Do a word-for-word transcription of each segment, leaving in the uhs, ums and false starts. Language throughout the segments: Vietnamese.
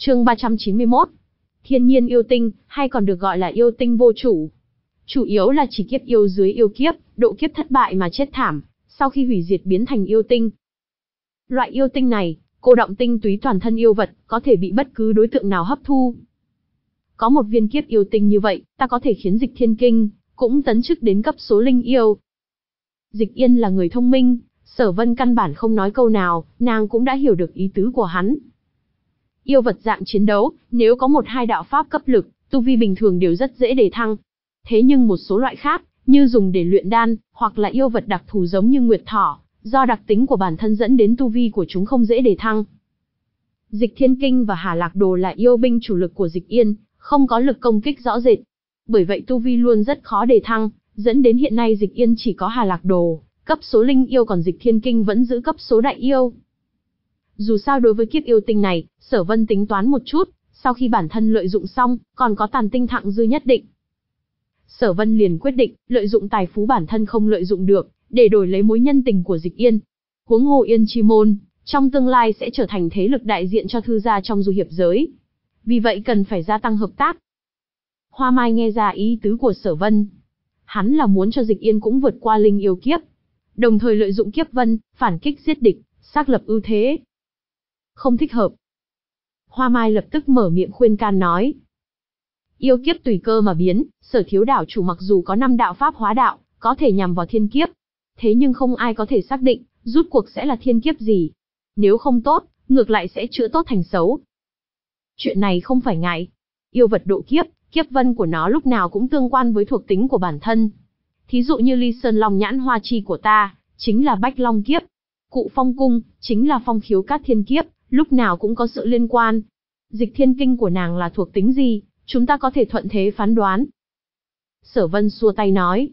Chương ba trăm chín mươi mốt. Thiên nhiên yêu tinh, hay còn được gọi là yêu tinh vô chủ. Chủ yếu là chỉ kiếp yêu dưới yêu kiếp, độ kiếp thất bại mà chết thảm, sau khi hủy diệt biến thành yêu tinh. Loại yêu tinh này, cô động tinh túy toàn thân yêu vật, có thể bị bất cứ đối tượng nào hấp thu. Có một viên kiếp yêu tinh như vậy, ta có thể khiến Dịch Thiên Kinh cũng tấn chức đến cấp số linh yêu. Dịch Yên là người thông minh, Sở Vân căn bản không nói câu nào, nàng cũng đã hiểu được ý tứ của hắn. Yêu vật dạng chiến đấu, nếu có một hai đạo pháp cấp lực, tu vi bình thường đều rất dễ đề thăng. Thế nhưng một số loại khác, như dùng để luyện đan, hoặc là yêu vật đặc thù giống như Nguyệt Thỏ, do đặc tính của bản thân dẫn đến tu vi của chúng không dễ đề thăng. Dịch Thiên Kinh và Hà Lạc Đồ là yêu binh chủ lực của Dịch Yên, không có lực công kích rõ rệt. Bởi vậy tu vi luôn rất khó đề thăng, dẫn đến hiện nay Dịch Yên chỉ có Hà Lạc Đồ, cấp số linh yêu, còn Dịch Thiên Kinh vẫn giữ cấp số đại yêu. Dù sao đối với kiếp yêu tinh này, Sở Vân tính toán một chút, sau khi bản thân lợi dụng xong, còn có tàn tinh thặng dư nhất định. Sở Vân liền quyết định, lợi dụng tài phú bản thân không lợi dụng được, để đổi lấy mối nhân tình của Dịch Yên. Huống hồ Yên Chi Môn, trong tương lai sẽ trở thành thế lực đại diện cho thư gia trong du hiệp giới. Vì vậy cần phải gia tăng hợp tác. Hoa Mai nghe ra ý tứ của Sở Vân. Hắn là muốn cho Dịch Yên cũng vượt qua linh yêu kiếp, đồng thời lợi dụng kiếp vân, phản kích giết địch, xác lập ưu thế. Không thích hợp. Hoa Mai lập tức mở miệng khuyên can nói. Yêu kiếp tùy cơ mà biến, Sở thiếu đảo chủ mặc dù có năm đạo pháp hóa đạo, có thể nhằm vào thiên kiếp. Thế nhưng không ai có thể xác định, rút cuộc sẽ là thiên kiếp gì. Nếu không tốt, ngược lại sẽ chữa tốt thành xấu. Chuyện này không phải ngại. Yêu vật độ kiếp, kiếp vân của nó lúc nào cũng tương quan với thuộc tính của bản thân. Thí dụ như Ly Sơn Long Nhãn Hoa Chi của ta, chính là Bách Long kiếp. Cụ Phong Cung, chính là Phong Khiếu Cát Thiên kiếp, lúc nào cũng có sự liên quan. Dịch Thiên Kinh của nàng là thuộc tính gì, chúng ta có thể thuận thế phán đoán. Sở Vân xua tay nói.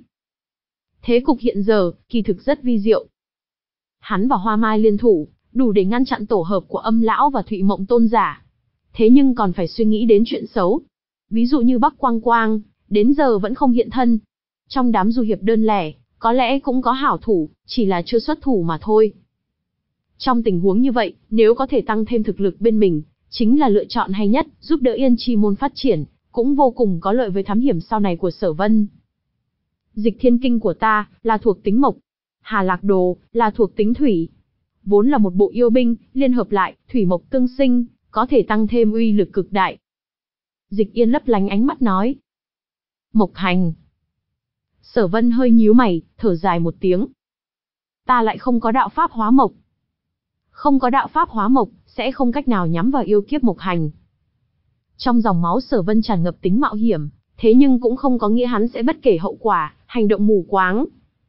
Thế cục hiện giờ, kỳ thực rất vi diệu. Hắn và Hoa Mai liên thủ, đủ để ngăn chặn tổ hợp của Âm Lão và Thụy Mộng Tôn giả. Thế nhưng còn phải suy nghĩ đến chuyện xấu. Ví dụ như Bắc Quang Quang, đến giờ vẫn không hiện thân. Trong đám du hiệp đơn lẻ, có lẽ cũng có hảo thủ, chỉ là chưa xuất thủ mà thôi. Trong tình huống như vậy, nếu có thể tăng thêm thực lực bên mình, chính là lựa chọn hay nhất, giúp đỡ Yên Chi Môn phát triển, cũng vô cùng có lợi với thám hiểm sau này của Sở Vân. Dịch Thiên Kinh của ta, là thuộc tính mộc. Hà Lạc Đồ, là thuộc tính thủy. Vốn là một bộ yêu binh, liên hợp lại, thủy mộc tương sinh, có thể tăng thêm uy lực cực đại. Dịch Yên lấp lánh ánh mắt nói. Mộc hành. Sở Vân hơi nhíu mày, thở dài một tiếng. Ta lại không có đạo pháp hóa mộc. Không có đạo pháp hóa mộc, sẽ không cách nào nhắm vào yêu kiếp mộc hành. Trong dòng máu Sở Vân tràn ngập tính mạo hiểm, thế nhưng cũng không có nghĩa hắn sẽ bất kể hậu quả, hành động mù quáng.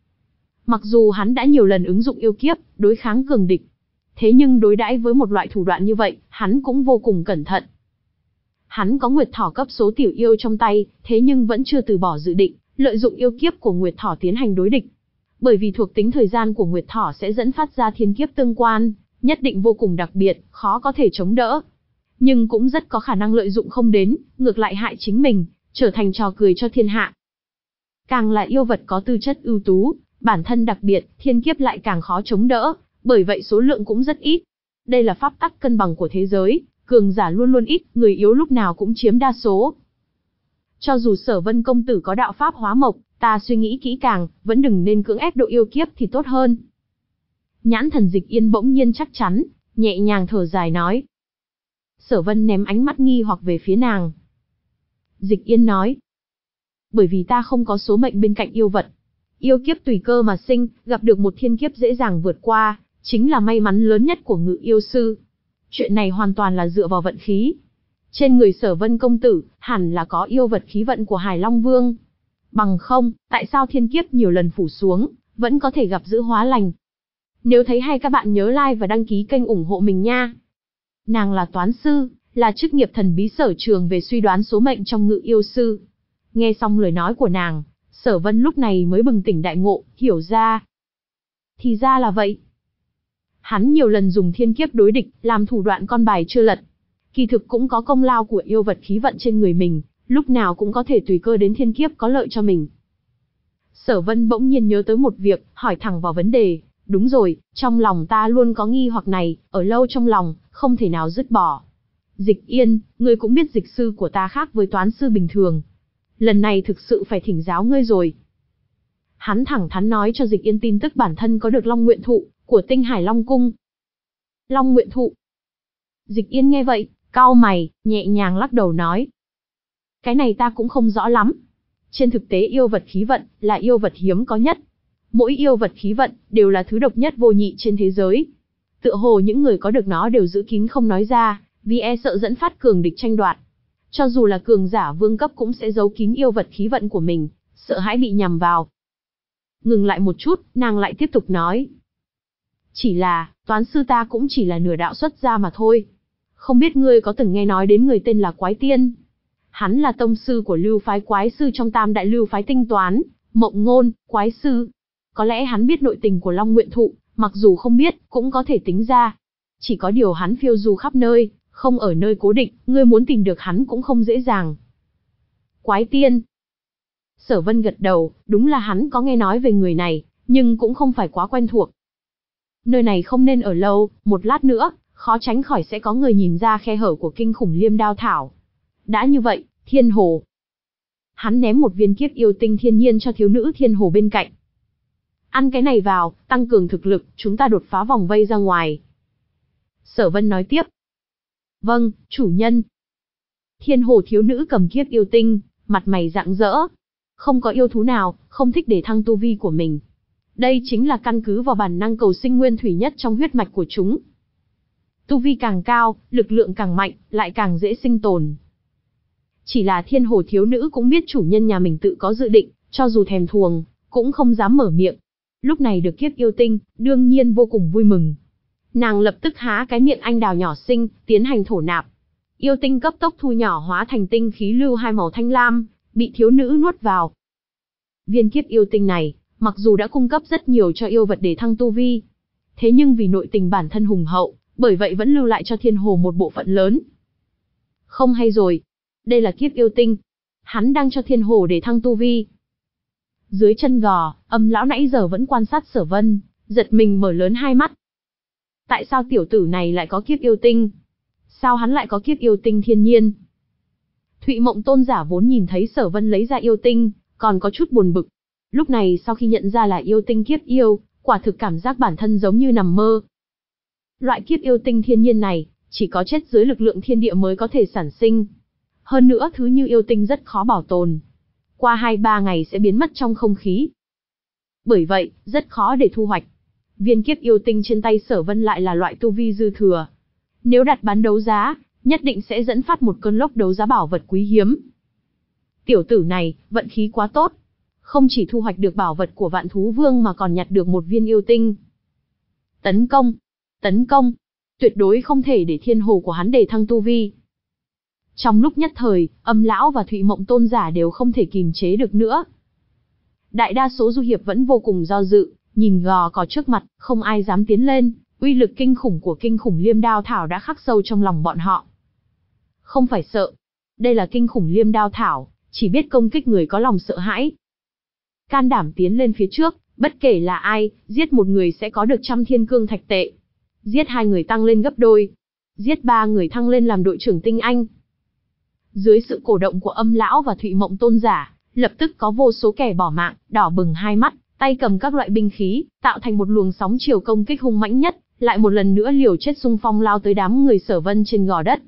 Mặc dù hắn đã nhiều lần ứng dụng yêu kiếp, đối kháng cường địch, thế nhưng đối đãi với một loại thủ đoạn như vậy, hắn cũng vô cùng cẩn thận. Hắn có Nguyệt Thỏ cấp số tiểu yêu trong tay, thế nhưng vẫn chưa từ bỏ dự định, lợi dụng yêu kiếp của Nguyệt Thỏ tiến hành đối địch. Bởi vì thuộc tính thời gian của Nguyệt Thỏ sẽ dẫn phát ra thiên kiếp tương quan, nhất định vô cùng đặc biệt, khó có thể chống đỡ. Nhưng cũng rất có khả năng lợi dụng không đến, ngược lại hại chính mình, trở thành trò cười cho thiên hạ. Càng là yêu vật có tư chất ưu tú, bản thân đặc biệt, thiên kiếp lại càng khó chống đỡ, bởi vậy số lượng cũng rất ít. Đây là pháp tắc cân bằng của thế giới, cường giả luôn luôn ít, người yếu lúc nào cũng chiếm đa số. Cho dù Sở Vân công tử có đạo pháp hóa mộc, ta suy nghĩ kỹ càng, vẫn đừng nên cưỡng ép độ yêu kiếp thì tốt hơn. Nhãn thần Dịch Yên bỗng nhiên chắc chắn, nhẹ nhàng thở dài nói. Sở Vân ném ánh mắt nghi hoặc về phía nàng. Dịch Yên nói. Bởi vì ta không có số mệnh bên cạnh yêu vật. Yêu kiếp tùy cơ mà sinh, gặp được một thiên kiếp dễ dàng vượt qua, chính là may mắn lớn nhất của ngự yêu sư. Chuyện này hoàn toàn là dựa vào vận khí. Trên người Sở Vân công tử, hẳn là có yêu vật khí vận của Hải Long Vương. Bằng không, tại sao thiên kiếp nhiều lần phủ xuống, vẫn có thể gặp giữ hóa lành. Nếu thấy hay các bạn nhớ like và đăng ký kênh ủng hộ mình nha. Nàng là toán sư, là chức nghiệp thần bí sở trường về suy đoán số mệnh trong ngự yêu sư. Nghe xong lời nói của nàng, Sở Vân lúc này mới bừng tỉnh đại ngộ, hiểu ra. Thì ra là vậy. Hắn nhiều lần dùng thiên kiếp đối địch, làm thủ đoạn con bài chưa lật. Kỳ thực cũng có công lao của yêu vật khí vận trên người mình, lúc nào cũng có thể tùy cơ đến thiên kiếp có lợi cho mình. Sở Vân bỗng nhiên nhớ tới một việc, hỏi thẳng vào vấn đề. Đúng rồi, trong lòng ta luôn có nghi hoặc này, ở lâu trong lòng, không thể nào dứt bỏ. Dịch Yên, ngươi cũng biết dịch sư của ta khác với toán sư bình thường. Lần này thực sự phải thỉnh giáo ngươi rồi. Hắn thẳng thắn nói cho Dịch Yên tin tức bản thân có được Long Nguyện Thụ của Tinh Hải Long Cung. Long Nguyện Thụ. Dịch Yên nghe vậy, cau mày, nhẹ nhàng lắc đầu nói. Cái này ta cũng không rõ lắm. Trên thực tế yêu vật khí vận là yêu vật hiếm có nhất. Mỗi yêu vật khí vận đều là thứ độc nhất vô nhị trên thế giới. Tựa hồ những người có được nó đều giữ kín không nói ra, vì e sợ dẫn phát cường địch tranh đoạt. Cho dù là cường giả vương cấp cũng sẽ giấu kín yêu vật khí vận của mình, sợ hãi bị nhằm vào. Ngừng lại một chút, nàng lại tiếp tục nói. Chỉ là, toán sư ta cũng chỉ là nửa đạo xuất gia mà thôi. Không biết ngươi có từng nghe nói đến người tên là Quái Tiên. Hắn là tông sư của lưu phái Quái Sư trong tam đại lưu phái tinh toán, Mộng Ngôn, Quái Sư. Có lẽ hắn biết nội tình của Long Nguyện Thụ, mặc dù không biết, cũng có thể tính ra. Chỉ có điều hắn phiêu du khắp nơi, không ở nơi cố định, ngươi muốn tìm được hắn cũng không dễ dàng. Quái Tiên. Sở Vân gật đầu, đúng là hắn có nghe nói về người này, nhưng cũng không phải quá quen thuộc. Nơi này không nên ở lâu, một lát nữa, khó tránh khỏi sẽ có người nhìn ra khe hở của kinh khủng liêm đao thảo. Đã như vậy, Thiên Hồ. Hắn ném một viên kiếp yêu tinh thiên nhiên cho thiếu nữ Thiên Hồ bên cạnh. Ăn cái này vào, tăng cường thực lực, chúng ta đột phá vòng vây ra ngoài. Sở Vân nói tiếp. Vâng, chủ nhân. Thiên Hồ thiếu nữ cầm kiếp yêu tinh, mặt mày rạng rỡ. Không có yêu thú nào, không thích để thăng tu vi của mình. Đây chính là căn cứ vào bản năng cầu sinh nguyên thủy nhất trong huyết mạch của chúng. Tu vi càng cao, lực lượng càng mạnh, lại càng dễ sinh tồn. Chỉ là Thiên Hồ thiếu nữ cũng biết chủ nhân nhà mình tự có dự định, cho dù thèm thuồng, cũng không dám mở miệng. Lúc này được kiếp yêu tinh, đương nhiên vô cùng vui mừng. Nàng lập tức há cái miệng anh đào nhỏ xinh, tiến hành thổ nạp. Yêu tinh cấp tốc thu nhỏ hóa thành tinh khí lưu hai màu thanh lam, bị thiếu nữ nuốt vào. Viên kiếp yêu tinh này, mặc dù đã cung cấp rất nhiều cho yêu vật để thăng tu vi, thế nhưng vì nội tình bản thân hùng hậu, bởi vậy vẫn lưu lại cho Thiên Hồ một bộ phận lớn. Không hay rồi, đây là kiếp yêu tinh. Hắn đang cho Thiên Hồ để thăng tu vi. Dưới chân gò, Âm lão nãy giờ vẫn quan sát Sở Vân, giật mình mở lớn hai mắt. Tại sao tiểu tử này lại có kiếp yêu tinh? Sao hắn lại có kiếp yêu tinh thiên nhiên? Thụy Mộng tôn giả vốn nhìn thấy Sở Vân lấy ra yêu tinh, còn có chút buồn bực. Lúc này sau khi nhận ra là yêu tinh kiếp yêu, quả thực cảm giác bản thân giống như nằm mơ. Loại kiếp yêu tinh thiên nhiên này, chỉ có chết dưới lực lượng thiên địa mới có thể sản sinh. Hơn nữa thứ như yêu tinh rất khó bảo tồn. Qua hai ba ngày sẽ biến mất trong không khí. Bởi vậy, rất khó để thu hoạch. Viên kiếp yêu tinh trên tay Sở Vân lại là loại tu vi dư thừa. Nếu đặt bán đấu giá, nhất định sẽ dẫn phát một cơn lốc đấu giá bảo vật quý hiếm. Tiểu tử này, vận khí quá tốt. Không chỉ thu hoạch được bảo vật của Vạn Thú Vương mà còn nhặt được một viên yêu tinh. Tấn công! Tấn công! Tuyệt đối không thể để Thiên Hồ của hắn đề thăng tu vi. Trong lúc nhất thời, Âm lão và Thụy Mộng tôn giả đều không thể kìm chế được nữa. Đại đa số du hiệp vẫn vô cùng do dự, nhìn gò cò trước mặt, không ai dám tiến lên, uy lực kinh khủng của kinh khủng liêm đao thảo đã khắc sâu trong lòng bọn họ. Không phải sợ, đây là kinh khủng liêm đao thảo, chỉ biết công kích người có lòng sợ hãi. Can đảm tiến lên phía trước, bất kể là ai, giết một người sẽ có được trăm thiên cương thạch tệ. Giết hai người tăng lên gấp đôi. Giết ba người thăng lên làm đội trưởng tinh anh. Dưới sự cổ động của Âm lão và Thụy Mộng tôn giả, lập tức có vô số kẻ bỏ mạng, đỏ bừng hai mắt, tay cầm các loại binh khí, tạo thành một luồng sóng chiều công kích hung mãnh nhất, lại một lần nữa liều chết xung phong lao tới đám người Sở Vân trên gò đất.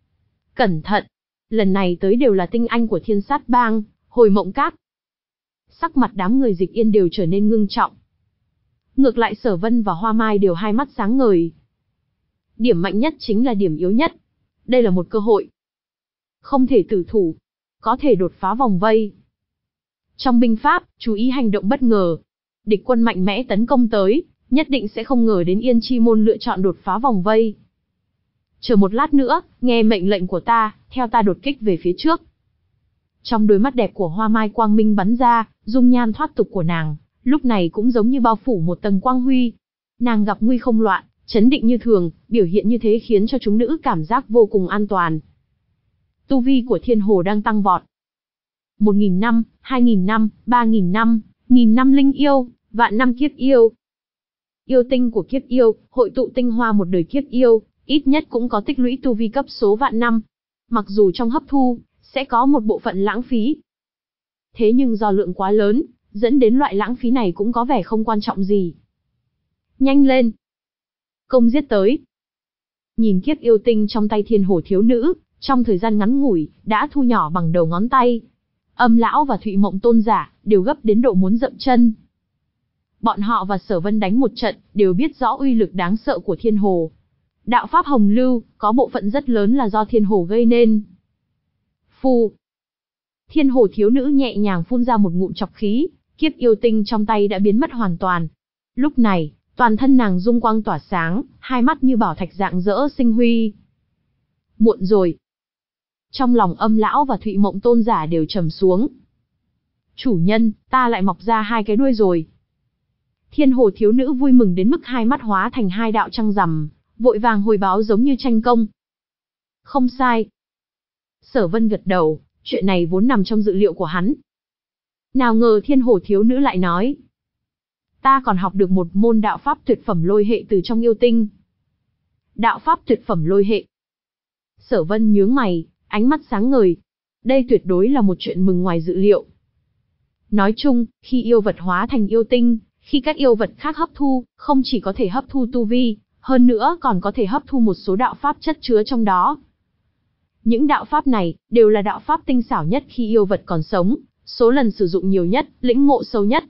Cẩn thận, lần này tới đều là tinh anh của Thiên Sát Bang, Hồi Mộng Các. Sắc mặt đám người Dịch Yên đều trở nên ngưng trọng. Ngược lại Sở Vân và Hoa Mai đều hai mắt sáng ngời. Điểm mạnh nhất chính là điểm yếu nhất. Đây là một cơ hội. Không thể tử thủ, có thể đột phá vòng vây. Trong binh pháp, chú ý hành động bất ngờ. Địch quân mạnh mẽ tấn công tới, nhất định sẽ không ngờ đến Yên Chi môn lựa chọn đột phá vòng vây. Chờ một lát nữa, nghe mệnh lệnh của ta, theo ta đột kích về phía trước. Trong đôi mắt đẹp của Hoa Mai quang minh bắn ra, dung nhan thoát tục của nàng, lúc này cũng giống như bao phủ một tầng quang huy. Nàng gặp nguy không loạn, chấn định như thường, biểu hiện như thế khiến cho chúng nữ cảm giác vô cùng an toàn. Tu vi của Thiên Hồ đang tăng vọt. Một nghìn năm, hai nghìn năm, ba nghìn năm, nghìn năm linh yêu, vạn năm kiếp yêu. Yêu tinh của kiếp yêu, hội tụ tinh hoa một đời kiếp yêu, ít nhất cũng có tích lũy tu vi cấp số vạn năm. Mặc dù trong hấp thu, sẽ có một bộ phận lãng phí. Thế nhưng do lượng quá lớn, dẫn đến loại lãng phí này cũng có vẻ không quan trọng gì. Nhanh lên! Công giết tới! Nhìn kiếp yêu tinh trong tay thiên hồ thiếu nữ, trong thời gian ngắn ngủi, đã thu nhỏ bằng đầu ngón tay. Âm lão và Thụy Mộng tôn giả, đều gấp đến độ muốn dậm chân. Bọn họ và Sở Vân đánh một trận, đều biết rõ uy lực đáng sợ của thiên hồ. Đạo pháp hồng lưu, có bộ phận rất lớn là do thiên hồ gây nên. Phù! Thiên hồ thiếu nữ nhẹ nhàng phun ra một ngụm chọc khí, kiếp yêu tinh trong tay đã biến mất hoàn toàn. Lúc này, toàn thân nàng dung quang tỏa sáng, hai mắt như bảo thạch rạng rỡ sinh huy. Muộn rồi. Trong lòng Âm lão và Thụy Mộng tôn giả đều trầm xuống. Chủ nhân, ta lại mọc ra hai cái đuôi rồi. Thiên hồ thiếu nữ vui mừng đến mức hai mắt hóa thành hai đạo trăng rằm, vội vàng hồi báo giống như tranh công. Không sai. Sở Vân gật đầu, chuyện này vốn nằm trong dự liệu của hắn. Nào ngờ thiên hồ thiếu nữ lại nói. Ta còn học được một môn đạo pháp tuyệt phẩm lôi hệ từ trong yêu tinh. Đạo pháp tuyệt phẩm lôi hệ. Sở Vân nhướng mày, ánh mắt sáng ngời. Đây tuyệt đối là một chuyện mừng ngoài dự liệu. Nói chung, khi yêu vật hóa thành yêu tinh, khi các yêu vật khác hấp thu, không chỉ có thể hấp thu tu vi, hơn nữa còn có thể hấp thu một số đạo pháp chất chứa trong đó. Những đạo pháp này, đều là đạo pháp tinh xảo nhất khi yêu vật còn sống, số lần sử dụng nhiều nhất, lĩnh ngộ sâu nhất.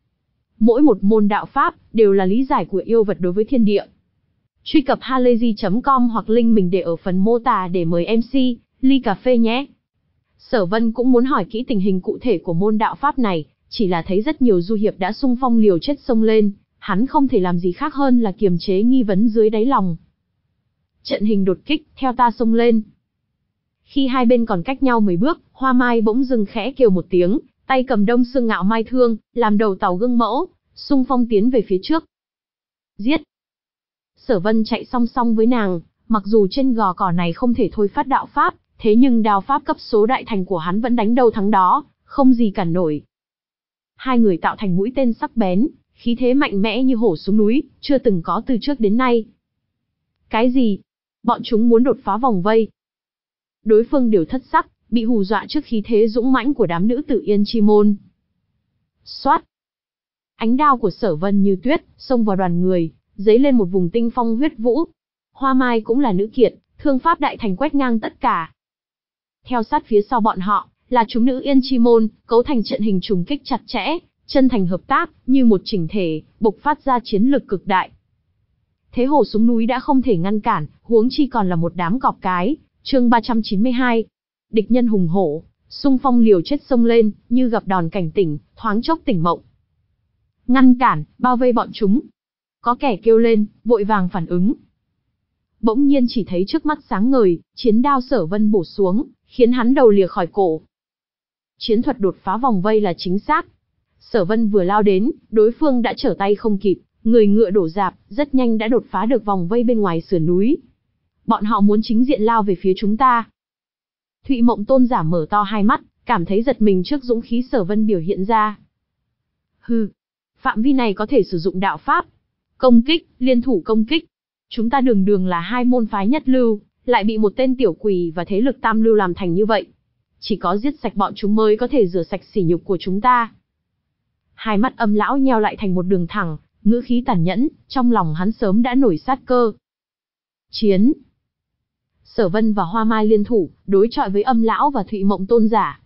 Mỗi một môn đạo pháp, đều là lý giải của yêu vật đối với thiên địa. Truy cập halayzi chấm com hoặc link mình để ở phần mô tả để mời em xê, ly cà phê nhé. Sở Vân cũng muốn hỏi kỹ tình hình cụ thể của môn đạo pháp này, chỉ là thấy rất nhiều du hiệp đã xung phong liều chết xông lên, hắn không thể làm gì khác hơn là kiềm chế nghi vấn dưới đáy lòng. Trận hình đột kích, theo ta xông lên. Khi hai bên còn cách nhau mười bước, Hoa Mai bỗng dưng khẽ kêu một tiếng, tay cầm Đông Xương Ngạo Mai thương, làm đầu tàu gương mẫu, xung phong tiến về phía trước. Giết! Sở Vân chạy song song với nàng, mặc dù trên gò cỏ này không thể thôi phát đạo pháp, thế nhưng đao pháp cấp số đại thành của hắn vẫn đánh đâu thắng đó, không gì cản nổi. Hai người tạo thành mũi tên sắc bén, khí thế mạnh mẽ như hổ xuống núi, chưa từng có từ trước đến nay. Cái gì? Bọn chúng muốn đột phá vòng vây. Đối phương đều thất sắc, bị hù dọa trước khí thế dũng mãnh của đám nữ tử Yên Chi Môn. Xoát! Ánh đao của Sở Vân như tuyết, xông vào đoàn người, dấy lên một vùng tinh phong huyết vũ. Hoa Mai cũng là nữ kiệt, thương pháp đại thành quét ngang tất cả. Theo sát phía sau bọn họ, là chúng nữ Yên Chi Môn, cấu thành trận hình trùng kích chặt chẽ, chân thành hợp tác, như một chỉnh thể, bộc phát ra chiến lực cực đại. Thế hổ xuống núi đã không thể ngăn cản, huống chi còn là một đám cọp cái. Chương ba trăm chín mươi hai. Địch nhân hùng hổ, xung phong liều chết xông lên, như gặp đòn cảnh tỉnh, thoáng chốc tỉnh mộng. Ngăn cản, bao vây bọn chúng. Có kẻ kêu lên, vội vàng phản ứng. Bỗng nhiên chỉ thấy trước mắt sáng ngời, chiến đao Sở Vân bổ xuống, khiến hắn đầu lìa khỏi cổ. Chiến thuật đột phá vòng vây là chính xác. Sở Vân vừa lao đến, đối phương đã trở tay không kịp, người ngựa đổ rạp, rất nhanh đã đột phá được vòng vây bên ngoài sườn núi. Bọn họ muốn chính diện lao về phía chúng ta. Thụy Mộng tôn giả mở to hai mắt, cảm thấy giật mình trước dũng khí Sở Vân biểu hiện ra. Hừ, phạm vi này có thể sử dụng đạo pháp. Công kích, liên thủ công kích. Chúng ta đường đường là hai môn phái nhất lưu, lại bị một tên tiểu quỷ và thế lực tam lưu làm thành như vậy. Chỉ có giết sạch bọn chúng mới có thể rửa sạch sỉ nhục của chúng ta. Hai mắt Âm lão nheo lại thành một đường thẳng, ngữ khí tàn nhẫn, trong lòng hắn sớm đã nổi sát cơ. Chiến! Sở Vân và Hoa Mai liên thủ, đối chọi với Âm lão và Thụy Mộng tôn giả.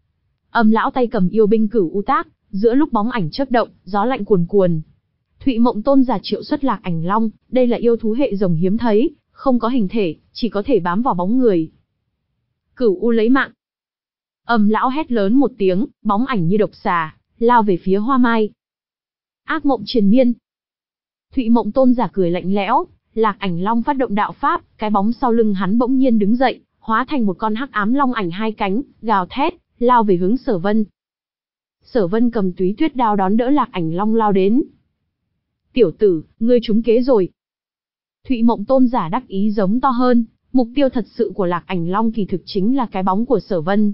Âm lão tay cầm yêu binh Cửu U Tác, giữa lúc bóng ảnh chớp động, gió lạnh cuồn cuồn. Thụy Mộng tôn giả triệu xuất Lạc Ảnh Long, đây là yêu thú hệ rồng hiếm thấy, không có hình thể, chỉ có thể bám vào bóng người. Cửu U lấy mạng. Âm lão hét lớn một tiếng, bóng ảnh như độc xà, lao về phía Hoa Mai. Ác mộng triền miên. Thụy Mộng tôn giả cười lạnh lẽo, Lạc Ảnh Long phát động đạo pháp, cái bóng sau lưng hắn bỗng nhiên đứng dậy, hóa thành một con hắc ám long ảnh hai cánh, gào thét, lao về hướng Sở Vân. Sở Vân cầm túy tuyết đao đón đỡ Lạc Ảnh Long lao đến. Tiểu tử, ngươi trúng kế rồi. Thụy Mộng tôn giả đắc ý giống to hơn, mục tiêu thật sự của Lạc Ảnh Long kỳ thực chính là cái bóng của Sở Vân.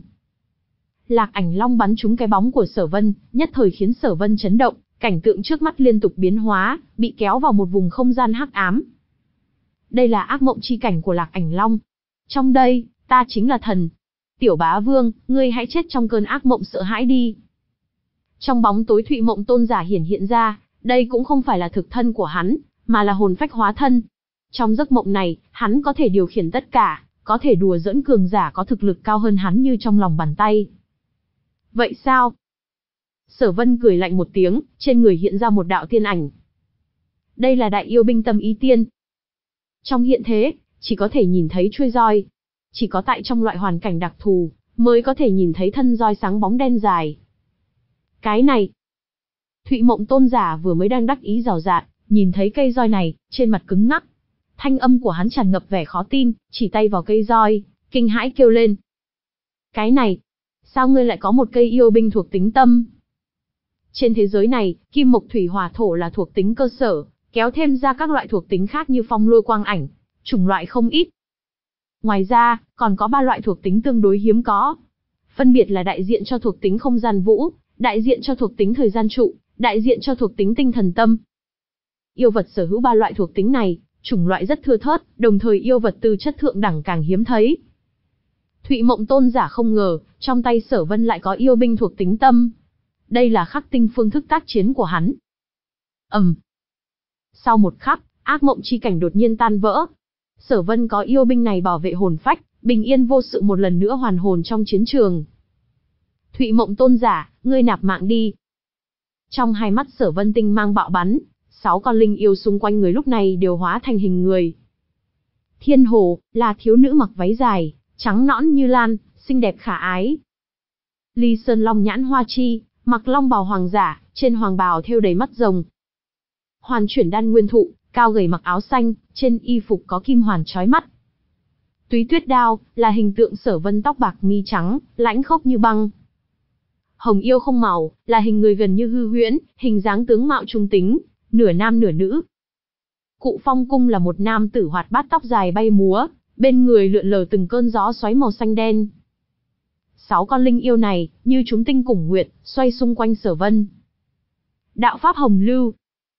Lạc Ảnh Long bắn trúng cái bóng của Sở Vân, nhất thời khiến Sở Vân chấn động, cảnh tượng trước mắt liên tục biến hóa, bị kéo vào một vùng không gian hắc ám. đây là ác mộng chi cảnh của Lạc Ảnh Long. Trong đây, ta chính là thần. Tiểu bá vương, ngươi hãy chết trong cơn ác mộng sợ hãi đi. Trong bóng tối Thụy Mộng Tôn giả hiển hiện ra, đây cũng không phải là thực thân của hắn, mà là hồn phách hóa thân. Trong giấc mộng này, hắn có thể điều khiển tất cả, có thể đùa giỡn cường giả có thực lực cao hơn hắn như trong lòng bàn tay. Vậy sao? Sở Vân cười lạnh một tiếng, trên người hiện ra một đạo tiên ảnh. Đây là đại yêu binh tâm ý tiên. Trong hiện thế, chỉ có thể nhìn thấy chuôi roi. Chỉ có tại trong loại hoàn cảnh đặc thù, mới có thể nhìn thấy thân roi sáng bóng đen dài. Cái này, Thụy Mộng Tôn giả vừa mới đang đắc ý giảo dạt, nhìn thấy cây roi này, trên mặt cứng ngắc. Thanh âm của hắn tràn ngập vẻ khó tin, chỉ tay vào cây roi, kinh hãi kêu lên. Cái này, sao ngươi lại có một cây yêu binh thuộc tính tâm? Trên thế giới này, kim mộc thủy hỏa thổ là thuộc tính cơ sở, kéo thêm ra các loại thuộc tính khác như phong lôi quang ảnh, chủng loại không ít. Ngoài ra, còn có ba loại thuộc tính tương đối hiếm có. Phân biệt là đại diện cho thuộc tính không gian vũ, đại diện cho thuộc tính thời gian trụ, đại diện cho thuộc tính tinh thần tâm. Yêu vật sở hữu ba loại thuộc tính này, chủng loại rất thưa thớt, đồng thời yêu vật tư chất thượng đẳng càng hiếm thấy. Thụy Mộng Tôn giả không ngờ, trong tay Sở Vân lại có yêu binh thuộc tính tâm. Đây là khắc tinh phương thức tác chiến của hắn. Ầm. Um. Sau một khắc, ác mộng chi cảnh đột nhiên tan vỡ. Sở Vân có yêu binh này bảo vệ hồn phách, bình yên vô sự một lần nữa hoàn hồn trong chiến trường. Thụy Mộng Tôn giả, ngươi nạp mạng đi. Trong hai mắt Sở Vân tinh mang bạo bắn, sáu con linh yêu xung quanh người lúc này đều hóa thành hình người. Thiên Hồ, là thiếu nữ mặc váy dài, trắng nõn như lan, xinh đẹp khả ái. Ly Sơn Long nhãn hoa chi, mặc long bào hoàng giả, trên hoàng bào thêu đầy mắt rồng. Hoàn chuyển đan nguyên thụ, cao gầy mặc áo xanh, trên y phục có kim hoàn chói mắt. Túy tuyết đao, là hình tượng Sở Vân tóc bạc mi trắng, lãnh khốc như băng. Hồng yêu không màu, là hình người gần như hư huyễn, hình dáng tướng mạo trung tính, nửa nam nửa nữ. Cụ Phong Cung là một nam tử hoạt bát tóc dài bay múa, bên người lượn lờ từng cơn gió xoáy màu xanh đen. Sáu con linh yêu này, như chúng tinh cùng nguyệt, xoay xung quanh Sở Vân. Đạo pháp hồng lưu.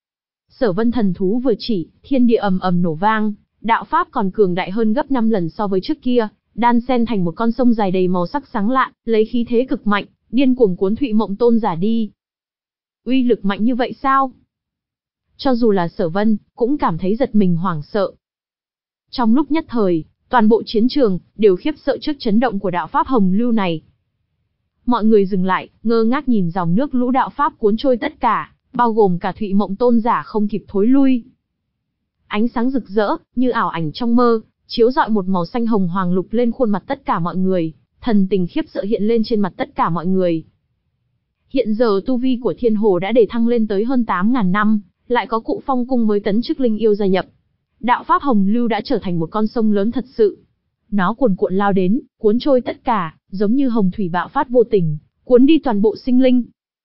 Sở Vân thần thú vừa chỉ, thiên địa ầm ầm nổ vang, đạo pháp còn cường đại hơn gấp năm lần so với trước kia, đan xen thành một con sông dài đầy màu sắc sáng lạ, lấy khí thế cực mạnh, điên cuồng cuốn Thụy Mộng Tôn giả đi. Uy lực mạnh như vậy sao? Cho dù là Sở Vân, cũng cảm thấy giật mình hoảng sợ. Trong lúc nhất thời, toàn bộ chiến trường đều khiếp sợ trước chấn động của đạo pháp hồng lưu này. Mọi người dừng lại, ngơ ngác nhìn dòng nước lũ đạo pháp cuốn trôi tất cả, bao gồm cả Thụy Mộng Tôn giả không kịp thối lui. Ánh sáng rực rỡ, như ảo ảnh trong mơ, chiếu rọi một màu xanh hồng hoàng lục lên khuôn mặt tất cả mọi người, thần tình khiếp sợ hiện lên trên mặt tất cả mọi người. Hiện giờ tu vi của Thiên Hồ đã để thăng lên tới hơn tám ngàn năm, lại có Cụ Phong Cung mới tấn chức linh yêu gia nhập. Đạo pháp hồng lưu đã trở thành một con sông lớn thật sự. Nó cuồn cuộn lao đến, cuốn trôi tất cả, giống như hồng thủy bạo phát vô tình, cuốn đi toàn bộ sinh linh.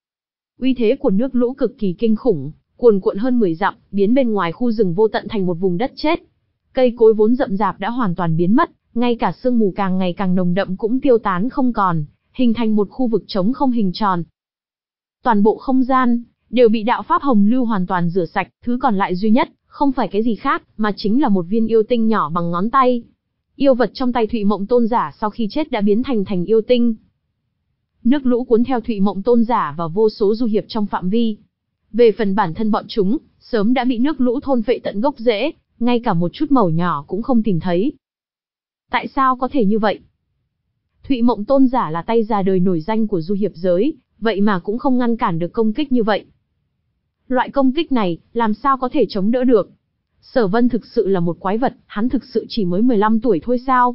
Uy thế của nước lũ cực kỳ kinh khủng, cuồn cuộn hơn mười dặm, biến bên ngoài khu rừng vô tận thành một vùng đất chết. Cây cối vốn rậm rạp đã hoàn toàn biến mất, ngay cả sương mù càng ngày càng nồng đậm cũng tiêu tán không còn, hình thành một khu vực trống không hình tròn. Toàn bộ không gian đều bị đạo pháp hồng lưu hoàn toàn rửa sạch, thứ còn lại duy nhất không phải cái gì khác, mà chính là một viên yêu tinh nhỏ bằng ngón tay. Yêu vật trong tay Thụy Mộng Tôn giả sau khi chết đã biến thành thành yêu tinh. Nước lũ cuốn theo Thụy Mộng Tôn giả và vô số du hiệp trong phạm vi. Về phần bản thân bọn chúng, sớm đã bị nước lũ thôn phệ tận gốc rễ, ngay cả một chút mẩu nhỏ cũng không tìm thấy. Tại sao có thể như vậy? Thụy Mộng Tôn giả là tay già đời nổi danh của du hiệp giới, vậy mà cũng không ngăn cản được công kích như vậy. Loại công kích này, làm sao có thể chống đỡ được? Sở Vân thực sự là một quái vật, hắn thực sự chỉ mới mười lăm tuổi thôi sao?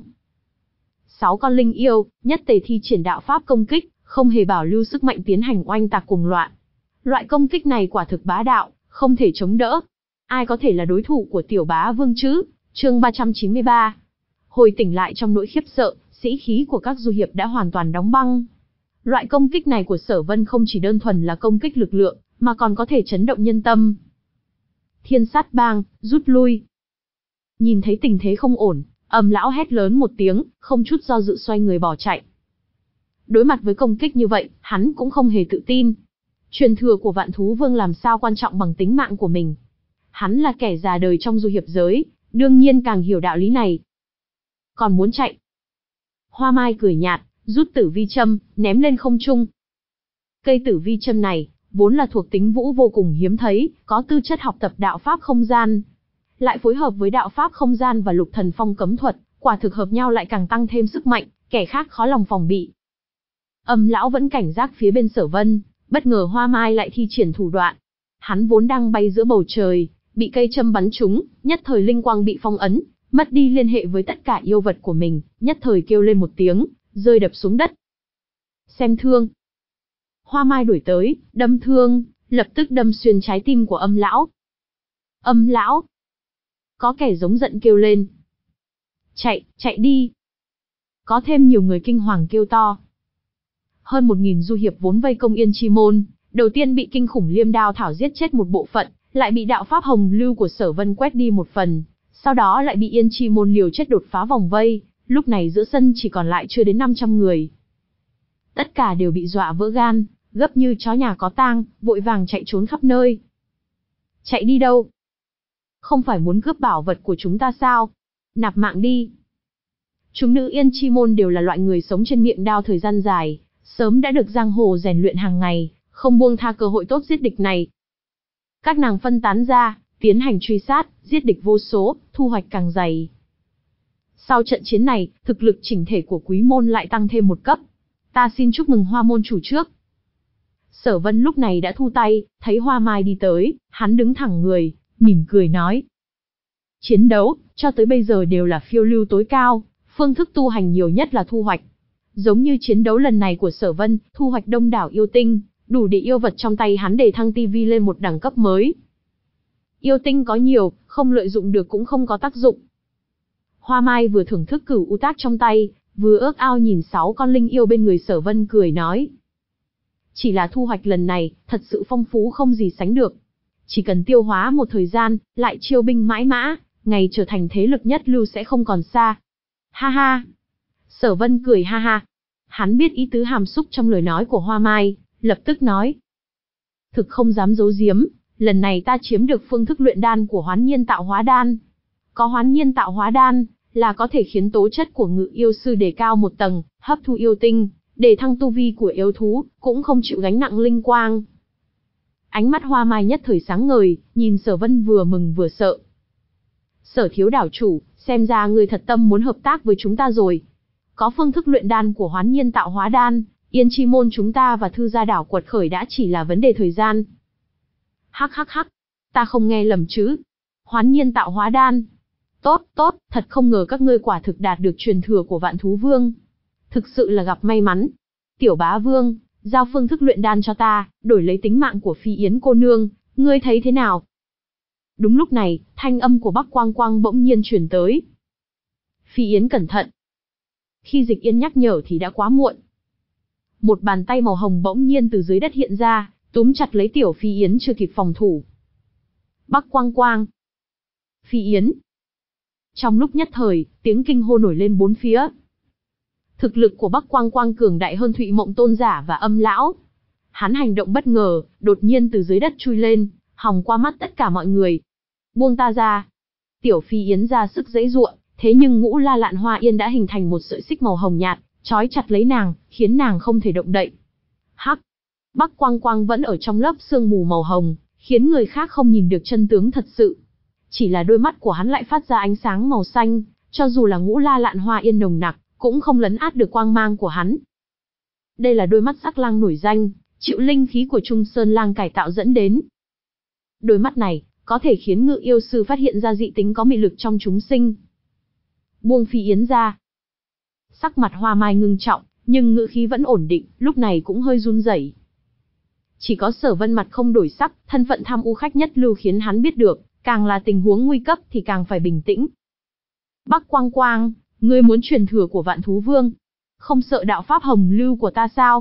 Sáu con linh yêu, nhất tề thi triển đạo pháp công kích, không hề bảo lưu sức mạnh tiến hành oanh tạc cuồng loạn. Loại công kích này quả thực bá đạo, không thể chống đỡ. Ai có thể là đối thủ của tiểu bá vương chứ? Chương ba trăm chín mươi ba. Hồi tỉnh lại trong nỗi khiếp sợ, sĩ khí của các du hiệp đã hoàn toàn đóng băng. Loại công kích này của Sở Vân không chỉ đơn thuần là công kích lực lượng, mà còn có thể chấn động nhân tâm. Thiên Sát Bang, rút lui. Nhìn thấy tình thế không ổn, Ầm lão hét lớn một tiếng, không chút do dự xoay người bỏ chạy. Đối mặt với công kích như vậy, hắn cũng không hề tự tin. Truyền thừa của Vạn Thú Vương làm sao quan trọng bằng tính mạng của mình. Hắn là kẻ già đời trong du hiệp giới, đương nhiên càng hiểu đạo lý này. Còn muốn chạy? Hoa Mai cười nhạt, rút tử vi châm, ném lên không trung. Cây tử vi châm này, vốn là thuộc tính vũ vô cùng hiếm thấy, có tư chất học tập đạo pháp không gian. Lại phối hợp với đạo pháp không gian và lục thần phong cấm thuật, quả thực hợp nhau lại càng tăng thêm sức mạnh, kẻ khác khó lòng phòng bị. Âm lão vẫn cảnh giác phía bên Sở Vân, bất ngờ Hoa Mai lại thi triển thủ đoạn. Hắn vốn đang bay giữa bầu trời, bị cây châm bắn trúng, nhất thời linh quang bị phong ấn, mất đi liên hệ với tất cả yêu vật của mình, nhất thời kêu lên một tiếng, rơi đập xuống đất. Xem thương. Hoa Mai đuổi tới, đâm thương, lập tức đâm xuyên trái tim của Âm lão. Âm lão. Có kẻ giống giận kêu lên. Chạy, chạy đi. Có thêm nhiều người kinh hoàng kêu to. Hơn một nghìn du hiệp vốn vây công Yên Chi Môn, đầu tiên bị kinh khủng liêm đao thảo giết chết một bộ phận, lại bị đạo pháp hồng lưu của Sở Vân quét đi một phần, sau đó lại bị Yên Chi Môn liều chết đột phá vòng vây, lúc này giữa sân chỉ còn lại chưa đến năm trăm người. Tất cả đều bị dọa vỡ gan, gấp như chó nhà có tang, vội vàng chạy trốn khắp nơi. Chạy đi đâu? Không phải muốn cướp bảo vật của chúng ta sao? Nạp mạng đi. Chúng nữ Yên Chi Môn đều là loại người sống trên miệng đao thời gian dài, sớm đã được giang hồ rèn luyện hàng ngày, không buông tha cơ hội tốt giết địch này. Các nàng phân tán ra, tiến hành truy sát, giết địch vô số, thu hoạch càng dày. Sau trận chiến này, thực lực chỉnh thể của Quý môn lại tăng thêm một cấp. Ta xin chúc mừng Hoa môn chủ trước. Sở Vân lúc này đã thu tay, thấy Hoa Mai đi tới, hắn đứng thẳng người, mỉm cười nói. Chiến đấu, cho tới bây giờ đều là phiêu lưu tối cao, phương thức tu hành nhiều nhất là thu hoạch. Giống như chiến đấu lần này của Sở Vân, thu hoạch đông đảo yêu tinh, đủ để yêu vật trong tay hắn để thăng tivi lên một đẳng cấp mới. Yêu tinh có nhiều, không lợi dụng được cũng không có tác dụng. Hoa Mai vừa thưởng thức cửu u tác trong tay, vừa ước ao nhìn sáu con linh yêu bên người Sở Vân cười nói. Chỉ là thu hoạch lần này, thật sự phong phú không gì sánh được. Chỉ cần tiêu hóa một thời gian, lại chiêu binh mãi mã, ngày trở thành thế lực nhất lưu sẽ không còn xa. Ha ha! Sở Vân cười ha ha. Hắn biết ý tứ hàm xúc trong lời nói của Hoa Mai, lập tức nói. Thực không dám giấu giếm, lần này ta chiếm được phương thức luyện đan của Hoán Nhiên Tạo Hóa Đan. Có Hoán Nhiên Tạo Hóa Đan, là có thể khiến tố chất của ngự yêu sư đề cao một tầng, hấp thu yêu tinh, để thăng tu vi của yêu thú, cũng không chịu gánh nặng linh quang. Ánh mắt Hoa Mai nhất thời sáng ngời, nhìn Sở Vân vừa mừng vừa sợ. Sở thiếu đảo chủ, xem ra ngươi thật tâm muốn hợp tác với chúng ta rồi. Có phương thức luyện đan của Hoán Nhiên Tạo Hóa Đan, Yên Chi Môn chúng ta và Thư gia đảo quật khởi đã chỉ là vấn đề thời gian. Hắc hắc hắc, ta không nghe lầm chứ? Hoán Nhiên Tạo Hóa Đan. Tốt, tốt, thật không ngờ các ngươi quả thực đạt được truyền thừa của Vạn Thú Vương. Thực sự là gặp may mắn. Tiểu Bá Vương, giao phương thức luyện đan cho ta, đổi lấy tính mạng của Phi Yến cô nương, ngươi thấy thế nào? Đúng lúc này, thanh âm của Bắc Quang Quang bỗng nhiên truyền tới. Phi Yến cẩn thận. Khi Dịch Yên nhắc nhở thì đã quá muộn. Một bàn tay màu hồng bỗng nhiên từ dưới đất hiện ra, túm chặt lấy tiểu Phi Yến chưa kịp phòng thủ. Bắc Quang Quang. Phi Yến. Trong lúc nhất thời, tiếng kinh hô nổi lên bốn phía. Thực lực của Bắc Quang Quang cường đại hơn Thụy Mộng Tôn giả và Âm lão. Hắn hành động bất ngờ, đột nhiên từ dưới đất chui lên, hòng qua mắt tất cả mọi người. Buông ta ra. Tiểu Phi Yến ra sức giãy giụa, thế nhưng Ngũ La Lạn Hoa Yên đã hình thành một sợi xích màu hồng nhạt, trói chặt lấy nàng, khiến nàng không thể động đậy. Hắc. Bắc Quang Quang vẫn ở trong lớp sương mù màu hồng, khiến người khác không nhìn được chân tướng thật sự. Chỉ là đôi mắt của hắn lại phát ra ánh sáng màu xanh, cho dù là Ngũ La Lạn Hoa Yên nồng nặc, cũng không lấn át được quang mang của hắn. Đây là đôi mắt sắc lang nổi danh, chịu linh khí của Trung Sơn Lang cải tạo dẫn đến. Đôi mắt này, có thể khiến ngự yêu sư phát hiện ra dị tính có mị lực trong chúng sinh. Buông Phi Yến ra. Sắc mặt Hoa Mai ngưng trọng, nhưng ngự khí vẫn ổn định, lúc này cũng hơi run rẩy. Chỉ có Sở Vân mặt không đổi sắc, thân phận tham u khách nhất lưu khiến hắn biết được, càng là tình huống nguy cấp thì càng phải bình tĩnh. Bắc Quang Quang, ngươi muốn truyền thừa của Vạn Thú Vương, không sợ đạo pháp hồng lưu của ta sao?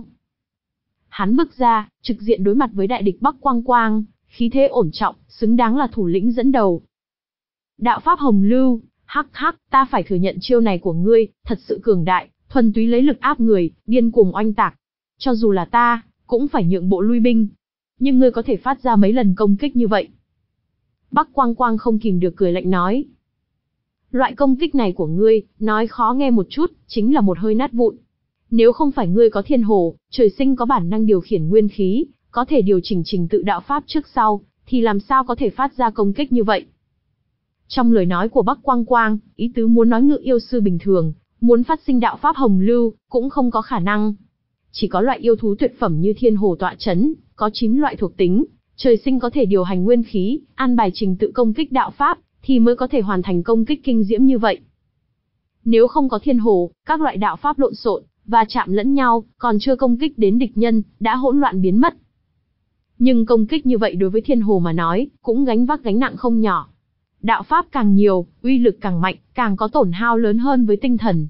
Hắn bước ra, trực diện đối mặt với đại địch Bắc Quang Quang, khí thế ổn trọng, xứng đáng là thủ lĩnh dẫn đầu. Đạo pháp hồng lưu, hắc hắc, ta phải thừa nhận chiêu này của ngươi, thật sự cường đại, thuần túy lấy lực áp người, điên cuồng oanh tạc. Cho dù là ta, cũng phải nhượng bộ lui binh. Nhưng ngươi có thể phát ra mấy lần công kích như vậy. Bắc Quang Quang không kìm được cười lạnh nói. Loại công kích này của ngươi, nói khó nghe một chút, chính là một hơi nát vụn. Nếu không phải ngươi có thiên hồ, trời sinh có bản năng điều khiển nguyên khí, có thể điều chỉnh trình tự đạo pháp trước sau, thì làm sao có thể phát ra công kích như vậy? Trong lời nói của Bắc Quang Quang, ý tứ muốn nói ngự yêu sư bình thường, muốn phát sinh đạo pháp hồng lưu, cũng không có khả năng. Chỉ có loại yêu thú tuyệt phẩm như thiên hồ tọa chấn, có chín loại thuộc tính, trời sinh có thể điều hành nguyên khí, an bài trình tự công kích đạo pháp, thì mới có thể hoàn thành công kích kinh diễm như vậy. Nếu không có thiên hồ, các loại đạo pháp lộn xộn, và chạm lẫn nhau, còn chưa công kích đến địch nhân, đã hỗn loạn biến mất. Nhưng công kích như vậy đối với thiên hồ mà nói, cũng gánh vác gánh nặng không nhỏ. Đạo pháp càng nhiều, uy lực càng mạnh, càng có tổn hao lớn hơn với tinh thần.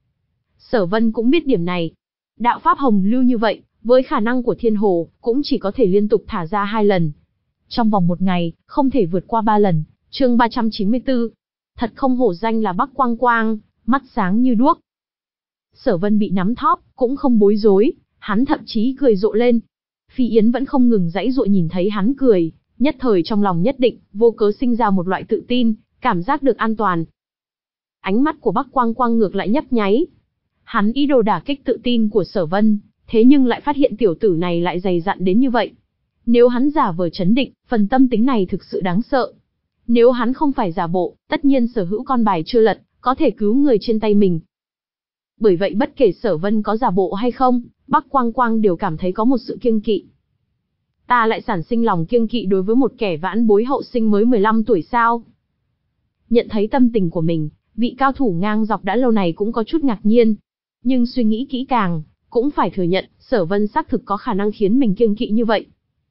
Sở Vân cũng biết điểm này. Đạo pháp hồng lưu như vậy, với khả năng của thiên hồ, cũng chỉ có thể liên tục thả ra hai lần. Trong vòng một ngày, không thể vượt qua ba lần. Chương ba trăm chín mươi tư. Thật không hổ danh là Bắc Quang Quang, mắt sáng như đuốc. Sở Vân bị nắm thóp, cũng không bối rối, hắn thậm chí cười rộ lên. Phi Yến vẫn không ngừng giãy giụa nhìn thấy hắn cười, nhất thời trong lòng nhất định, vô cớ sinh ra một loại tự tin, cảm giác được an toàn. Ánh mắt của Bắc Quang Quang ngược lại nhấp nháy. Hắn ý đồ đả kích tự tin của Sở Vân, thế nhưng lại phát hiện tiểu tử này lại dày dặn đến như vậy. Nếu hắn giả vờ trấn định, phần tâm tính này thực sự đáng sợ. Nếu hắn không phải giả bộ, tất nhiên sở hữu con bài chưa lật, có thể cứu người trên tay mình. Bởi vậy bất kể Sở Vân có giả bộ hay không, Bắc Quang Quang đều cảm thấy có một sự kiêng kỵ. Ta lại sản sinh lòng kiêng kỵ đối với một kẻ vãn bối hậu sinh mới mười lăm tuổi sao? Nhận thấy tâm tình của mình, vị cao thủ ngang dọc đã lâu này cũng có chút ngạc nhiên. Nhưng suy nghĩ kỹ càng, cũng phải thừa nhận, Sở Vân xác thực có khả năng khiến mình kiêng kỵ như vậy.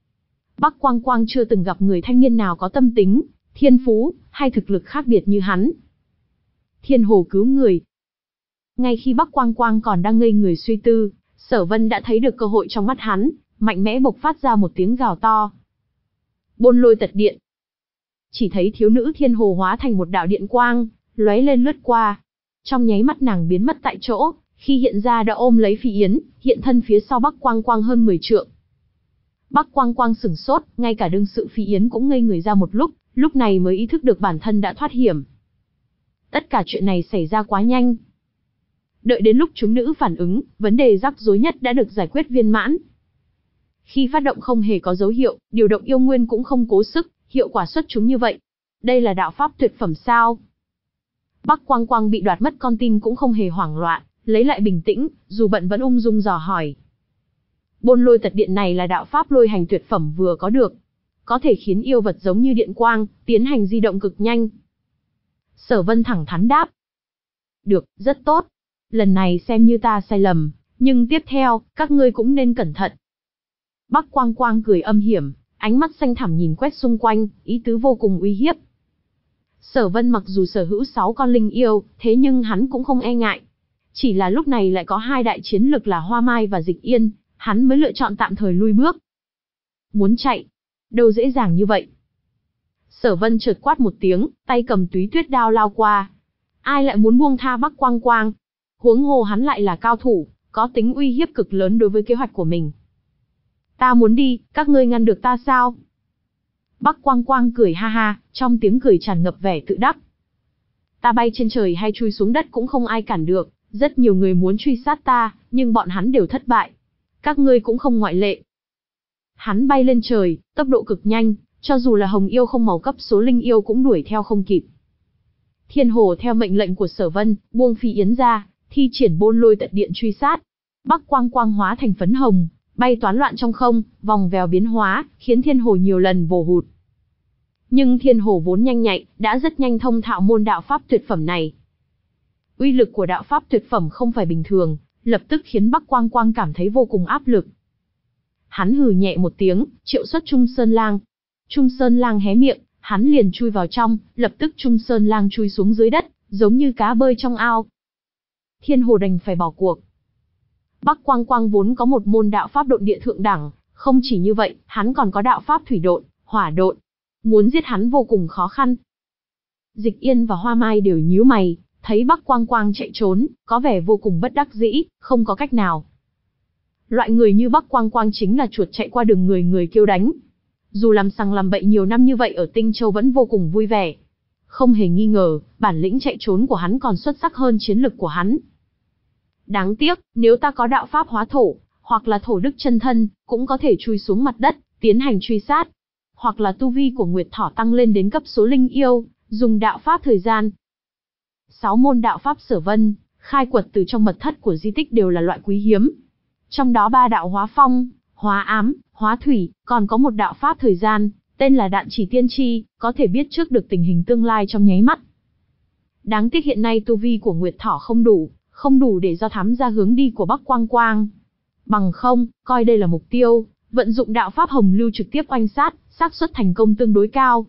Bắc Quang Quang chưa từng gặp người thanh niên nào có tâm tính, thiên phú, hay thực lực khác biệt như hắn. Thiên hồ cứu người. Ngay khi Bắc Quang Quang còn đang ngây người suy tư, Sở Vân đã thấy được cơ hội trong mắt hắn, mạnh mẽ bộc phát ra một tiếng gào to. Bôn Lôi Tật Điện. Chỉ thấy thiếu nữ thiên hồ hóa thành một đạo điện quang, lóe lên lướt qua. Trong nháy mắt nàng biến mất tại chỗ, khi hiện ra đã ôm lấy Phi Yến, hiện thân phía sau Bắc Quang Quang hơn mười trượng. Bắc Quang Quang sửng sốt, ngay cả đương sự Phi Yến cũng ngây người ra một lúc, lúc này mới ý thức được bản thân đã thoát hiểm. Tất cả chuyện này xảy ra quá nhanh. Đợi đến lúc chúng nữ phản ứng, vấn đề rắc rối nhất đã được giải quyết viên mãn. Khi phát động không hề có dấu hiệu, điều động yêu nguyên cũng không cố sức, hiệu quả xuất chúng như vậy. Đây là đạo pháp tuyệt phẩm sao? Bắc Quang Quang bị đoạt mất con tim cũng không hề hoảng loạn, lấy lại bình tĩnh, dù bận vẫn ung dung dò hỏi. Bôn Lôi Tật Điện này là đạo pháp lôi hành tuyệt phẩm vừa có được, có thể khiến yêu vật giống như điện quang, tiến hành di động cực nhanh. Sở Vân thẳng thắn đáp. Được, rất tốt. Lần này xem như ta sai lầm, nhưng tiếp theo, các ngươi cũng nên cẩn thận. Bắc Quang Quang cười âm hiểm, ánh mắt xanh thẳm nhìn quét xung quanh, ý tứ vô cùng uy hiếp. Sở Vân mặc dù sở hữu sáu con linh yêu, thế nhưng hắn cũng không e ngại. Chỉ là lúc này lại có hai đại chiến lực là Hoa Mai và Dịch Yên, hắn mới lựa chọn tạm thời lui bước. Muốn chạy? Đâu dễ dàng như vậy. Sở Vân chợt quát một tiếng, tay cầm túy tuyết đao lao qua. Ai lại muốn buông tha Bắc Quang Quang? Huống hồ hắn lại là cao thủ, có tính uy hiếp cực lớn đối với kế hoạch của mình. Ta muốn đi, các ngươi ngăn được ta sao? Bắc Quang Quang cười ha ha, trong tiếng cười tràn ngập vẻ tự đắc. Ta bay trên trời hay chui xuống đất cũng không ai cản được, rất nhiều người muốn truy sát ta, nhưng bọn hắn đều thất bại. Các ngươi cũng không ngoại lệ. Hắn bay lên trời, tốc độ cực nhanh, cho dù là hồng yêu không màu cấp số linh yêu cũng đuổi theo không kịp. Thiên hồ theo mệnh lệnh của Sở Vân, buông Phi Yến ra, thi triển Bôn Lôi Tật Điện truy sát. Bắc Quang Quang hóa thành phấn hồng, bay toán loạn trong không, vòng vèo biến hóa, khiến thiên hồ nhiều lần vồ hụt. Nhưng thiên hồ vốn nhanh nhạy, đã rất nhanh thông thạo môn đạo pháp tuyệt phẩm này. Uy lực của đạo pháp tuyệt phẩm không phải bình thường, lập tức khiến Bắc Quang Quang cảm thấy vô cùng áp lực. Hắn hừ nhẹ một tiếng, triệu xuất Trung Sơn Lang. Trung Sơn Lang hé miệng, hắn liền chui vào trong, lập tức Trung Sơn Lang chui xuống dưới đất, giống như cá bơi trong ao. Thiên hồ đành phải bỏ cuộc. Bắc Quang Quang vốn có một môn đạo pháp độn địa thượng đẳng, không chỉ như vậy, hắn còn có đạo pháp thủy độn, hỏa độn. Muốn giết hắn vô cùng khó khăn. Dịch Yên và Hoa Mai đều nhíu mày, thấy Bắc Quang Quang chạy trốn, có vẻ vô cùng bất đắc dĩ, không có cách nào. Loại người như Bắc Quang Quang chính là chuột chạy qua đường người người kêu đánh. Dù làm sằng làm bậy nhiều năm như vậy ở Tinh Châu vẫn vô cùng vui vẻ. Không hề nghi ngờ, bản lĩnh chạy trốn của hắn còn xuất sắc hơn chiến lực của hắn. Đáng tiếc, nếu ta có đạo pháp hóa thổ, hoặc là thổ đức chân thân, cũng có thể chui xuống mặt đất, tiến hành truy sát. Hoặc là tu vi của Nguyệt Thỏ tăng lên đến cấp số linh yêu, dùng đạo pháp thời gian. Sáu môn đạo pháp Sở Vân khai quật từ trong mật thất của di tích đều là loại quý hiếm. Trong đó ba đạo hóa phong, hóa ám, hóa thủy, còn có một đạo pháp thời gian, tên là Đạn Chỉ Tiên Tri, có thể biết trước được tình hình tương lai trong nháy mắt. Đáng tiếc hiện nay tu vi của Nguyệt Thỏ không đủ, không đủ để do thám ra hướng đi của Bắc Quang Quang. Bằng không, coi đây là mục tiêu, vận dụng đạo pháp Hồng Lưu trực tiếp oanh sát, xác suất thành công tương đối cao.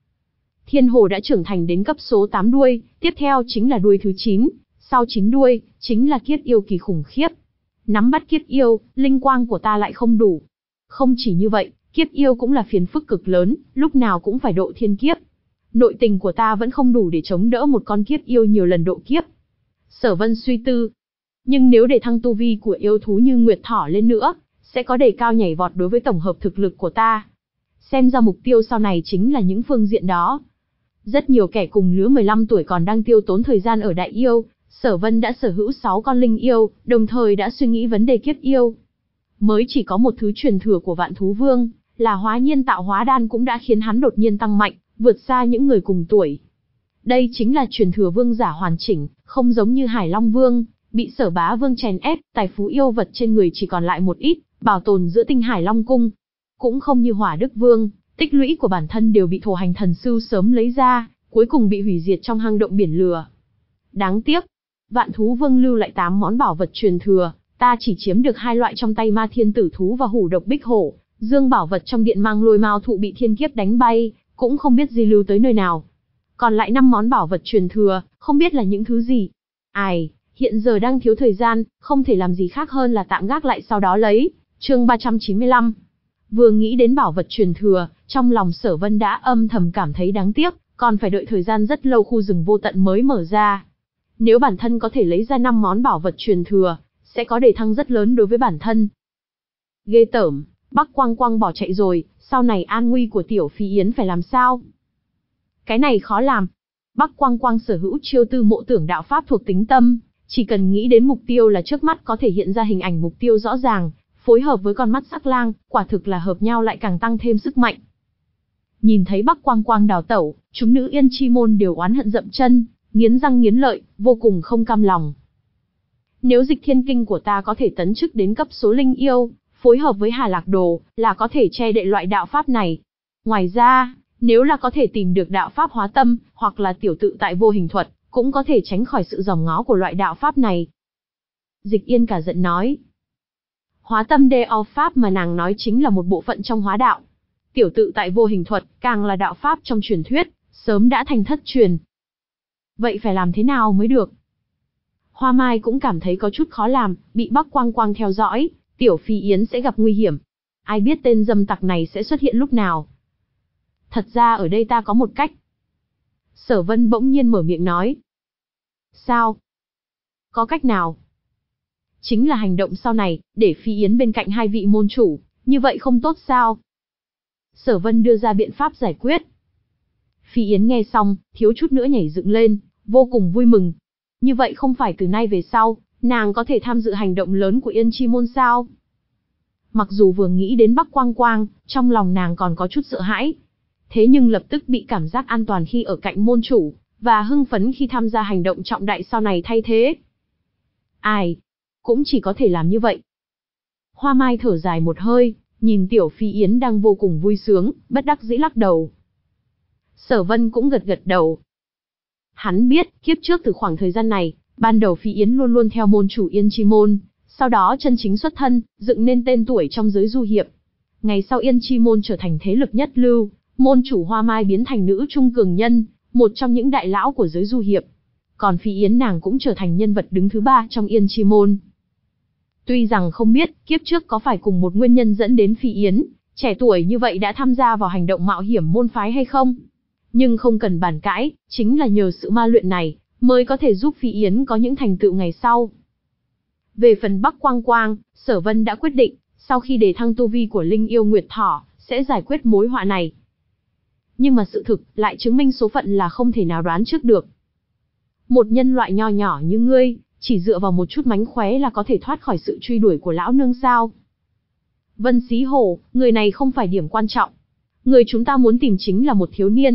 Thiên Hồ đã trưởng thành đến cấp số tám đuôi, tiếp theo chính là đuôi thứ chín, sau chín đuôi, chính là kiết yêu kỳ khủng khiếp. Nắm bắt kiếp yêu, linh quang của ta lại không đủ. Không chỉ như vậy, kiếp yêu cũng là phiền phức cực lớn, lúc nào cũng phải độ thiên kiếp. Nội tình của ta vẫn không đủ để chống đỡ một con kiếp yêu nhiều lần độ kiếp. Sở Vân suy tư. Nhưng nếu để thăng tu vi của yêu thú như Nguyệt Thỏ lên nữa, sẽ có đề cao nhảy vọt đối với tổng hợp thực lực của ta. Xem ra mục tiêu sau này chính là những phương diện đó. Rất nhiều kẻ cùng lứa mười lăm tuổi còn đang tiêu tốn thời gian ở đại yêu, Sở Vân đã sở hữu sáu con linh yêu, đồng thời đã suy nghĩ vấn đề kiếp yêu. Mới chỉ có một thứ truyền thừa của Vạn Thú Vương, là Hóa Nhiên Tạo Hóa Đan cũng đã khiến hắn đột nhiên tăng mạnh, vượt xa những người cùng tuổi. Đây chính là truyền thừa vương giả hoàn chỉnh, không giống như Hải Long Vương, bị Sở Bá Vương chèn ép, tài phú yêu vật trên người chỉ còn lại một ít, bảo tồn giữa tinh Hải Long Cung. Cũng không như Hỏa Đức Vương, tích lũy của bản thân đều bị Thổ Hành Thần Sưu sớm lấy ra, cuối cùng bị hủy diệt trong hang động biển lửa. Đáng tiếc, Vạn Thú Vương lưu lại tám món bảo vật truyền thừa, ta chỉ chiếm được hai loại trong tay Ma Thiên Tử Thú và Hủ Độc Bích Hổ, dương bảo vật trong điện mang lôi mao thụ bị thiên kiếp đánh bay, cũng không biết di lưu tới nơi nào. Còn lại năm món bảo vật truyền thừa, không biết là những thứ gì. Ai, hiện giờ đang thiếu thời gian, không thể làm gì khác hơn là tạm gác lại sau đó lấy. Chương ba trăm chín mươi lăm. Vừa nghĩ đến bảo vật truyền thừa, trong lòng Sở Vân đã âm thầm cảm thấy đáng tiếc, còn phải đợi thời gian rất lâu khu rừng vô tận mới mở ra. Nếu bản thân có thể lấy ra năm món bảo vật truyền thừa, sẽ có đề thăng rất lớn đối với bản thân. Ghê tởm, Bắc Quang Quang bỏ chạy rồi, sau này an nguy của Tiểu Phi Yến phải làm sao? Cái này khó làm. Bắc Quang Quang sở hữu chiêu tư mộ tưởng đạo pháp thuộc tính tâm, chỉ cần nghĩ đến mục tiêu là trước mắt có thể hiện ra hình ảnh mục tiêu rõ ràng, phối hợp với con mắt sắc lang, quả thực là hợp nhau lại càng tăng thêm sức mạnh. Nhìn thấy Bắc Quang Quang đào tẩu, chúng nữ Yên Chi Môn đều oán hận dậm chân, nghiến răng nghiến lợi, vô cùng không cam lòng. Nếu Dịch Thiên Kinh của ta có thể tấn chức đến cấp số linh yêu, phối hợp với Hà Lạc Đồ, là có thể che đậy loại đạo pháp này. Ngoài ra, nếu là có thể tìm được đạo pháp hóa tâm, hoặc là tiểu tự tại vô hình thuật, cũng có thể tránh khỏi sự dòm ngó của loại đạo pháp này. Dịch Yên cả giận nói. Hóa tâm đê o pháp mà nàng nói chính là một bộ phận trong hóa đạo. Tiểu tự tại vô hình thuật, càng là đạo pháp trong truyền thuyết, sớm đã thành thất truyền. Vậy phải làm thế nào mới được? Hoa Mai cũng cảm thấy có chút khó làm, bị Bắc Quang Quang theo dõi, Tiểu Phi Yến sẽ gặp nguy hiểm. Ai biết tên dâm tặc này sẽ xuất hiện lúc nào? Thật ra ở đây ta có một cách. Sở Vân bỗng nhiên mở miệng nói. Sao? Có cách nào? Chính là hành động sau này, để Phi Yến bên cạnh hai vị môn chủ, như vậy không tốt sao? Sở Vân đưa ra biện pháp giải quyết. Phi Yến nghe xong, thiếu chút nữa nhảy dựng lên, vô cùng vui mừng. Như vậy không phải từ nay về sau, nàng có thể tham dự hành động lớn của Yên Chi Môn sao? Mặc dù vừa nghĩ đến Bắc Quang Quang, trong lòng nàng còn có chút sợ hãi. Thế nhưng lập tức bị cảm giác an toàn khi ở cạnh môn chủ, và hưng phấn khi tham gia hành động trọng đại sau này thay thế. Ai? Cũng chỉ có thể làm như vậy. Hoa Mai thở dài một hơi, nhìn Tiểu Phi Yến đang vô cùng vui sướng, bất đắc dĩ lắc đầu. Sở Vân cũng gật gật đầu. Hắn biết, kiếp trước từ khoảng thời gian này, ban đầu Phi Yến luôn luôn theo môn chủ Yên Chi Môn, sau đó chân chính xuất thân, dựng nên tên tuổi trong giới du hiệp. Ngày sau Yên Chi Môn trở thành thế lực nhất lưu, môn chủ Hoa Mai biến thành nữ trung cường nhân, một trong những đại lão của giới du hiệp. Còn Phi Yến nàng cũng trở thành nhân vật đứng thứ ba trong Yên Chi Môn. Tuy rằng không biết kiếp trước có phải cùng một nguyên nhân dẫn đến Phi Yến, trẻ tuổi như vậy đã tham gia vào hành động mạo hiểm môn phái hay không. Nhưng không cần bàn cãi, chính là nhờ sự ma luyện này, mới có thể giúp Phi Yến có những thành tựu ngày sau. Về phần Bắc Quang Quang, Sở Vân đã quyết định, sau khi đề thăng tu vi của Linh Yêu Nguyệt Thỏ, sẽ giải quyết mối họa này. Nhưng mà sự thực lại chứng minh số phận là không thể nào đoán trước được. Một nhân loại nho nhỏ như ngươi, chỉ dựa vào một chút mánh khóe là có thể thoát khỏi sự truy đuổi của lão nương sao? Vân Xí Hổ, người này không phải điểm quan trọng. Người chúng ta muốn tìm chính là một thiếu niên.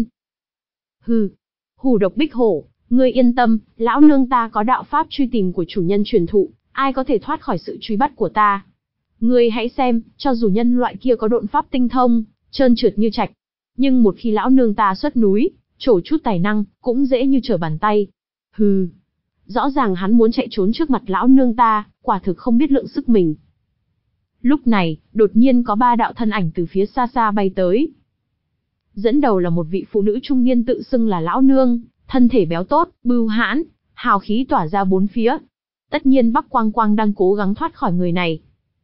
Hừ, Hủ Độc Bích Hổ, ngươi yên tâm, lão nương ta có đạo pháp truy tìm của chủ nhân truyền thụ, ai có thể thoát khỏi sự truy bắt của ta. Ngươi hãy xem, cho dù nhân loại kia có độn pháp tinh thông, trơn trượt như trạch, nhưng một khi lão nương ta xuất núi, trổ chút tài năng, cũng dễ như trở bàn tay. Hừ, rõ ràng hắn muốn chạy trốn trước mặt lão nương ta, quả thực không biết lượng sức mình. Lúc này, đột nhiên có ba đạo thân ảnh từ phía xa xa bay tới. Dẫn đầu là một vị phụ nữ trung niên tự xưng là lão nương, thân thể béo tốt, bưu hãn, hào khí tỏa ra bốn phía. Tất nhiên Bắc Quang Quang đang cố gắng thoát khỏi người này.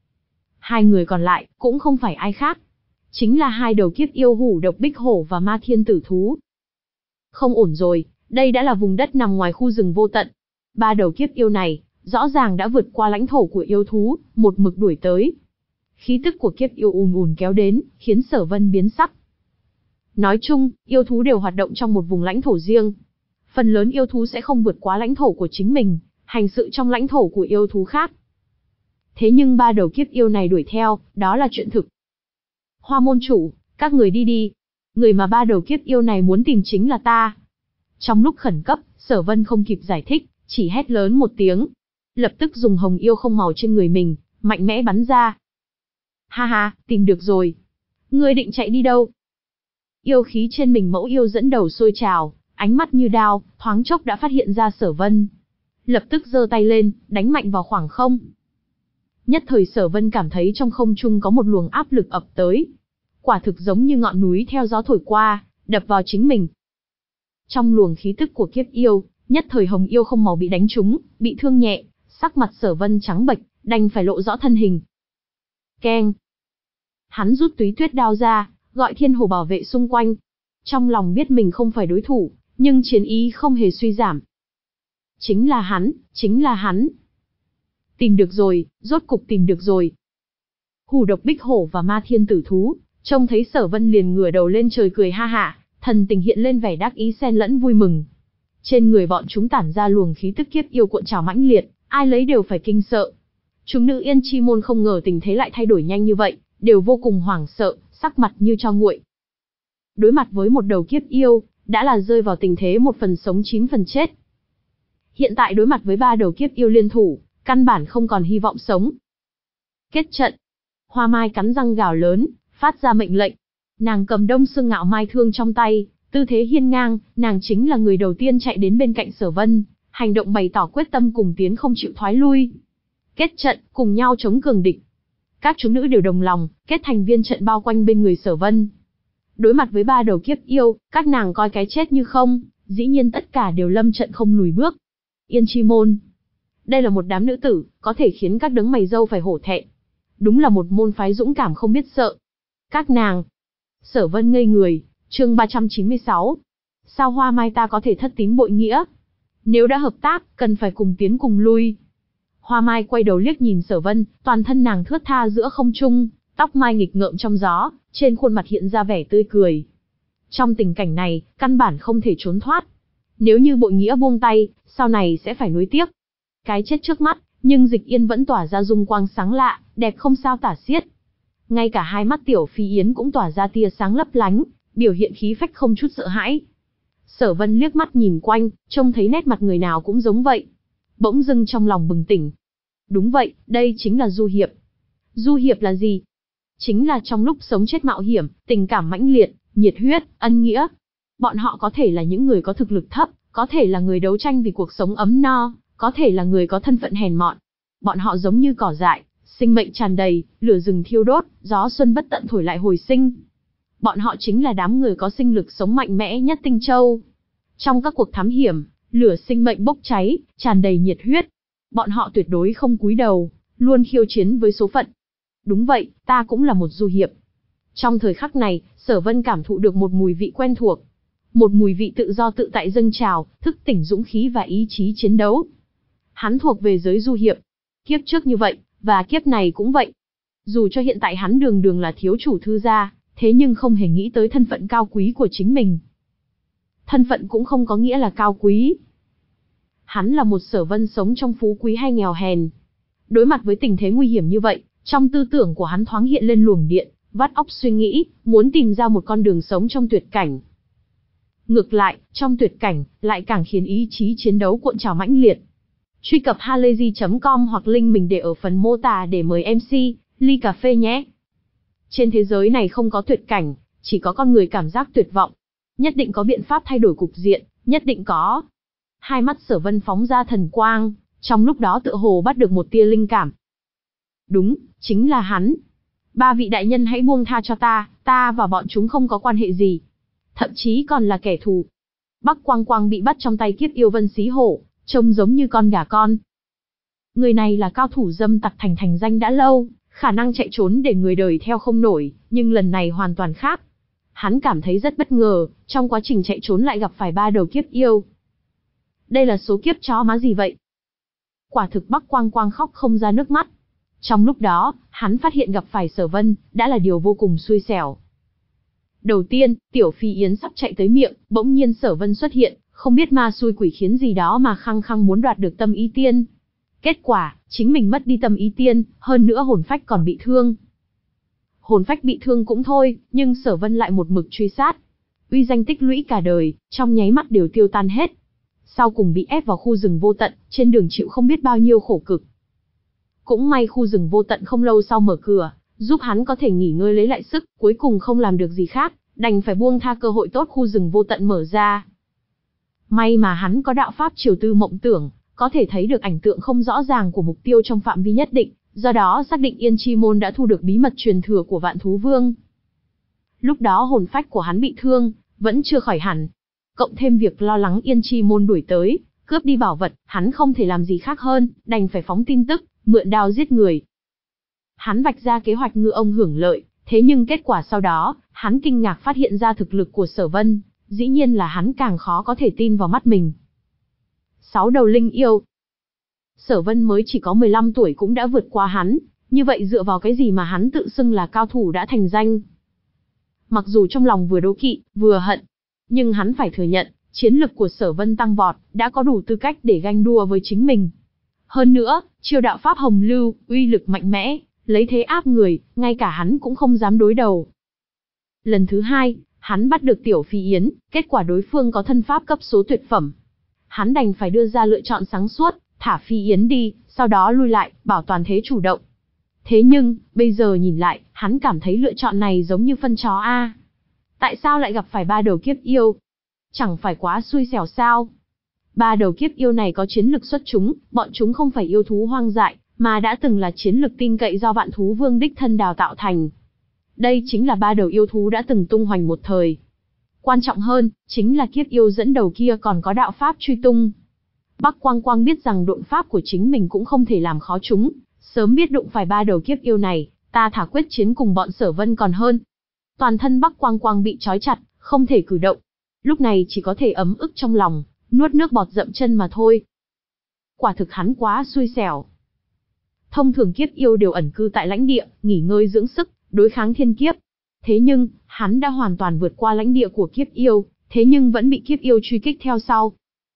Hai người còn lại, cũng không phải ai khác. Chính là hai đầu kiếp yêu Hủ Độc Bích Hổ và Ma Thiên Tử Thú. Không ổn rồi, đây đã là vùng đất nằm ngoài khu rừng vô tận. Ba đầu kiếp yêu này, rõ ràng đã vượt qua lãnh thổ của yêu thú, một mực đuổi tới. Khí tức của kiếp yêu ùn ùn kéo đến, khiến Sở Vân biến sắc. Nói chung, yêu thú đều hoạt động trong một vùng lãnh thổ riêng. Phần lớn yêu thú sẽ không vượt quá lãnh thổ của chính mình, hành sự trong lãnh thổ của yêu thú khác. Thế nhưng ba đầu kiếp yêu này đuổi theo, đó là chuyện thực. Hoa môn chủ, các người đi đi. Người mà ba đầu kiếp yêu này muốn tìm chính là ta. Trong lúc khẩn cấp, Sở Vân không kịp giải thích, chỉ hét lớn một tiếng. Lập tức dùng hồng yêu không màu trên người mình, mạnh mẽ bắn ra. Ha ha, tìm được rồi. Ngươi định chạy đi đâu? Yêu khí trên mình mẫu yêu dẫn đầu sôi trào, ánh mắt như đao, thoáng chốc đã phát hiện ra Sở Vân. Lập tức giơ tay lên, đánh mạnh vào khoảng không. Nhất thời Sở Vân cảm thấy trong không trung có một luồng áp lực ập tới. Quả thực giống như ngọn núi theo gió thổi qua, đập vào chính mình. Trong luồng khí tức của kiếp yêu, nhất thời hồng yêu không màu bị đánh trúng, bị thương nhẹ, sắc mặt Sở Vân trắng bệch, đành phải lộ rõ thân hình. Keng. Hắn rút túy tuyết đao ra, gọi thiên hồ bảo vệ xung quanh. Trong lòng biết mình không phải đối thủ, nhưng chiến ý không hề suy giảm. Chính là hắn, chính là hắn. Tìm được rồi, rốt cục tìm được rồi. Hủ Độc Bích Hổ và Ma Thiên Tử Thú, trông thấy Sở Vân liền ngửa đầu lên trời cười ha hả, thần tình hiện lên vẻ đắc ý xen lẫn vui mừng. Trên người bọn chúng tản ra luồng khí tức kiếp yêu cuộn trào mãnh liệt, ai lấy đều phải kinh sợ. Chúng nữ Yên Chi môn không ngờ tình thế lại thay đổi nhanh như vậy, đều vô cùng hoảng sợ, sắc mặt như tro nguội. Đối mặt với một đầu kiếp yêu, đã là rơi vào tình thế một phần sống chín phần chết. Hiện tại đối mặt với ba đầu kiếp yêu liên thủ, căn bản không còn hy vọng sống. Kết trận. Hoa Mai cắn răng gào lớn, phát ra mệnh lệnh. Nàng cầm Đông Sương Ngạo Mai thương trong tay, tư thế hiên ngang, nàng chính là người đầu tiên chạy đến bên cạnh Sở Vân, hành động bày tỏ quyết tâm cùng tiến không chịu thoái lui. Kết trận, cùng nhau chống cường địch. Các chúng nữ đều đồng lòng, kết thành viên trận bao quanh bên người Sở Vân. Đối mặt với ba đầu kiếp yêu, các nàng coi cái chết như không, dĩ nhiên tất cả đều lâm trận không lùi bước. Yên Chi môn. Đây là một đám nữ tử, có thể khiến các đấng mày râu phải hổ thẹn. Đúng là một môn phái dũng cảm không biết sợ. Các nàng. Sở Vân ngây người, chương ba trăm chín mươi sáu. Sao Hoa Mai ta có thể thất tín bội nghĩa? Nếu đã hợp tác, cần phải cùng tiến cùng lui. Hoa Mai quay đầu liếc nhìn Sở Vân, toàn thân nàng thướt tha giữa không trung, tóc mai nghịch ngợm trong gió, trên khuôn mặt hiện ra vẻ tươi cười. Trong tình cảnh này, căn bản không thể trốn thoát. Nếu như bội nghĩa buông tay, sau này sẽ phải nuối tiếc. Cái chết trước mắt, nhưng Dịch Yên vẫn tỏa ra dung quang sáng lạ, đẹp không sao tả xiết. Ngay cả hai mắt Tiểu Phi Yến cũng tỏa ra tia sáng lấp lánh, biểu hiện khí phách không chút sợ hãi. Sở Vân liếc mắt nhìn quanh, trông thấy nét mặt người nào cũng giống vậy. Bỗng dưng trong lòng bừng tỉnh. Đúng vậy, đây chính là du hiệp. Du hiệp là gì? Chính là trong lúc sống chết mạo hiểm, tình cảm mãnh liệt, nhiệt huyết, ân nghĩa. Bọn họ có thể là những người có thực lực thấp, có thể là người đấu tranh vì cuộc sống ấm no, có thể là người có thân phận hèn mọn. Bọn họ giống như cỏ dại, sinh mệnh tràn đầy, lửa rừng thiêu đốt, gió xuân bất tận thổi lại hồi sinh. Bọn họ chính là đám người có sinh lực sống mạnh mẽ nhất Tinh Châu. Trong các cuộc thám hiểm, lửa sinh mệnh bốc cháy, tràn đầy nhiệt huyết. Bọn họ tuyệt đối không cúi đầu, luôn khiêu chiến với số phận. Đúng vậy, ta cũng là một du hiệp. Trong thời khắc này, Sở Vân cảm thụ được một mùi vị quen thuộc. Một mùi vị tự do tự tại dâng trào, thức tỉnh dũng khí và ý chí chiến đấu. Hắn thuộc về giới du hiệp. Kiếp trước như vậy, và kiếp này cũng vậy. Dù cho hiện tại hắn đường đường là thiếu chủ thư gia, thế nhưng không hề nghĩ tới thân phận cao quý của chính mình. Thân phận cũng không có nghĩa là cao quý. Hắn là một Sở Vân sống trong phú quý hay nghèo hèn. Đối mặt với tình thế nguy hiểm như vậy, trong tư tưởng của hắn thoáng hiện lên luồng điện, vắt óc suy nghĩ, muốn tìm ra một con đường sống trong tuyệt cảnh. Ngược lại, trong tuyệt cảnh, lại càng khiến ý chí chiến đấu cuộn trào mãnh liệt. Truy cập halayzi chấm com hoặc link mình để ở phần mô tả để mời em xê, ly cà phê nhé. Trên thế giới này không có tuyệt cảnh, chỉ có con người cảm giác tuyệt vọng. Nhất định có biện pháp thay đổi cục diện, nhất định có. Hai mắt Sở Vân phóng ra thần quang, trong lúc đó tựa hồ bắt được một tia linh cảm. Đúng, chính là hắn. Ba vị đại nhân hãy buông tha cho ta, ta và bọn chúng không có quan hệ gì. Thậm chí còn là kẻ thù. Bắc Quang Quang bị bắt trong tay Kiếp Yêu Vân Xí Hổ, trông giống như con gà con. Người này là cao thủ dâm tặc thành thành danh đã lâu, khả năng chạy trốn để người đời theo không nổi, nhưng lần này hoàn toàn khác. Hắn cảm thấy rất bất ngờ, trong quá trình chạy trốn lại gặp phải ba đầu kiếp yêu. Đây là số kiếp chó má gì vậy? Quả thực Bắc Quang Quang khóc không ra nước mắt. Trong lúc đó, hắn phát hiện gặp phải Sở Vân, đã là điều vô cùng xui xẻo. Đầu tiên, Tiểu Phi Yến sắp chạy tới miệng, bỗng nhiên Sở Vân xuất hiện, không biết ma xui quỷ khiến gì đó mà khăng khăng muốn đoạt được Tâm Ý Tiên. Kết quả, chính mình mất đi Tâm Ý Tiên, hơn nữa hồn phách còn bị thương. Hồn phách bị thương cũng thôi, nhưng Sở Vân lại một mực truy sát. Uy danh tích lũy cả đời, trong nháy mắt đều tiêu tan hết. Sau cùng bị ép vào khu rừng vô tận, trên đường chịu không biết bao nhiêu khổ cực. Cũng may khu rừng vô tận không lâu sau mở cửa, giúp hắn có thể nghỉ ngơi lấy lại sức, cuối cùng không làm được gì khác, đành phải buông tha cơ hội tốt khu rừng vô tận mở ra. May mà hắn có đạo pháp Triều Tư Mộng Tưởng, có thể thấy được ảnh tượng không rõ ràng của mục tiêu trong phạm vi nhất định, do đó xác định Yên Chi Môn đã thu được bí mật truyền thừa của Vạn Thú Vương. Lúc đó hồn phách của hắn bị thương, vẫn chưa khỏi hẳn. Cộng thêm việc lo lắng Yên Chi Môn đuổi tới, cướp đi bảo vật, hắn không thể làm gì khác hơn, đành phải phóng tin tức, mượn đao giết người. Hắn vạch ra kế hoạch ngư ông hưởng lợi, thế nhưng kết quả sau đó, hắn kinh ngạc phát hiện ra thực lực của Sở Vân, dĩ nhiên là hắn càng khó có thể tin vào mắt mình. Sáu đầu linh yêu. Sở Vân mới chỉ có mười lăm tuổi cũng đã vượt qua hắn, như vậy dựa vào cái gì mà hắn tự xưng là cao thủ đã thành danh? Mặc dù trong lòng vừa đố kỵ, vừa hận, nhưng hắn phải thừa nhận, chiến lực của Sở Vân tăng vọt, đã có đủ tư cách để ganh đua với chính mình. Hơn nữa, chiêu đạo pháp Hồng Lưu, uy lực mạnh mẽ, lấy thế áp người, ngay cả hắn cũng không dám đối đầu. Lần thứ hai, hắn bắt được Tiểu Phi Yến, kết quả đối phương có thân pháp cấp số tuyệt phẩm. Hắn đành phải đưa ra lựa chọn sáng suốt, thả Phi Yến đi, sau đó lui lại, bảo toàn thế chủ động. Thế nhưng, bây giờ nhìn lại, hắn cảm thấy lựa chọn này giống như phân chó a. Tại sao lại gặp phải ba đầu kiếp yêu? Chẳng phải quá xui xẻo sao? Ba đầu kiếp yêu này có chiến lực xuất chúng, bọn chúng không phải yêu thú hoang dại, mà đã từng là chiến lực tin cậy do Vạn Thú Vương đích thân đào tạo thành. Đây chính là ba đầu yêu thú đã từng tung hoành một thời. Quan trọng hơn, chính là kiếp yêu dẫn đầu kia còn có đạo pháp truy tung. Bắc Quang Quang biết rằng độn pháp của chính mình cũng không thể làm khó chúng, sớm biết đụng phải ba đầu kiếp yêu này, ta thả quyết chiến cùng bọn Sở Vân còn hơn. Toàn thân Bắc Quang Quang bị trói chặt, không thể cử động. Lúc này chỉ có thể ấm ức trong lòng, nuốt nước bọt dậm chân mà thôi. Quả thực hắn quá xui xẻo. Thông thường kiếp yêu đều ẩn cư tại lãnh địa, nghỉ ngơi dưỡng sức, đối kháng thiên kiếp. Thế nhưng, hắn đã hoàn toàn vượt qua lãnh địa của kiếp yêu, thế nhưng vẫn bị kiếp yêu truy kích theo sau.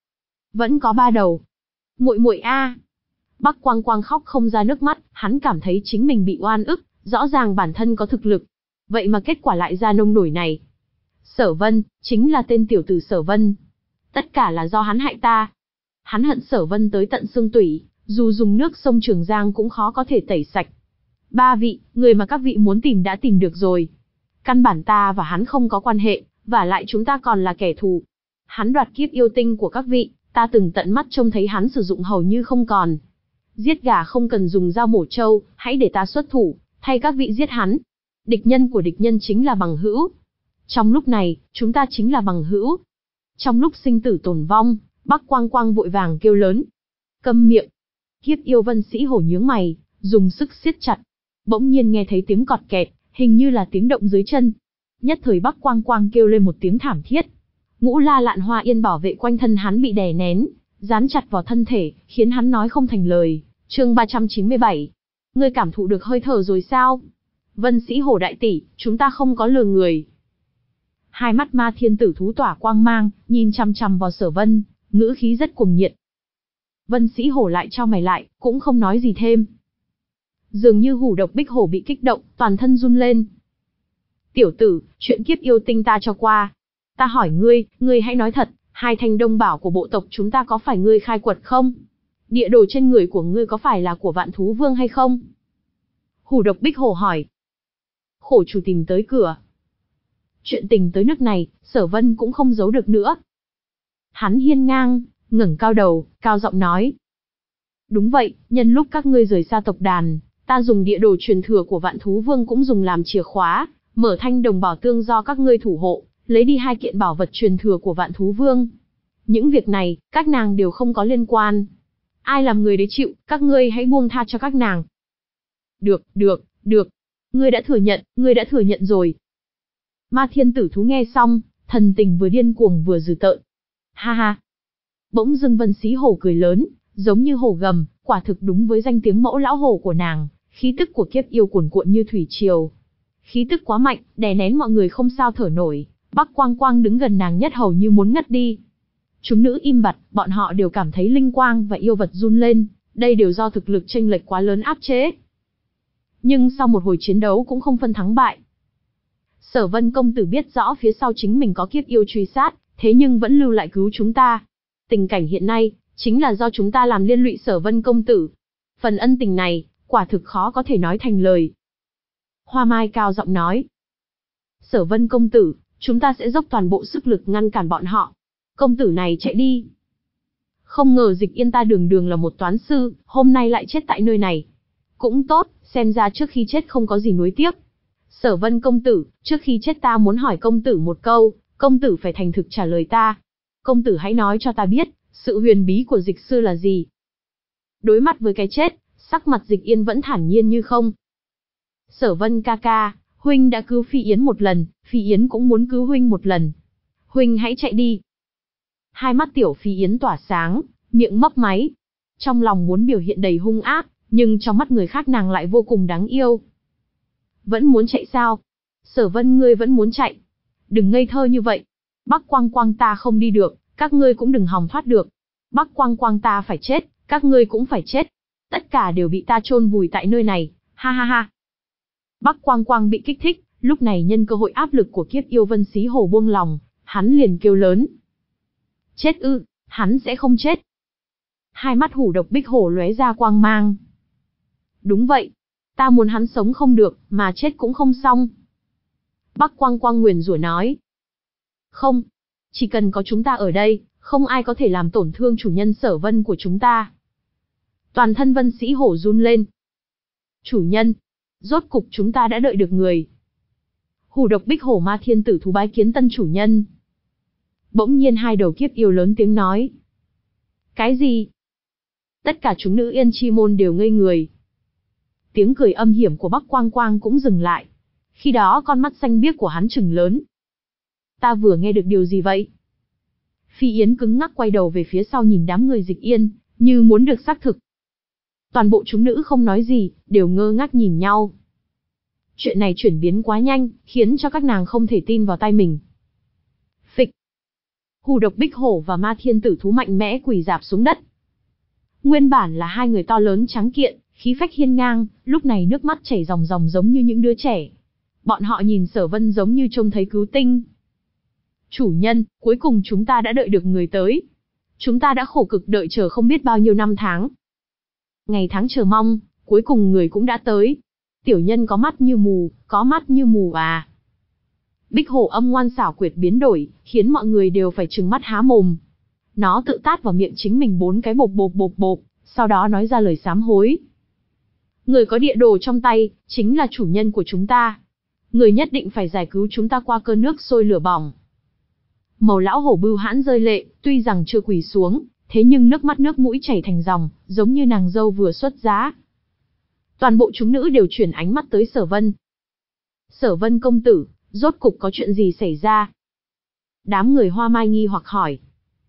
Vẫn có ba đầu. Muội muội a. Bắc Quang Quang khóc không ra nước mắt, hắn cảm thấy chính mình bị oan ức, rõ ràng bản thân có thực lực. Vậy mà kết quả lại ra nông nổi này. Sở Vân, chính là tên tiểu tử Sở Vân. Tất cả là do hắn hại ta. Hắn hận Sở Vân tới tận xương tủy, dù dùng nước sông Trường Giang cũng khó có thể tẩy sạch. Ba vị, người mà các vị muốn tìm đã tìm được rồi. Căn bản ta và hắn không có quan hệ, và lại chúng ta còn là kẻ thù. Hắn đoạt kiếp yêu tinh của các vị, ta từng tận mắt trông thấy hắn sử dụng hầu như không còn. Giết gà không cần dùng dao mổ trâu, hãy để ta xuất thủ, thay các vị giết hắn. Địch nhân của địch nhân chính là bằng hữu. Trong lúc này, chúng ta chính là bằng hữu. Trong lúc sinh tử tồn vong, Bắc Quang Quang vội vàng kêu lớn. Câm miệng. Kiếp yêu Vân Sĩ Hổ nhướng mày, dùng sức siết chặt. Bỗng nhiên nghe thấy tiếng cọt kẹt, hình như là tiếng động dưới chân. Nhất thời Bắc Quang Quang kêu lên một tiếng thảm thiết. Ngũ La Lạn Hoa Yên bảo vệ quanh thân hắn bị đè nén, dán chặt vào thân thể, khiến hắn nói không thành lời. Chương ba trăm chín mươi bảy. Ngươi cảm thụ được hơi thở rồi sao? Vân Sĩ Hổ đại tỷ, chúng ta không có lừa người. Hai mắt ma thiên tử thú tỏa quang mang, nhìn chằm chằm vào Sở Vân, ngữ khí rất cuồng nhiệt. Vân Sĩ Hổ lại chau mày lại, cũng không nói gì thêm. Dường như Hủ Độc Bích Hổ bị kích động, toàn thân run lên. Tiểu tử, chuyện kiếp yêu tinh ta cho qua. Ta hỏi ngươi, ngươi hãy nói thật, hai thanh đông bảo của bộ tộc chúng ta có phải ngươi khai quật không? Địa đồ trên người của ngươi có phải là của Vạn Thú Vương hay không? Hủ Độc Bích Hổ hỏi. Khổ chủ tìm tới cửa. Chuyện tình tới nước này, Sở Vân cũng không giấu được nữa. Hắn hiên ngang, ngẩng cao đầu, cao giọng nói. Đúng vậy, nhân lúc các ngươi rời xa tộc đàn, ta dùng địa đồ truyền thừa của Vạn Thú Vương cũng dùng làm chìa khóa, mở thanh đồng bảo tương do các ngươi thủ hộ, lấy đi hai kiện bảo vật truyền thừa của Vạn Thú Vương. Những việc này, các nàng đều không có liên quan. Ai làm người đấy chịu, các ngươi hãy buông tha cho các nàng. Được, được, được. Ngươi đã thừa nhận, ngươi đã thừa nhận rồi. Ma thiên tử thú nghe xong, thần tình vừa điên cuồng vừa dữ tợn. Ha ha. Bỗng dưng Vân Sĩ Hổ cười lớn, giống như hổ gầm, quả thực đúng với danh tiếng mẫu lão hổ của nàng, khí tức của kiếp yêu cuồn cuộn như thủy triều. Khí tức quá mạnh, đè nén mọi người không sao thở nổi, Bắc Quang Quang đứng gần nàng nhất hầu như muốn ngất đi. Chúng nữ im bặt, bọn họ đều cảm thấy linh quang và yêu vật run lên, đây đều do thực lực chênh lệch quá lớn áp chế. Nhưng sau một hồi chiến đấu cũng không phân thắng bại. Sở Vân công tử biết rõ phía sau chính mình có kiếp yêu truy sát, thế nhưng vẫn lưu lại cứu chúng ta. Tình cảnh hiện nay, chính là do chúng ta làm liên lụy Sở Vân công tử. Phần ân tình này, quả thực khó có thể nói thành lời. Hoa Mai cao giọng nói. Sở Vân công tử, chúng ta sẽ dốc toàn bộ sức lực ngăn cản bọn họ. Công tử này chạy đi. Không ngờ Dịch Yên ta đường đường là một toán sư, hôm nay lại chết tại nơi này. Cũng tốt, xem ra trước khi chết không có gì nuối tiếc. Sở Vân công tử, trước khi chết ta muốn hỏi công tử một câu, công tử phải thành thực trả lời ta. Công tử hãy nói cho ta biết, sự huyền bí của Dịch sư là gì? Đối mặt với cái chết, sắc mặt Dịch Yên vẫn thản nhiên như không. Sở Vân ca ca, huynh đã cứu Phi Yến một lần, Phi Yến cũng muốn cứu huynh một lần. Huynh hãy chạy đi. Hai mắt tiểu Phi Yến tỏa sáng, miệng mấp máy. Trong lòng muốn biểu hiện đầy hung ác, nhưng trong mắt người khác nàng lại vô cùng đáng yêu. Vẫn muốn chạy sao? Sở Vân ngươi vẫn muốn chạy. Đừng ngây thơ như vậy. Bắc Quang Quang ta không đi được, các ngươi cũng đừng hòng thoát được. Bắc Quang Quang ta phải chết, các ngươi cũng phải chết. Tất cả đều bị ta chôn vùi tại nơi này, ha ha ha. Bắc Quang Quang bị kích thích, lúc này nhân cơ hội áp lực của kiếp yêu Vân Sĩ Hổ buông lòng, hắn liền kêu lớn. Chết ư, hắn sẽ không chết. Hai mắt Hủ Độc Bích Hổ lóe ra quang mang. Đúng vậy, ta muốn hắn sống không được, mà chết cũng không xong. Bắc Quang Quang nguyền rủa nói. Không, chỉ cần có chúng ta ở đây, không ai có thể làm tổn thương chủ nhân Sở Vân của chúng ta. Toàn thân Vân Sĩ Hổ run lên. Chủ nhân, rốt cục chúng ta đã đợi được người. Hủ Độc Bích Hổ ma thiên tử thú bái kiến tân chủ nhân. Bỗng nhiên hai đầu kiếp yêu lớn tiếng nói. Cái gì? Tất cả chúng nữ Yên Chi môn đều ngây người. Tiếng cười âm hiểm của Bắc Quang Quang cũng dừng lại. Khi đó con mắt xanh biếc của hắn trừng lớn. Ta vừa nghe được điều gì vậy? Phi Yến cứng ngắc quay đầu về phía sau nhìn đám người Dịch Yên, như muốn được xác thực. Toàn bộ chúng nữ không nói gì, đều ngơ ngác nhìn nhau. Chuyện này chuyển biến quá nhanh, khiến cho các nàng không thể tin vào tai mình. Phịch. Hủ Độc Bích Hổ và Ma Thiên Tử thú mạnh mẽ quỳ rạp xuống đất. Nguyên bản là hai người to lớn trắng kiện, khí phách hiên ngang, lúc này nước mắt chảy ròng ròng giống như những đứa trẻ. Bọn họ nhìn Sở Vân giống như trông thấy cứu tinh. Chủ nhân, cuối cùng chúng ta đã đợi được người tới. Chúng ta đã khổ cực đợi chờ không biết bao nhiêu năm tháng. Ngày tháng chờ mong, cuối cùng người cũng đã tới. Tiểu nhân có mắt như mù, có mắt như mù à. Bích Hổ âm ngoan xảo quyệt biến đổi, khiến mọi người đều phải trừng mắt há mồm. Nó tự tát vào miệng chính mình bốn cái bộp bộp bộp bộp, sau đó nói ra lời sám hối. Người có địa đồ trong tay, chính là chủ nhân của chúng ta. Người nhất định phải giải cứu chúng ta qua cơn nước sôi lửa bỏng. Màu lão hổ bưu hãn rơi lệ, tuy rằng chưa quỳ xuống, thế nhưng nước mắt nước mũi chảy thành dòng, giống như nàng dâu vừa xuất giá. Toàn bộ chúng nữ đều chuyển ánh mắt tới Sở Vân. Sở Vân công tử, rốt cục có chuyện gì xảy ra? Đám người Hoa Mai nghi hoặc hỏi.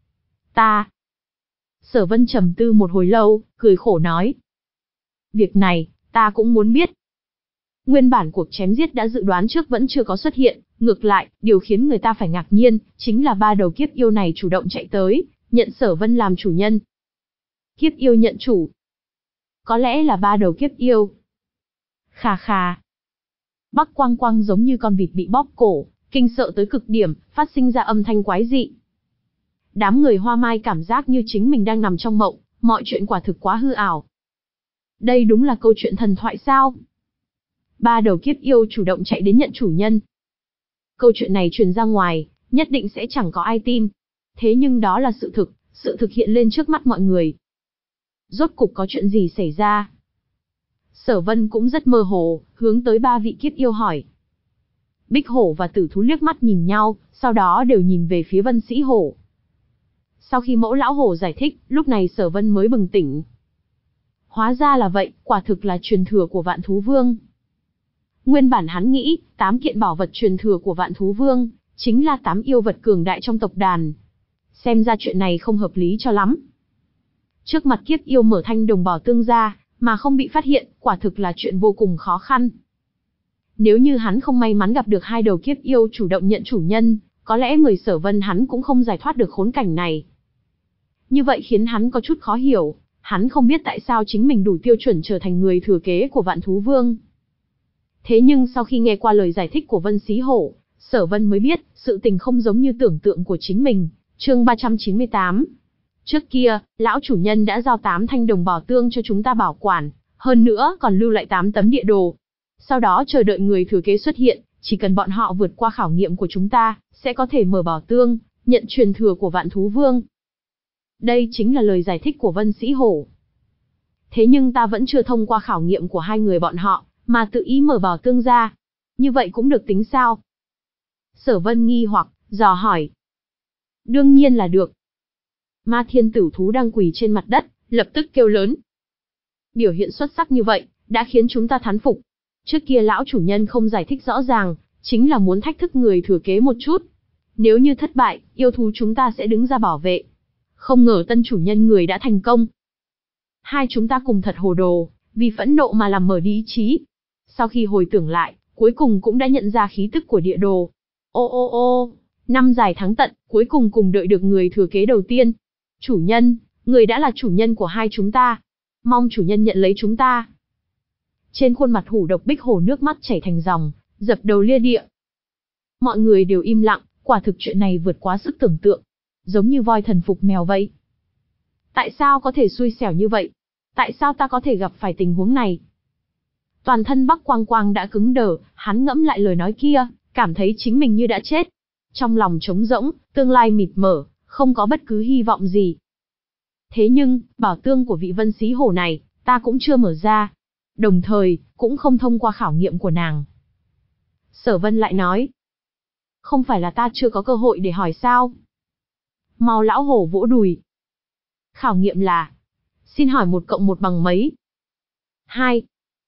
Ta. Sở Vân trầm tư một hồi lâu, cười khổ nói. Việc này, ta cũng muốn biết. Nguyên bản cuộc chém giết đã dự đoán trước vẫn chưa có xuất hiện, ngược lại, điều khiến người ta phải ngạc nhiên, chính là ba đầu kiếp yêu này chủ động chạy tới, nhận Sở Vân làm chủ nhân. Kiếp yêu nhận chủ. Có lẽ là ba đầu kiếp yêu. Khà khà. Bắc Quang Quang giống như con vịt bị bóp cổ, kinh sợ tới cực điểm, phát sinh ra âm thanh quái dị. Đám người Hoa Mai cảm giác như chính mình đang nằm trong mộng, mọi chuyện quả thực quá hư ảo. Đây đúng là câu chuyện thần thoại sao? Ba đầu kiếp yêu chủ động chạy đến nhận chủ nhân. Câu chuyện này truyền ra ngoài, nhất định sẽ chẳng có ai tin. Thế nhưng đó là sự thực, sự thực hiện lên trước mắt mọi người. Rốt cục có chuyện gì xảy ra? Sở Vân cũng rất mơ hồ, hướng tới ba vị kiếp yêu hỏi. Bích Hổ và Tử Thú liếc mắt nhìn nhau, sau đó đều nhìn về phía Vân Sĩ Hổ. Sau khi Mẫu Lão Hổ giải thích, lúc này Sở Vân mới bừng tỉnh. Hóa ra là vậy, quả thực là truyền thừa của Vạn Thú Vương. Nguyên bản hắn nghĩ, tám kiện bảo vật truyền thừa của Vạn Thú Vương, chính là tám yêu vật cường đại trong tộc đàn. Xem ra chuyện này không hợp lý cho lắm. Trước mặt kiếp yêu mở thanh đồng bảo tương ra, mà không bị phát hiện, quả thực là chuyện vô cùng khó khăn. Nếu như hắn không may mắn gặp được hai đầu kiếp yêu chủ động nhận chủ nhân, có lẽ người Sở Vân hắn cũng không giải thoát được khốn cảnh này. Như vậy khiến hắn có chút khó hiểu, hắn không biết tại sao chính mình đủ tiêu chuẩn trở thành người thừa kế của Vạn Thú Vương. Thế nhưng sau khi nghe qua lời giải thích của Vân Xí Hổ, Sở Vân mới biết, sự tình không giống như tưởng tượng của chính mình. Chương ba trăm chín mươi tám. Trước kia, lão chủ nhân đã giao tám thanh đồng bảo tương cho chúng ta bảo quản, hơn nữa còn lưu lại tám tấm địa đồ. Sau đó chờ đợi người thừa kế xuất hiện, chỉ cần bọn họ vượt qua khảo nghiệm của chúng ta, sẽ có thể mở bảo tương, nhận truyền thừa của Vạn Thú Vương. Đây chính là lời giải thích của Vân Sĩ Hổ. Thế nhưng ta vẫn chưa thông qua khảo nghiệm của hai người bọn họ, mà tự ý mở bảo tương ra. Như vậy cũng được tính sao? Sở Vân nghi hoặc, dò hỏi. Đương nhiên là được. Ma Thiên Tử Thú đang quỳ trên mặt đất, lập tức kêu lớn. Biểu hiện xuất sắc như vậy, đã khiến chúng ta thán phục. Trước kia lão chủ nhân không giải thích rõ ràng, chính là muốn thách thức người thừa kế một chút. Nếu như thất bại, yêu thú chúng ta sẽ đứng ra bảo vệ. Không ngờ tân chủ nhân người đã thành công. Hai chúng ta cùng thật hồ đồ, vì phẫn nộ mà làm mở đi ý chí. Sau khi hồi tưởng lại, cuối cùng cũng đã nhận ra khí tức của địa đồ. Ô ô ô, năm dài tháng tận, cuối cùng cùng đợi được người thừa kế đầu tiên. Chủ nhân, người đã là chủ nhân của hai chúng ta. Mong chủ nhân nhận lấy chúng ta. Trên khuôn mặt hủ độc Bích Hổ nước mắt chảy thành dòng, dập đầu lia địa. Mọi người đều im lặng, quả thực chuyện này vượt quá sức tưởng tượng. Giống như voi thần phục mèo vậy. Tại sao có thể xui xẻo như vậy? Tại sao ta có thể gặp phải tình huống này? Toàn thân Bắc Quang Quang đã cứng đờ, hắn ngẫm lại lời nói kia, cảm thấy chính mình như đã chết. Trong lòng trống rỗng, tương lai mịt mờ, không có bất cứ hy vọng gì. Thế nhưng, bảo tương của vị Vân Xí Hổ này, ta cũng chưa mở ra. Đồng thời, cũng không thông qua khảo nghiệm của nàng. Sở Vân lại nói. Không phải là ta chưa có cơ hội để hỏi sao? Mau lão hổ vỗ đùi. Khảo nghiệm là, xin hỏi một cộng một bằng mấy? Hai.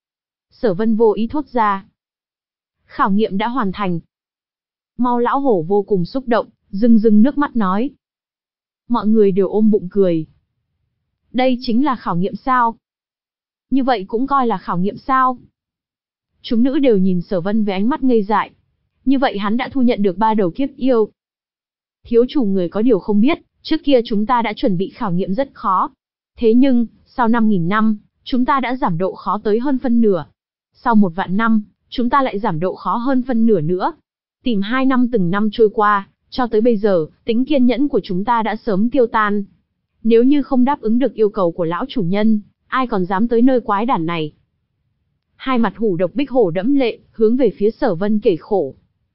Sở Vân vô ý thốt ra. Khảo nghiệm đã hoàn thành. Mau lão hổ vô cùng xúc động, rưng rưng nước mắt nói. Mọi người đều ôm bụng cười. Đây chính là khảo nghiệm sao? Như vậy cũng coi là khảo nghiệm sao? Chúng nữ đều nhìn Sở Vân với ánh mắt ngây dại. Như vậy hắn đã thu nhận được ba đầu kiếp yêu. Thiếu chủ người có điều không biết, trước kia chúng ta đã chuẩn bị khảo nghiệm rất khó. Thế nhưng, sau năm nghìn năm, chúng ta đã giảm độ khó tới hơn phân nửa. Sau một vạn năm, chúng ta lại giảm độ khó hơn phân nửa nữa. Tìm hai năm từng năm trôi qua, cho tới bây giờ, tính kiên nhẫn của chúng ta đã sớm tiêu tan. Nếu như không đáp ứng được yêu cầu của lão chủ nhân, ai còn dám tới nơi quái đản này? Hai mặt hủ độc Bích Hổ đẫm lệ, hướng về phía Sở Vân kể khổ.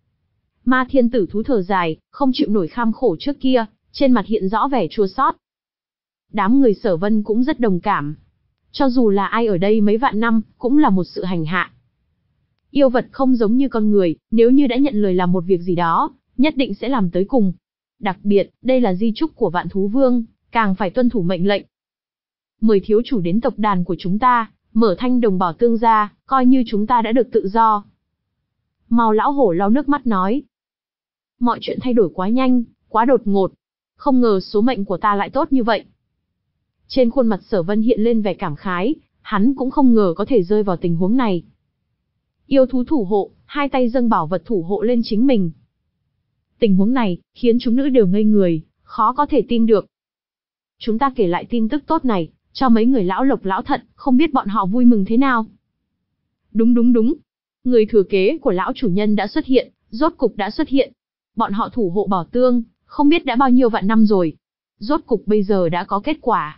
Ma Thiên Tử Thú thở dài, không chịu nổi kham khổ trước kia, trên mặt hiện rõ vẻ chua xót. Đám người Sở Vân cũng rất đồng cảm. Cho dù là ai ở đây mấy vạn năm, cũng là một sự hành hạ. Yêu vật không giống như con người, nếu như đã nhận lời làm một việc gì đó, nhất định sẽ làm tới cùng. Đặc biệt, đây là di chúc của Vạn Thú Vương, càng phải tuân thủ mệnh lệnh. Mời thiếu chủ đến tộc đàn của chúng ta, mở thanh đồng bảo tương ra, coi như chúng ta đã được tự do. Mao lão hổ lau nước mắt nói. Mọi chuyện thay đổi quá nhanh, quá đột ngột. Không ngờ số mệnh của ta lại tốt như vậy. Trên khuôn mặt Sở Vân hiện lên vẻ cảm khái, hắn cũng không ngờ có thể rơi vào tình huống này. Yêu thú thủ hộ, hai tay dâng bảo vật thủ hộ lên chính mình. Tình huống này, khiến chúng nữ đều ngây người, khó có thể tin được. Chúng ta kể lại tin tức tốt này, cho mấy người lão Lộc lão Thận, không biết bọn họ vui mừng thế nào. Đúng đúng đúng. Người thừa kế của lão chủ nhân đã xuất hiện, rốt cục đã xuất hiện. Bọn họ thủ hộ bảo tương, không biết đã bao nhiêu vạn năm rồi. Rốt cục bây giờ đã có kết quả.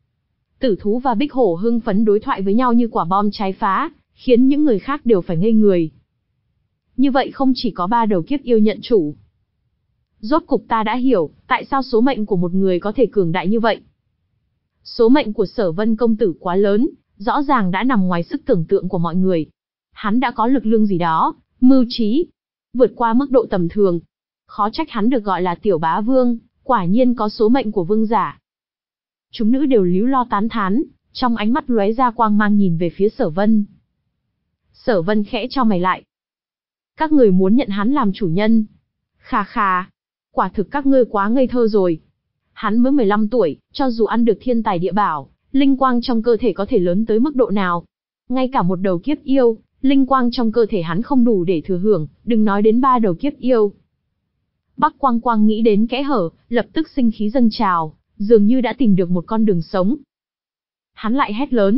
Tử thú và Bích Hổ hưng phấn đối thoại với nhau như quả bom trái phá, khiến những người khác đều phải ngây người. Như vậy không chỉ có ba đầu kiếp yêu nhận chủ. Rốt cục ta đã hiểu, tại sao số mệnh của một người có thể cường đại như vậy. Số mệnh của Sở Vân công tử quá lớn, rõ ràng đã nằm ngoài sức tưởng tượng của mọi người. Hắn đã có lực lượng gì đó, mưu trí, vượt qua mức độ tầm thường. Khó trách hắn được gọi là tiểu bá vương, quả nhiên có số mệnh của vương giả. Chúng nữ đều líu lo tán thán, trong ánh mắt lóe ra quang mang nhìn về phía Sở Vân. Sở Vân khẽ chau mày lại. Các người muốn nhận hắn làm chủ nhân. Khà khà, quả thực các ngươi quá ngây thơ rồi. Hắn mới mười lăm tuổi, cho dù ăn được thiên tài địa bảo, linh quang trong cơ thể có thể lớn tới mức độ nào. Ngay cả một đầu kiếp yêu, linh quang trong cơ thể hắn không đủ để thừa hưởng, đừng nói đến ba đầu kiếp yêu. Bắc Quang Quang nghĩ đến kẽ hở, lập tức sinh khí dâng trào, dường như đã tìm được một con đường sống. Hắn lại hét lớn.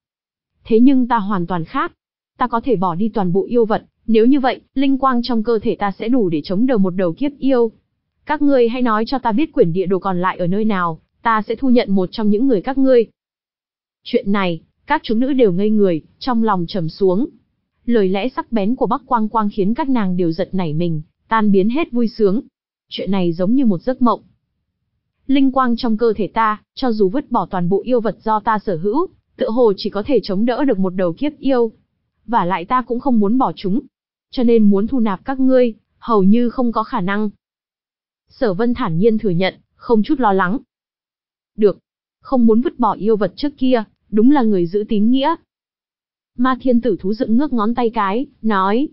Thế nhưng ta hoàn toàn khác. Ta có thể bỏ đi toàn bộ yêu vật, nếu như vậy, linh quang trong cơ thể ta sẽ đủ để chống đỡ một đầu kiếp yêu. Các ngươi hãy nói cho ta biết quyển địa đồ còn lại ở nơi nào, ta sẽ thu nhận một trong những người các ngươi. Chuyện này, các chúng nữ đều ngây người, trong lòng trầm xuống. Lời lẽ sắc bén của Bắc Quang Quang khiến các nàng đều giật nảy mình, tan biến hết vui sướng. Chuyện này giống như một giấc mộng. Linh quang trong cơ thể ta, cho dù vứt bỏ toàn bộ yêu vật do ta sở hữu, tựa hồ chỉ có thể chống đỡ được một đầu kiếp yêu. Và lại ta cũng không muốn bỏ chúng. Cho nên muốn thu nạp các ngươi, hầu như không có khả năng. Sở Vân thản nhiên thừa nhận, không chút lo lắng. Được, không muốn vứt bỏ yêu vật trước kia, đúng là người giữ tín nghĩa. Ma Thiên Tử thú dựng ngước ngón tay cái, nói.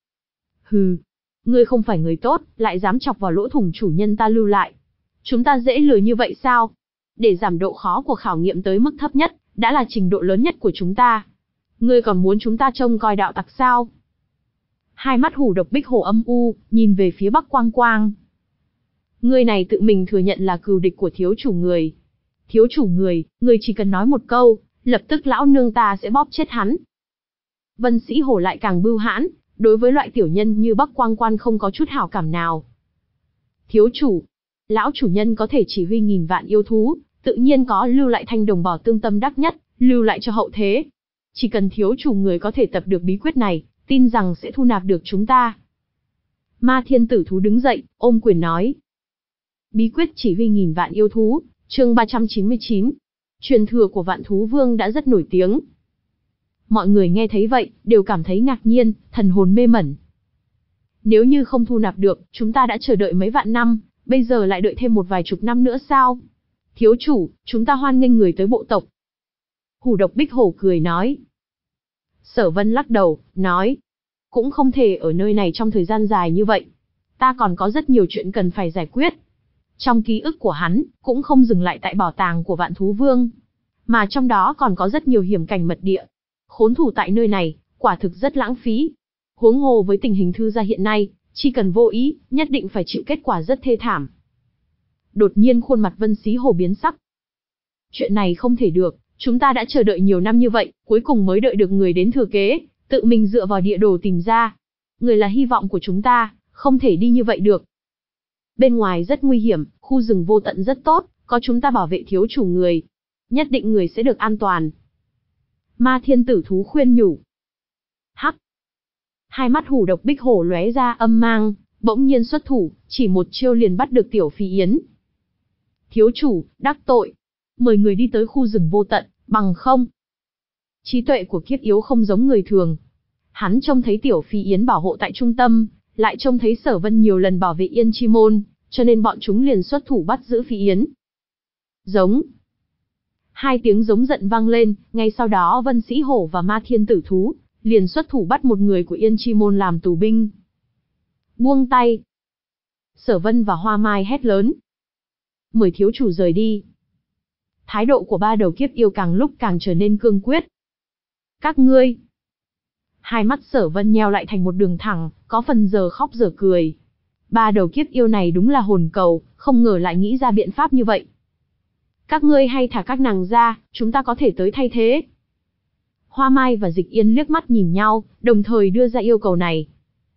Hừ, ngươi không phải người tốt, lại dám chọc vào lỗ thủng chủ nhân ta lưu lại. Chúng ta dễ lừa như vậy sao? Để giảm độ khó của khảo nghiệm tới mức thấp nhất, đã là trình độ lớn nhất của chúng ta. Ngươi còn muốn chúng ta trông coi đạo tặc sao? Hai mắt hủ độc Bích Hổ âm u, nhìn về phía Bắc Quang Quang. Ngươi này tự mình thừa nhận là cừu địch của thiếu chủ người. Thiếu chủ người, người chỉ cần nói một câu, lập tức lão nương ta sẽ bóp chết hắn. Vân Sĩ Hổ lại càng bưu hãn, đối với loại tiểu nhân như Bắc Quang Quang không có chút hảo cảm nào. Thiếu chủ, lão chủ nhân có thể chỉ huy nghìn vạn yêu thú, tự nhiên có lưu lại thanh đồng bảo tương tâm đắc nhất, lưu lại cho hậu thế. Chỉ cần thiếu chủ người có thể tập được bí quyết này, tin rằng sẽ thu nạp được chúng ta. Ma Thiên Tử thú đứng dậy, ôm quyền nói. Bí quyết chỉ huy nghìn vạn yêu thú, chương ba trăm chín mươi chín. Truyền thừa của Vạn Thú Vương đã rất nổi tiếng. Mọi người nghe thấy vậy, đều cảm thấy ngạc nhiên, thần hồn mê mẩn. Nếu như không thu nạp được, chúng ta đã chờ đợi mấy vạn năm, bây giờ lại đợi thêm một vài chục năm nữa sao? Thiếu chủ, chúng ta hoan nghênh người tới bộ tộc. Hủ độc Bích Hổ cười nói. Sở Vân lắc đầu, nói. Cũng không thể ở nơi này trong thời gian dài như vậy. Ta còn có rất nhiều chuyện cần phải giải quyết. Trong ký ức của hắn, cũng không dừng lại tại bảo tàng của Vạn Thú Vương. Mà trong đó còn có rất nhiều hiểm cảnh mật địa. Khốn thủ tại nơi này, quả thực rất lãng phí. Huống hồ với tình hình thư gia hiện nay, chỉ cần vô ý, nhất định phải chịu kết quả rất thê thảm. Đột nhiên khuôn mặt Vân Xí Hổ biến sắc. Chuyện này không thể được, chúng ta đã chờ đợi nhiều năm như vậy, cuối cùng mới đợi được người đến thừa kế, tự mình dựa vào địa đồ tìm ra. Người là hy vọng của chúng ta, không thể đi như vậy được. Bên ngoài rất nguy hiểm, khu rừng vô tận rất tốt, có chúng ta bảo vệ thiếu chủ người. Nhất định người sẽ được an toàn. Ma Thiên Tử thú khuyên nhủ. Hắc. Hai mắt hủ độc Bích Hổ lóe ra âm mang, bỗng nhiên xuất thủ, chỉ một chiêu liền bắt được Tiểu Phi Yến. Thiếu chủ, đắc tội. Mời người đi tới khu rừng vô tận, bằng không. Trí tuệ của kiếp yếu không giống người thường. Hắn trông thấy Tiểu Phi Yến bảo hộ tại trung tâm, lại trông thấy Sở Vân nhiều lần bảo vệ Yên Chi Môn, cho nên bọn chúng liền xuất thủ bắt giữ Phi Yến. Giống. Hai tiếng giống giận vang lên, ngay sau đó Vân Sĩ Hổ và Ma Thiên Tử thú liền xuất thủ bắt một người của Yên Chi Môn làm tù binh. Buông tay. Sở Vân và Hoa Mai hét lớn. Mời thiếu chủ rời đi. Thái độ của ba đầu kiếp yêu càng lúc càng trở nên cương quyết. Các ngươi. Hai mắt Sở Vân nheo lại thành một đường thẳng, có phần giờ khóc giờ cười. Ba đầu kiếp yêu này đúng là hồn cầu, không ngờ lại nghĩ ra biện pháp như vậy. Các ngươi hay thả các nàng ra, chúng ta có thể tới thay thế. Hoa Mai và Dịch Yên liếc mắt nhìn nhau, đồng thời đưa ra yêu cầu này.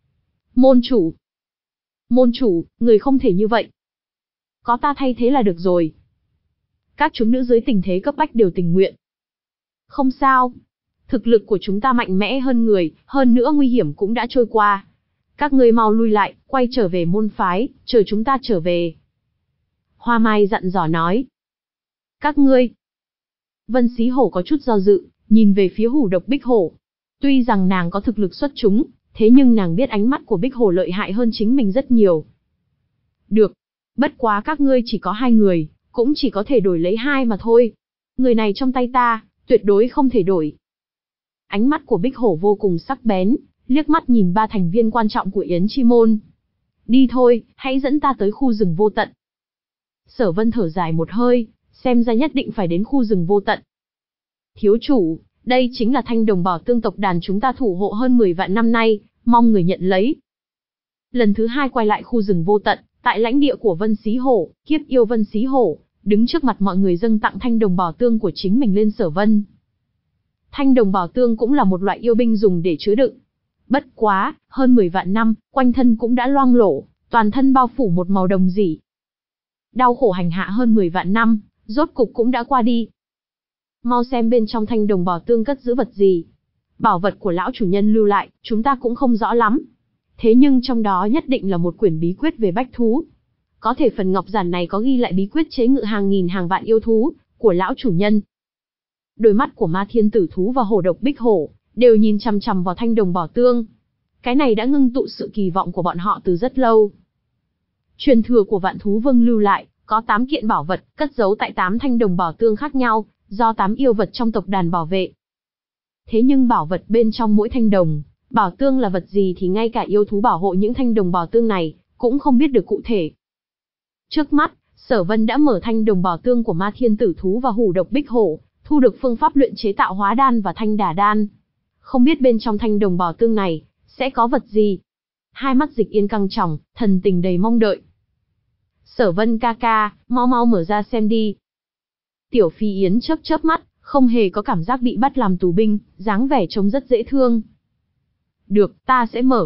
Môn chủ. Môn chủ, người không thể như vậy. Có ta thay thế là được rồi. Các chúng nữ dưới tình thế cấp bách đều tình nguyện. Không sao. Thực lực của chúng ta mạnh mẽ hơn người, hơn nữa nguy hiểm cũng đã trôi qua. Các ngươi mau lui lại, quay trở về môn phái, chờ chúng ta trở về. Hoa Mai dặn dò nói. Các ngươi. Vân Xí Hổ có chút do dự, nhìn về phía Hủ Độc Bích Hổ. Tuy rằng nàng có thực lực xuất chúng, thế nhưng nàng biết ánh mắt của Bích Hổ lợi hại hơn chính mình rất nhiều. Được. Bất quá các ngươi chỉ có hai người, cũng chỉ có thể đổi lấy hai mà thôi. Người này trong tay ta, tuyệt đối không thể đổi. Ánh mắt của Bích Hổ vô cùng sắc bén, liếc mắt nhìn ba thành viên quan trọng của Yến Chi Môn. Đi thôi, hãy dẫn ta tới khu rừng vô tận. Sở Vân thở dài một hơi, xem ra nhất định phải đến khu rừng vô tận. Thiếu chủ, đây chính là Thanh Đồng Bảo Tương tộc đàn chúng ta thủ hộ hơn mười vạn năm nay, mong người nhận lấy. Lần thứ hai quay lại khu rừng vô tận, tại lãnh địa của Vân Xí Hổ, kiếp yêu Vân Xí Hổ, đứng trước mặt mọi người dâng tặng Thanh Đồng Bảo Tương của chính mình lên Sở Vân. Thanh Đồng Bảo Tương cũng là một loại yêu binh dùng để chứa đựng. Bất quá, hơn mười vạn năm, quanh thân cũng đã loang lổ, toàn thân bao phủ một màu đồng dỉ. Đau khổ hành hạ hơn mười vạn năm, rốt cục cũng đã qua đi. Mau xem bên trong Thanh Đồng Bảo Tương cất giữ vật gì. Bảo vật của lão chủ nhân lưu lại, chúng ta cũng không rõ lắm. Thế nhưng trong đó nhất định là một quyển bí quyết về bách thú. Có thể phần ngọc giản này có ghi lại bí quyết chế ngự hàng nghìn hàng vạn yêu thú của lão chủ nhân. Đôi mắt của Ma Thiên Tử Thú và Hổ Độc Bích Hổ đều nhìn chằm chằm vào Thanh Đồng Bảo Tương. Cái này đã ngưng tụ sự kỳ vọng của bọn họ từ rất lâu. Truyền thừa của Vạn Thú Vương lưu lại, có tám kiện bảo vật cất giấu tại tám Thanh Đồng Bảo Tương khác nhau, do tám yêu vật trong tộc đàn bảo vệ. Thế nhưng bảo vật bên trong mỗi thanh đồng bảo tương là vật gì thì ngay cả yêu thú bảo hộ những thanh đồng bảo tương này cũng không biết được cụ thể. Trước mắt, Sở Vân đã mở Thanh Đồng Bảo Tương của Ma Thiên Tử Thú và Hủ Độc Bích Hổ, thu được phương pháp luyện chế tạo hóa đan và thanh đà đan. Không biết bên trong Thanh Đồng Bảo Tương này sẽ có vật gì. Hai mắt Dịch Yên căng tròng, thần tình đầy mong đợi. Sở Vân ca ca, mau mau mở ra xem đi. Tiểu Phi Yến chớp chớp mắt, không hề có cảm giác bị bắt làm tù binh, dáng vẻ trông rất dễ thương. Được, ta sẽ mở.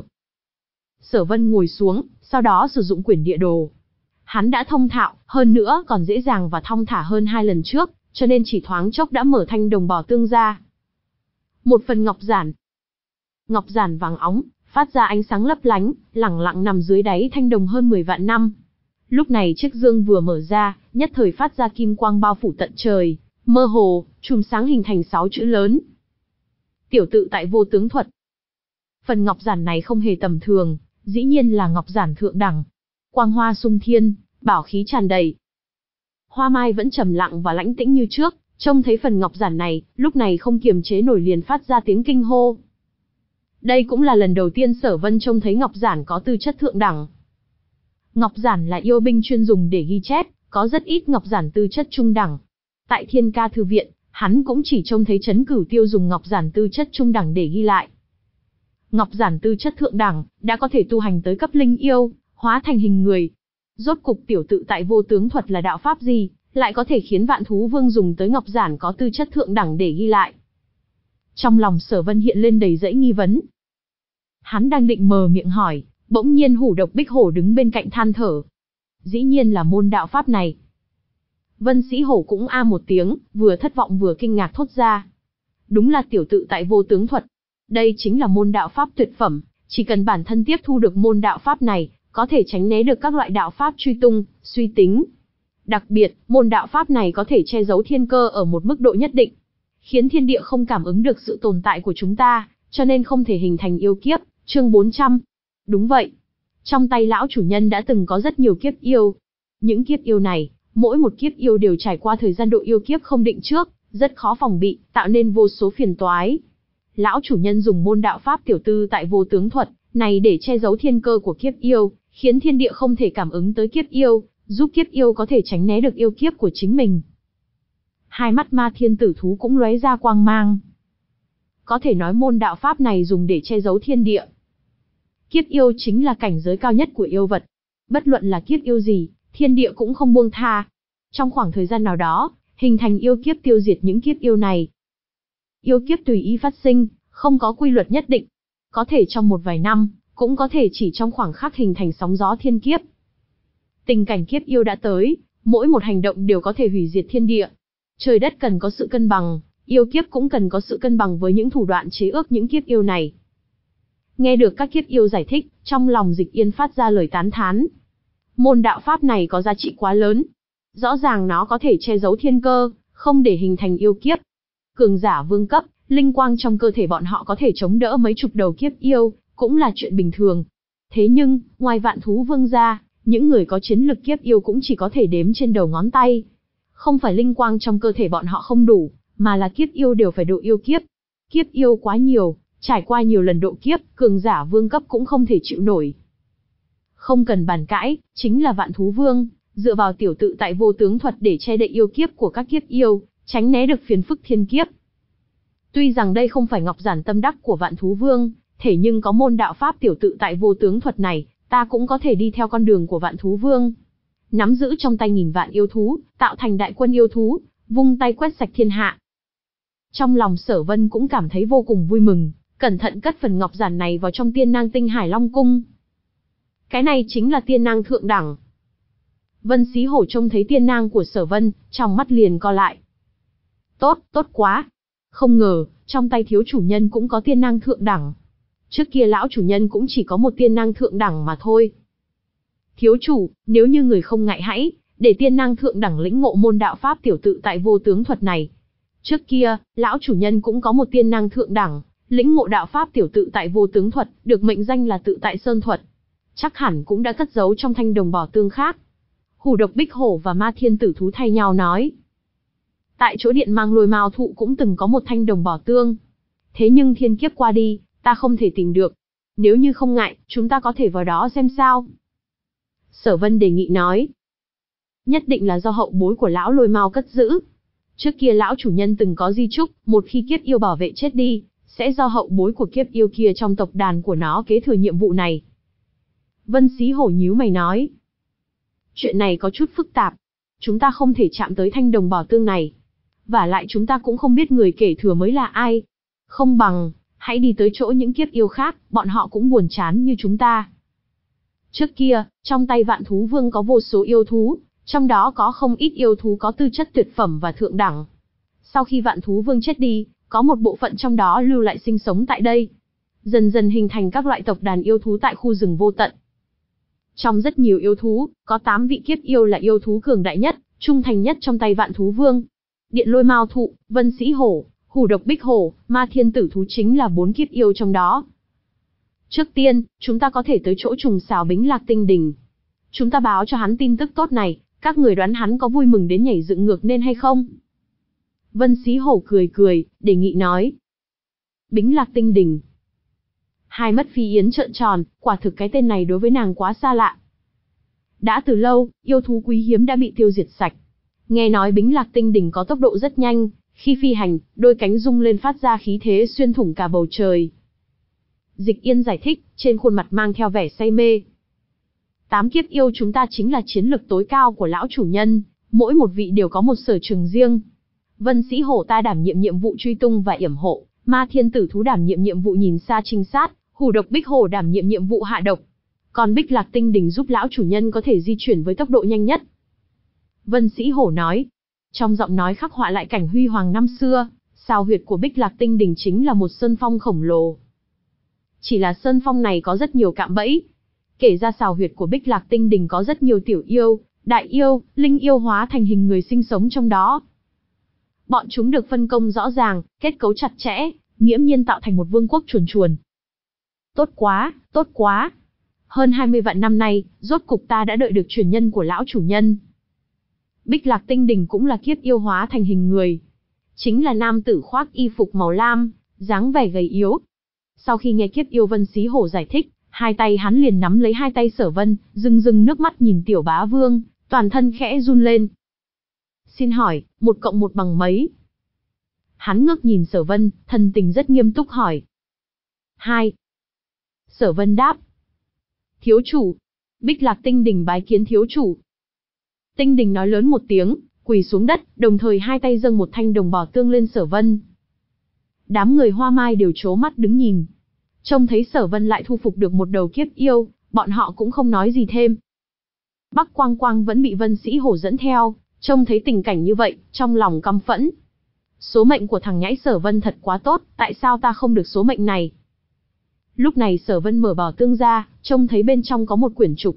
Sở Vân ngồi xuống, sau đó sử dụng quyển địa đồ. Hắn đã thông thạo, hơn nữa còn dễ dàng và thong thả hơn hai lần trước, cho nên chỉ thoáng chốc đã mở Thanh Đồng Bảo Tương ra. Một phần ngọc giản. Ngọc giản vàng óng, phát ra ánh sáng lấp lánh, lẳng lặng nằm dưới đáy thanh đồng hơn mười vạn năm. Lúc này chiếc dương vừa mở ra, nhất thời phát ra kim quang bao phủ tận trời, mơ hồ, chùm sáng hình thành sáu chữ lớn. Tiểu tự tại vô tướng thuật. Phần ngọc giản này không hề tầm thường, dĩ nhiên là ngọc giản thượng đẳng. Quang hoa sung thiên, bảo khí tràn đầy. Hoa Mai vẫn trầm lặng và lãnh tĩnh như trước, trông thấy phần ngọc giản này, lúc này không kiềm chế nổi liền phát ra tiếng kinh hô. Đây cũng là lần đầu tiên Sở Vân trông thấy ngọc giản có tư chất thượng đẳng. Ngọc giản là yêu binh chuyên dùng để ghi chép, có rất ít ngọc giản tư chất trung đẳng. Tại Thiên Ca thư viện, hắn cũng chỉ trông thấy Trấn Cửu Tiêu dùng ngọc giản tư chất trung đẳng để ghi lại. Ngọc giản tư chất thượng đẳng, đã có thể tu hành tới cấp linh yêu, hóa thành hình người. Rốt cục tiểu tự tại vô tướng thuật là đạo pháp gì, lại có thể khiến Vạn Thú Vương dùng tới ngọc giản có tư chất thượng đẳng để ghi lại. Trong lòng Sở Vân hiện lên đầy dẫy nghi vấn. Hắn đang định mở miệng hỏi, bỗng nhiên Hủ Độc Bích Hổ đứng bên cạnh than thở. Dĩ nhiên là môn đạo pháp này. Vân Sĩ Hổ cũng a một tiếng, vừa thất vọng vừa kinh ngạc thốt ra. Đúng là tiểu tự tại vô tướng thuật. Đây chính là môn đạo pháp tuyệt phẩm, chỉ cần bản thân tiếp thu được môn đạo pháp này, có thể tránh né được các loại đạo pháp truy tung, suy tính. Đặc biệt, môn đạo pháp này có thể che giấu thiên cơ ở một mức độ nhất định, khiến thiên địa không cảm ứng được sự tồn tại của chúng ta, cho nên không thể hình thành yêu kiếp. Chương bốn trăm. Đúng vậy. Trong tay lão chủ nhân đã từng có rất nhiều kiếp yêu. Những kiếp yêu này, mỗi một kiếp yêu đều trải qua thời gian độ yêu kiếp không định trước, rất khó phòng bị, tạo nên vô số phiền toái. Lão chủ nhân dùng môn đạo pháp tiểu tư tại vô tướng thuật này để che giấu thiên cơ của kiếp yêu, khiến thiên địa không thể cảm ứng tới kiếp yêu, giúp kiếp yêu có thể tránh né được yêu kiếp của chính mình. Hai mắt Ma Thiên Tử Thú cũng lóe ra quang mang. Có thể nói môn đạo pháp này dùng để che giấu thiên địa. Kiếp yêu chính là cảnh giới cao nhất của yêu vật. Bất luận là kiếp yêu gì, thiên địa cũng không buông tha. Trong khoảng thời gian nào đó, hình thành yêu kiếp tiêu diệt những kiếp yêu này. Yêu kiếp tùy ý phát sinh, không có quy luật nhất định. Có thể trong một vài năm, cũng có thể chỉ trong khoảng khắc hình thành sóng gió thiên kiếp. Tình cảnh kiếp yêu đã tới, mỗi một hành động đều có thể hủy diệt thiên địa. Trời đất cần có sự cân bằng, yêu kiếp cũng cần có sự cân bằng với những thủ đoạn chế ước những kiếp yêu này. Nghe được các kiếp yêu giải thích, trong lòng Dịch Yên phát ra lời tán thán. Môn đạo pháp này có giá trị quá lớn. Rõ ràng nó có thể che giấu thiên cơ, không để hình thành yêu kiếp. Cường giả vương cấp, linh quang trong cơ thể bọn họ có thể chống đỡ mấy chục đầu kiếp yêu, cũng là chuyện bình thường. Thế nhưng, ngoài vạn thú vương ra, những người có chiến lực kiếp yêu cũng chỉ có thể đếm trên đầu ngón tay. Không phải linh quang trong cơ thể bọn họ không đủ, mà là kiếp yêu đều phải độ yêu kiếp. Kiếp yêu quá nhiều, trải qua nhiều lần độ kiếp, cường giả vương cấp cũng không thể chịu nổi. Không cần bàn cãi, chính là vạn thú vương, dựa vào tiểu tự tại vô tướng thuật để che đậy yêu kiếp của các kiếp yêu, tránh né được phiền phức thiên kiếp. Tuy rằng đây không phải ngọc giản tâm đắc của vạn thú vương, thế nhưng có môn đạo pháp tiểu tự tại vô tướng thuật này, ta cũng có thể đi theo con đường của vạn thú vương. Nắm giữ trong tay nghìn vạn yêu thú, tạo thành đại quân yêu thú, vung tay quét sạch thiên hạ. Trong lòng Sở Vân cũng cảm thấy vô cùng vui mừng, cẩn thận cất phần ngọc giản này vào trong tiên nang tinh Hải Long Cung. Cái này chính là tiên nang thượng đẳng. Vân Xí Hổ trông thấy tiên nang của Sở Vân, trong mắt liền co lại. Tốt, tốt quá. Không ngờ, trong tay thiếu chủ nhân cũng có tiên nang thượng đẳng. Trước kia lão chủ nhân cũng chỉ có một tiên nang thượng đẳng mà thôi. Thiếu chủ, nếu như người không ngại hãy, để tiên nang thượng đẳng lĩnh ngộ môn đạo pháp tiểu tự tại vô tướng thuật này. Trước kia, lão chủ nhân cũng có một tiên nang thượng đẳng, lĩnh ngộ đạo pháp tiểu tự tại vô tướng thuật, được mệnh danh là tự tại sơn thuật. Chắc hẳn cũng đã cất giấu trong thanh đồng bảo tương khác. Hủ Độc Bích Hổ và Ma Thiên Tử Thú thay nhau nói. Tại chỗ điện Mang Lôi Mao Thụ cũng từng có một thanh đồng bảo tương. Thế nhưng thiên kiếp qua đi, ta không thể tìm được. Nếu như không ngại, chúng ta có thể vào đó xem sao. Sở Vân đề nghị nói. Nhất định là do hậu bối của lão Lôi Mao cất giữ. Trước kia lão chủ nhân từng có di chúc, một khi kiếp yêu bảo vệ chết đi, sẽ do hậu bối của kiếp yêu kia trong tộc đàn của nó kế thừa nhiệm vụ này. Vân Xí Hổ nhíu mày nói. Chuyện này có chút phức tạp. Chúng ta không thể chạm tới thanh đồng bảo tương này. Và lại chúng ta cũng không biết người kể thừa mới là ai. Không bằng, hãy đi tới chỗ những kiếp yêu khác, bọn họ cũng buồn chán như chúng ta. Trước kia, trong tay vạn thú vương có vô số yêu thú, trong đó có không ít yêu thú có tư chất tuyệt phẩm và thượng đẳng. Sau khi vạn thú vương chết đi, có một bộ phận trong đó lưu lại sinh sống tại đây. Dần dần hình thành các loại tộc đàn yêu thú tại khu rừng vô tận. Trong rất nhiều yêu thú, có tám vị kiếp yêu là yêu thú cường đại nhất, trung thành nhất trong tay vạn thú vương. Điện Lôi Mao Thụ, Vân Xí Hổ, Hủ Độc Bích Hổ, Ma Thiên Tử Thú chính là bốn kiếp yêu trong đó. Trước tiên, chúng ta có thể tới chỗ trùng xào Bính Lạc Tinh Đỉnh. Chúng ta báo cho hắn tin tức tốt này, các người đoán hắn có vui mừng đến nhảy dựng ngược nên hay không? Vân Xí Hổ cười cười, đề nghị nói. Bính Lạc Tinh Đỉnh. Hai mắt Phi Yến trợn tròn, quả thực cái tên này đối với nàng quá xa lạ. Đã từ lâu, yêu thú quý hiếm đã bị tiêu diệt sạch. Nghe nói Bính Lạc Tinh Đỉnh có tốc độ rất nhanh, khi phi hành, đôi cánh rung lên phát ra khí thế xuyên thủng cả bầu trời. Dịch Yên giải thích, trên khuôn mặt mang theo vẻ say mê. Tám kiếp yêu chúng ta chính là chiến lực tối cao của lão chủ nhân, mỗi một vị đều có một sở trường riêng. Vân Xí Hổ ta đảm nhiệm nhiệm vụ truy tung và yểm hộ, Ma Thiên Tử Thú đảm nhiệm nhiệm vụ nhìn xa trinh sát, Hủ Độc Bích Hổ đảm nhiệm nhiệm vụ hạ độc. Còn Bích Lạc Tinh Đỉnh giúp lão chủ nhân có thể di chuyển với tốc độ nhanh nhất. Vân Xí Hổ nói. Trong giọng nói khắc họa lại cảnh huy hoàng năm xưa, sao huyệt của Bích Lạc Tinh Đỉnh chính là một sơn phong khổng lồ. Chỉ là sơn phong này có rất nhiều cạm bẫy. Kể ra sào huyệt của Bích Lạc Tinh Đỉnh có rất nhiều tiểu yêu, đại yêu, linh yêu hóa thành hình người sinh sống trong đó. Bọn chúng được phân công rõ ràng, kết cấu chặt chẽ, nghiễm nhiên tạo thành một vương quốc chuồn chuồn. Tốt quá, tốt quá. Hơn hai mươi vạn năm nay, rốt cục ta đã đợi được truyền nhân của lão chủ nhân. Bích Lạc Tinh Đỉnh cũng là kiếp yêu hóa thành hình người. Chính là nam tử khoác y phục màu lam, dáng vẻ gầy yếu. Sau khi nghe kiếp yêu Vân Xí Hổ giải thích, hai tay hắn liền nắm lấy hai tay Sở Vân, rưng rưng nước mắt nhìn tiểu bá vương, toàn thân khẽ run lên. Xin hỏi, một cộng một bằng mấy? Hắn ngước nhìn Sở Vân, thần tình rất nghiêm túc hỏi. Hai. Sở Vân đáp. Thiếu chủ. Bích Lạc Tinh Đình bái kiến thiếu chủ. Tinh Đình nói lớn một tiếng, quỳ xuống đất, đồng thời hai tay dâng một thanh đồng bảo tương lên Sở Vân. Đám người Hoa Mai đều trố mắt đứng nhìn. Trông thấy Sở Vân lại thu phục được một đầu kiếp yêu, bọn họ cũng không nói gì thêm. Bắc Quang Quang vẫn bị Vân Sĩ Hổ dẫn theo, trông thấy tình cảnh như vậy, trong lòng căm phẫn. Số mệnh của thằng nhãi Sở Vân thật quá tốt, tại sao ta không được số mệnh này? Lúc này Sở Vân mở bảo tương ra, trông thấy bên trong có một quyển trục.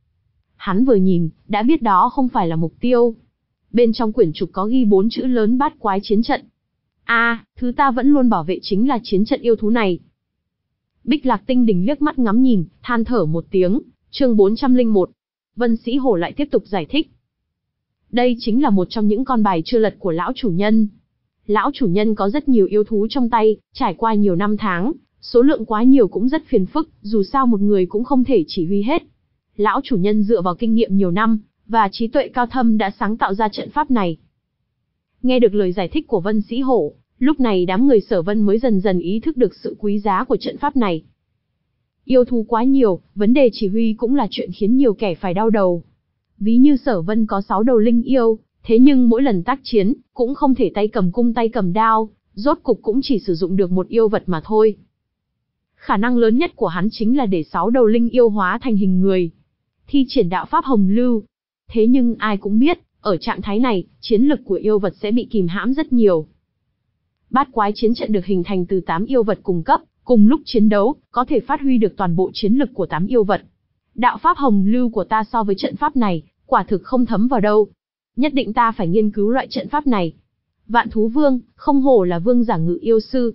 Hắn vừa nhìn, đã biết đó không phải là mục tiêu. Bên trong quyển trục có ghi bốn chữ lớn Bát Quái Chiến Trận. A, à, thứ ta vẫn luôn bảo vệ chính là chiến trận yêu thú này. Bích Lạc Tinh Đình liếc mắt ngắm nhìn, than thở một tiếng. Chương bốn trăm lẻ một. Vân Sĩ Hổ lại tiếp tục giải thích. Đây chính là một trong những con bài chưa lật của lão chủ nhân. Lão chủ nhân có rất nhiều yêu thú trong tay, trải qua nhiều năm tháng, số lượng quá nhiều cũng rất phiền phức, dù sao một người cũng không thể chỉ huy hết. Lão chủ nhân dựa vào kinh nghiệm nhiều năm, và trí tuệ cao thâm đã sáng tạo ra trận pháp này. Nghe được lời giải thích của Vân Sĩ Hổ, lúc này đám người Sở Vân mới dần dần ý thức được sự quý giá của trận pháp này. Yêu thú quá nhiều, vấn đề chỉ huy cũng là chuyện khiến nhiều kẻ phải đau đầu. Ví như Sở Vân có sáu đầu linh yêu, thế nhưng mỗi lần tác chiến, cũng không thể tay cầm cung tay cầm đao, rốt cục cũng chỉ sử dụng được một yêu vật mà thôi. Khả năng lớn nhất của hắn chính là để sáu đầu linh yêu hóa thành hình người, thi triển đạo pháp hồng lưu. Thế nhưng ai cũng biết, ở trạng thái này, chiến lực của yêu vật sẽ bị kìm hãm rất nhiều. Bát Quái Chiến Trận được hình thành từ tám yêu vật cùng cấp, cùng lúc chiến đấu, có thể phát huy được toàn bộ chiến lực của tám yêu vật. Đạo pháp hồng lưu của ta so với trận pháp này, quả thực không thấm vào đâu. Nhất định ta phải nghiên cứu loại trận pháp này. Vạn Thú Vương, không hổ là vương giả ngự yêu sư.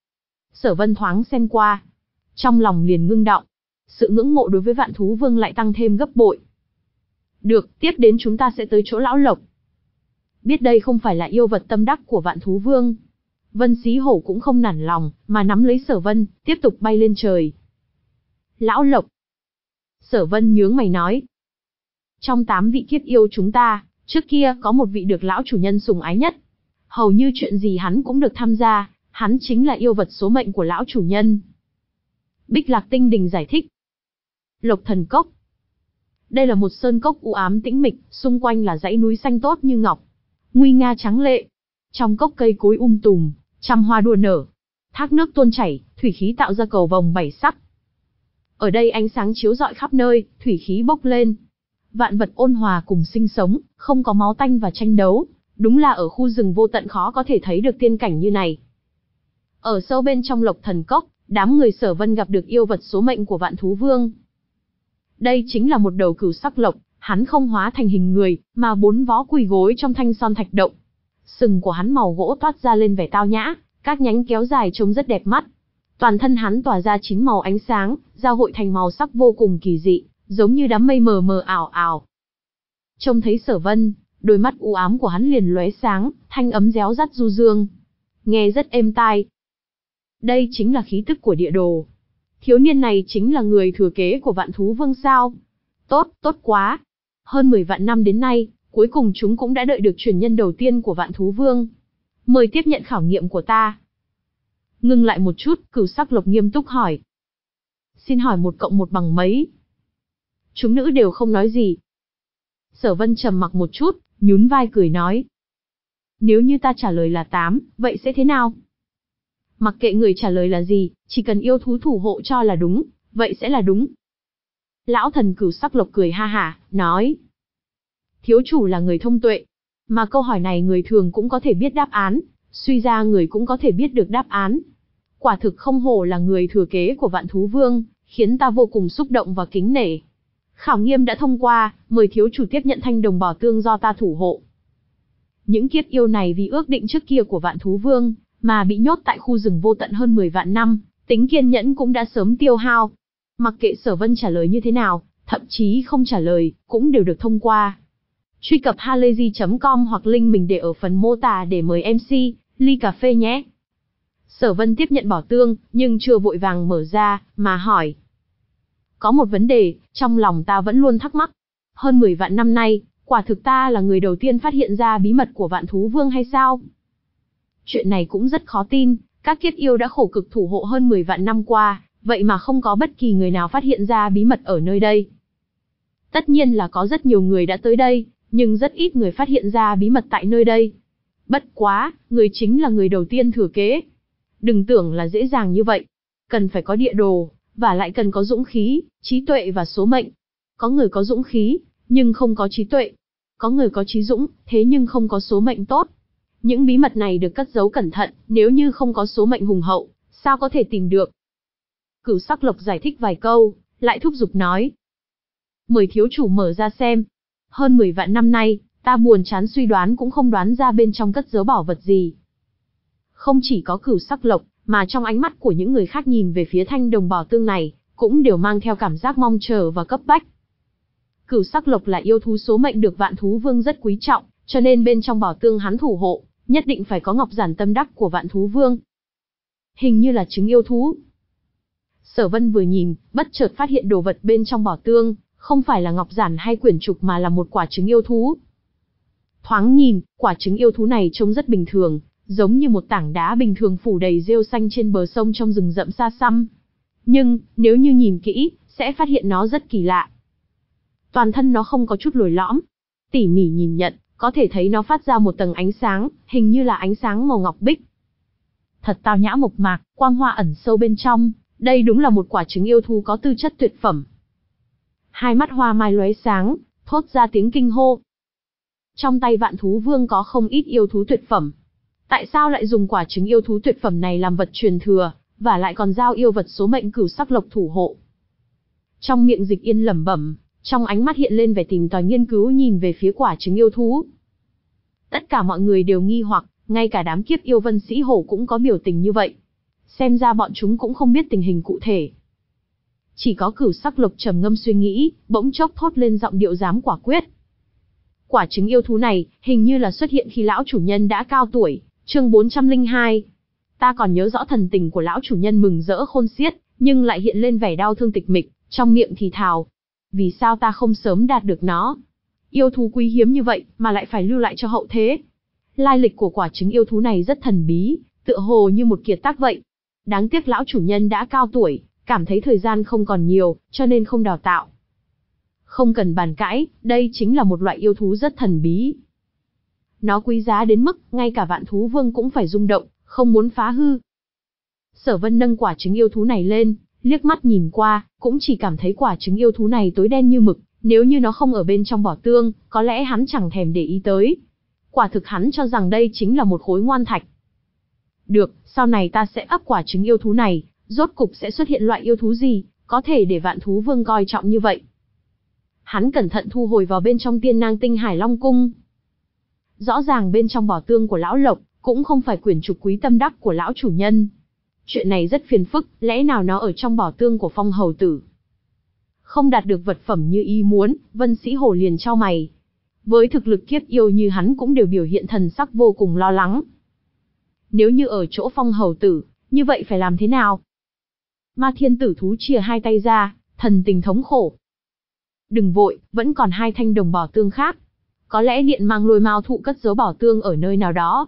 Sở Vân thoáng xem qua, trong lòng liền ngưng động. Sự ngưỡng mộ đối với Vạn Thú Vương lại tăng thêm gấp bội. Được, tiếp đến chúng ta sẽ tới chỗ Lão Lộc. Biết đây không phải là yêu vật tâm đắc của Vạn Thú Vương, Vân Sĩ Hổ cũng không nản lòng, mà nắm lấy Sở Vân, tiếp tục bay lên trời. Lão Lộc. Sở Vân nhướng mày nói. Trong tám vị kiếp yêu chúng ta, trước kia có một vị được lão chủ nhân sủng ái nhất. Hầu như chuyện gì hắn cũng được tham gia, hắn chính là yêu vật số mệnh của lão chủ nhân. Bích Lạc Tinh Đình giải thích. Lộc Thần Cốc. Đây là một sơn cốc u ám tĩnh mịch, xung quanh là dãy núi xanh tốt như ngọc, nguy nga tráng lệ. Trong cốc cây cối um tùm, trăm hoa đua nở, thác nước tuôn chảy, thủy khí tạo ra cầu vồng bảy sắc. Ở đây ánh sáng chiếu rọi khắp nơi, thủy khí bốc lên. Vạn vật ôn hòa cùng sinh sống, không có máu tanh và tranh đấu. Đúng là ở khu rừng vô tận khó có thể thấy được tiên cảnh như này. Ở sâu bên trong Lộc Thần Cốc, đám người Sở Vân gặp được yêu vật số mệnh của Vạn Thú Vương. Đây chính là một đầu cửu sắc lộc, hắn không hóa thành hình người, mà bốn vó quỳ gối trong thanh son thạch động. Sừng của hắn màu gỗ toát ra lên vẻ tao nhã, các nhánh kéo dài trông rất đẹp mắt. Toàn thân hắn tỏa ra chín màu ánh sáng, giao hội thành màu sắc vô cùng kỳ dị, giống như đám mây mờ mờ ảo ảo. Trông thấy Sở Vân, đôi mắt u ám của hắn liền lóe sáng, thanh ấm réo rắt du dương, nghe rất êm tai. Đây chính là khí tức của địa đồ. Thiếu niên này chính là người thừa kế của Vạn Thú Vương sao? Tốt, tốt quá. Hơn mười vạn năm đến nay, cuối cùng chúng cũng đã đợi được truyền nhân đầu tiên của Vạn Thú Vương. Mời tiếp nhận khảo nghiệm của ta. Ngưng lại một chút, cửu sắc lộc nghiêm túc hỏi. Xin hỏi một cộng một bằng mấy? Chúng nữ đều không nói gì. Sở Vân trầm mặc một chút, nhún vai cười nói. Nếu như ta trả lời là tám, vậy sẽ thế nào? Mặc kệ người trả lời là gì, chỉ cần yêu thú thủ hộ cho là đúng, vậy sẽ là đúng. Lão thần cửu sắc lộc cười ha hả, nói. Thiếu chủ là người thông tuệ, mà câu hỏi này người thường cũng có thể biết đáp án, suy ra người cũng có thể biết được đáp án. Quả thực không hổ là người thừa kế của Vạn Thú Vương, khiến ta vô cùng xúc động và kính nể. Khảo nghiệm đã thông qua, mời thiếu chủ tiếp nhận thanh đồng bảo tương do ta thủ hộ. Những kiếp yêu này vì ước định trước kia của Vạn Thú Vương, mà bị nhốt tại khu rừng vô tận hơn mười vạn năm, tính kiên nhẫn cũng đã sớm tiêu hao. Mặc kệ Sở Vân trả lời như thế nào, thậm chí không trả lời, cũng đều được thông qua. Truy cập halayzi chấm com hoặc link mình để ở phần mô tả để mời em xê, ly cà phê nhé. Sở Vân tiếp nhận bảo tương, nhưng chưa vội vàng mở ra, mà hỏi. Có một vấn đề, trong lòng ta vẫn luôn thắc mắc. Hơn mười vạn năm nay, quả thực ta là người đầu tiên phát hiện ra bí mật của Vạn Thú Vương hay sao? Chuyện này cũng rất khó tin, các kiếp yêu đã khổ cực thủ hộ hơn mười vạn năm qua, vậy mà không có bất kỳ người nào phát hiện ra bí mật ở nơi đây. Tất nhiên là có rất nhiều người đã tới đây, nhưng rất ít người phát hiện ra bí mật tại nơi đây. Bất quá, người chính là người đầu tiên thừa kế. Đừng tưởng là dễ dàng như vậy. Cần phải có địa đồ, và lại cần có dũng khí, trí tuệ và số mệnh. Có người có dũng khí, nhưng không có trí tuệ. Có người có trí dũng, thế nhưng không có số mệnh tốt. Những bí mật này được cất giấu cẩn thận, nếu như không có số mệnh hùng hậu, sao có thể tìm được? Cửu Sắc Lộc giải thích vài câu, lại thúc giục nói. Mời thiếu chủ mở ra xem. Hơn mười vạn năm nay, ta buồn chán suy đoán cũng không đoán ra bên trong cất giấu bảo vật gì. Không chỉ có Cửu Sắc Lộc, mà trong ánh mắt của những người khác nhìn về phía thanh đồng bảo tương này, cũng đều mang theo cảm giác mong chờ và cấp bách. Cửu Sắc Lộc là yêu thú số mệnh được Vạn Thú Vương rất quý trọng, cho nên bên trong bảo tương hắn thủ hộ, nhất định phải có ngọc giản tâm đắc của Vạn Thú Vương. Hình như là trứng yêu thú. Sở Vân vừa nhìn, bất chợt phát hiện đồ vật bên trong bảo tương, không phải là ngọc giản hay quyển trục mà là một quả trứng yêu thú. Thoáng nhìn, quả trứng yêu thú này trông rất bình thường, giống như một tảng đá bình thường phủ đầy rêu xanh trên bờ sông trong rừng rậm xa xăm. Nhưng, nếu như nhìn kỹ, sẽ phát hiện nó rất kỳ lạ. Toàn thân nó không có chút lồi lõm. Tỉ mỉ nhìn nhận, có thể thấy nó phát ra một tầng ánh sáng, hình như là ánh sáng màu ngọc bích. Thật tao nhã mộc mạc, quang hoa ẩn sâu bên trong, đây đúng là một quả trứng yêu thú có tư chất tuyệt phẩm. Hai mắt hoa mai lóe sáng, thốt ra tiếng kinh hô. Trong tay Vạn Thú Vương có không ít yêu thú tuyệt phẩm. Tại sao lại dùng quả trứng yêu thú tuyệt phẩm này làm vật truyền thừa, và lại còn giao yêu vật số mệnh Cửu Sắc Lộc thủ hộ? Trong miệng Dịch Yên lẩm bẩm, trong ánh mắt hiện lên vẻ tìm tòi nghiên cứu nhìn về phía quả trứng yêu thú. Tất cả mọi người đều nghi hoặc, ngay cả đám kiếp yêu Vân Sĩ Hổ cũng có biểu tình như vậy. Xem ra bọn chúng cũng không biết tình hình cụ thể. Chỉ có Cửu Sắc Lộc trầm ngâm suy nghĩ, bỗng chốc thốt lên giọng điệu dám quả quyết. Quả trứng yêu thú này, hình như là xuất hiện khi lão chủ nhân đã cao tuổi, chương bốn trăm lẻ hai. Ta còn nhớ rõ thần tình của lão chủ nhân mừng rỡ khôn xiết, nhưng lại hiện lên vẻ đau thương tịch mịch, trong miệng thì thào. Vì sao ta không sớm đạt được nó? Yêu thú quý hiếm như vậy, mà lại phải lưu lại cho hậu thế. Lai lịch của quả trứng yêu thú này rất thần bí, tựa hồ như một kiệt tác vậy. Đáng tiếc lão chủ nhân đã cao tuổi, cảm thấy thời gian không còn nhiều, cho nên không đào tạo. Không cần bàn cãi, đây chính là một loại yêu thú rất thần bí. Nó quý giá đến mức, ngay cả Vạn Thú Vương cũng phải rung động, không muốn phá hư. Sở Vân nâng quả trứng yêu thú này lên, liếc mắt nhìn qua, cũng chỉ cảm thấy quả trứng yêu thú này tối đen như mực, nếu như nó không ở bên trong bảo tương, có lẽ hắn chẳng thèm để ý tới. Quả thực hắn cho rằng đây chính là một khối ngoan thạch. Được, sau này ta sẽ ấp quả trứng yêu thú này, rốt cục sẽ xuất hiện loại yêu thú gì, có thể để Vạn Thú Vương coi trọng như vậy. Hắn cẩn thận thu hồi vào bên trong Tiên Nang Tinh Hải Long Cung. Rõ ràng bên trong bảo tương của lão Lộc, cũng không phải quyển trục quý tâm đắc của lão chủ nhân. Chuyện này rất phiền phức, lẽ nào nó ở trong bảo tương của Phong Hầu Tử? Không đạt được vật phẩm như ý muốn, Vân Sĩ Hổ liền chau mày. Với thực lực kiếp yêu như hắn cũng đều biểu hiện thần sắc vô cùng lo lắng. Nếu như ở chỗ Phong Hầu Tử, như vậy phải làm thế nào? Ma Thiên Tử thú chìa hai tay ra, thần tình thống khổ. Đừng vội, vẫn còn hai thanh đồng bảo tương khác. Có lẽ Điện Mang Lôi Mao thụ cất giấu bảo tương ở nơi nào đó.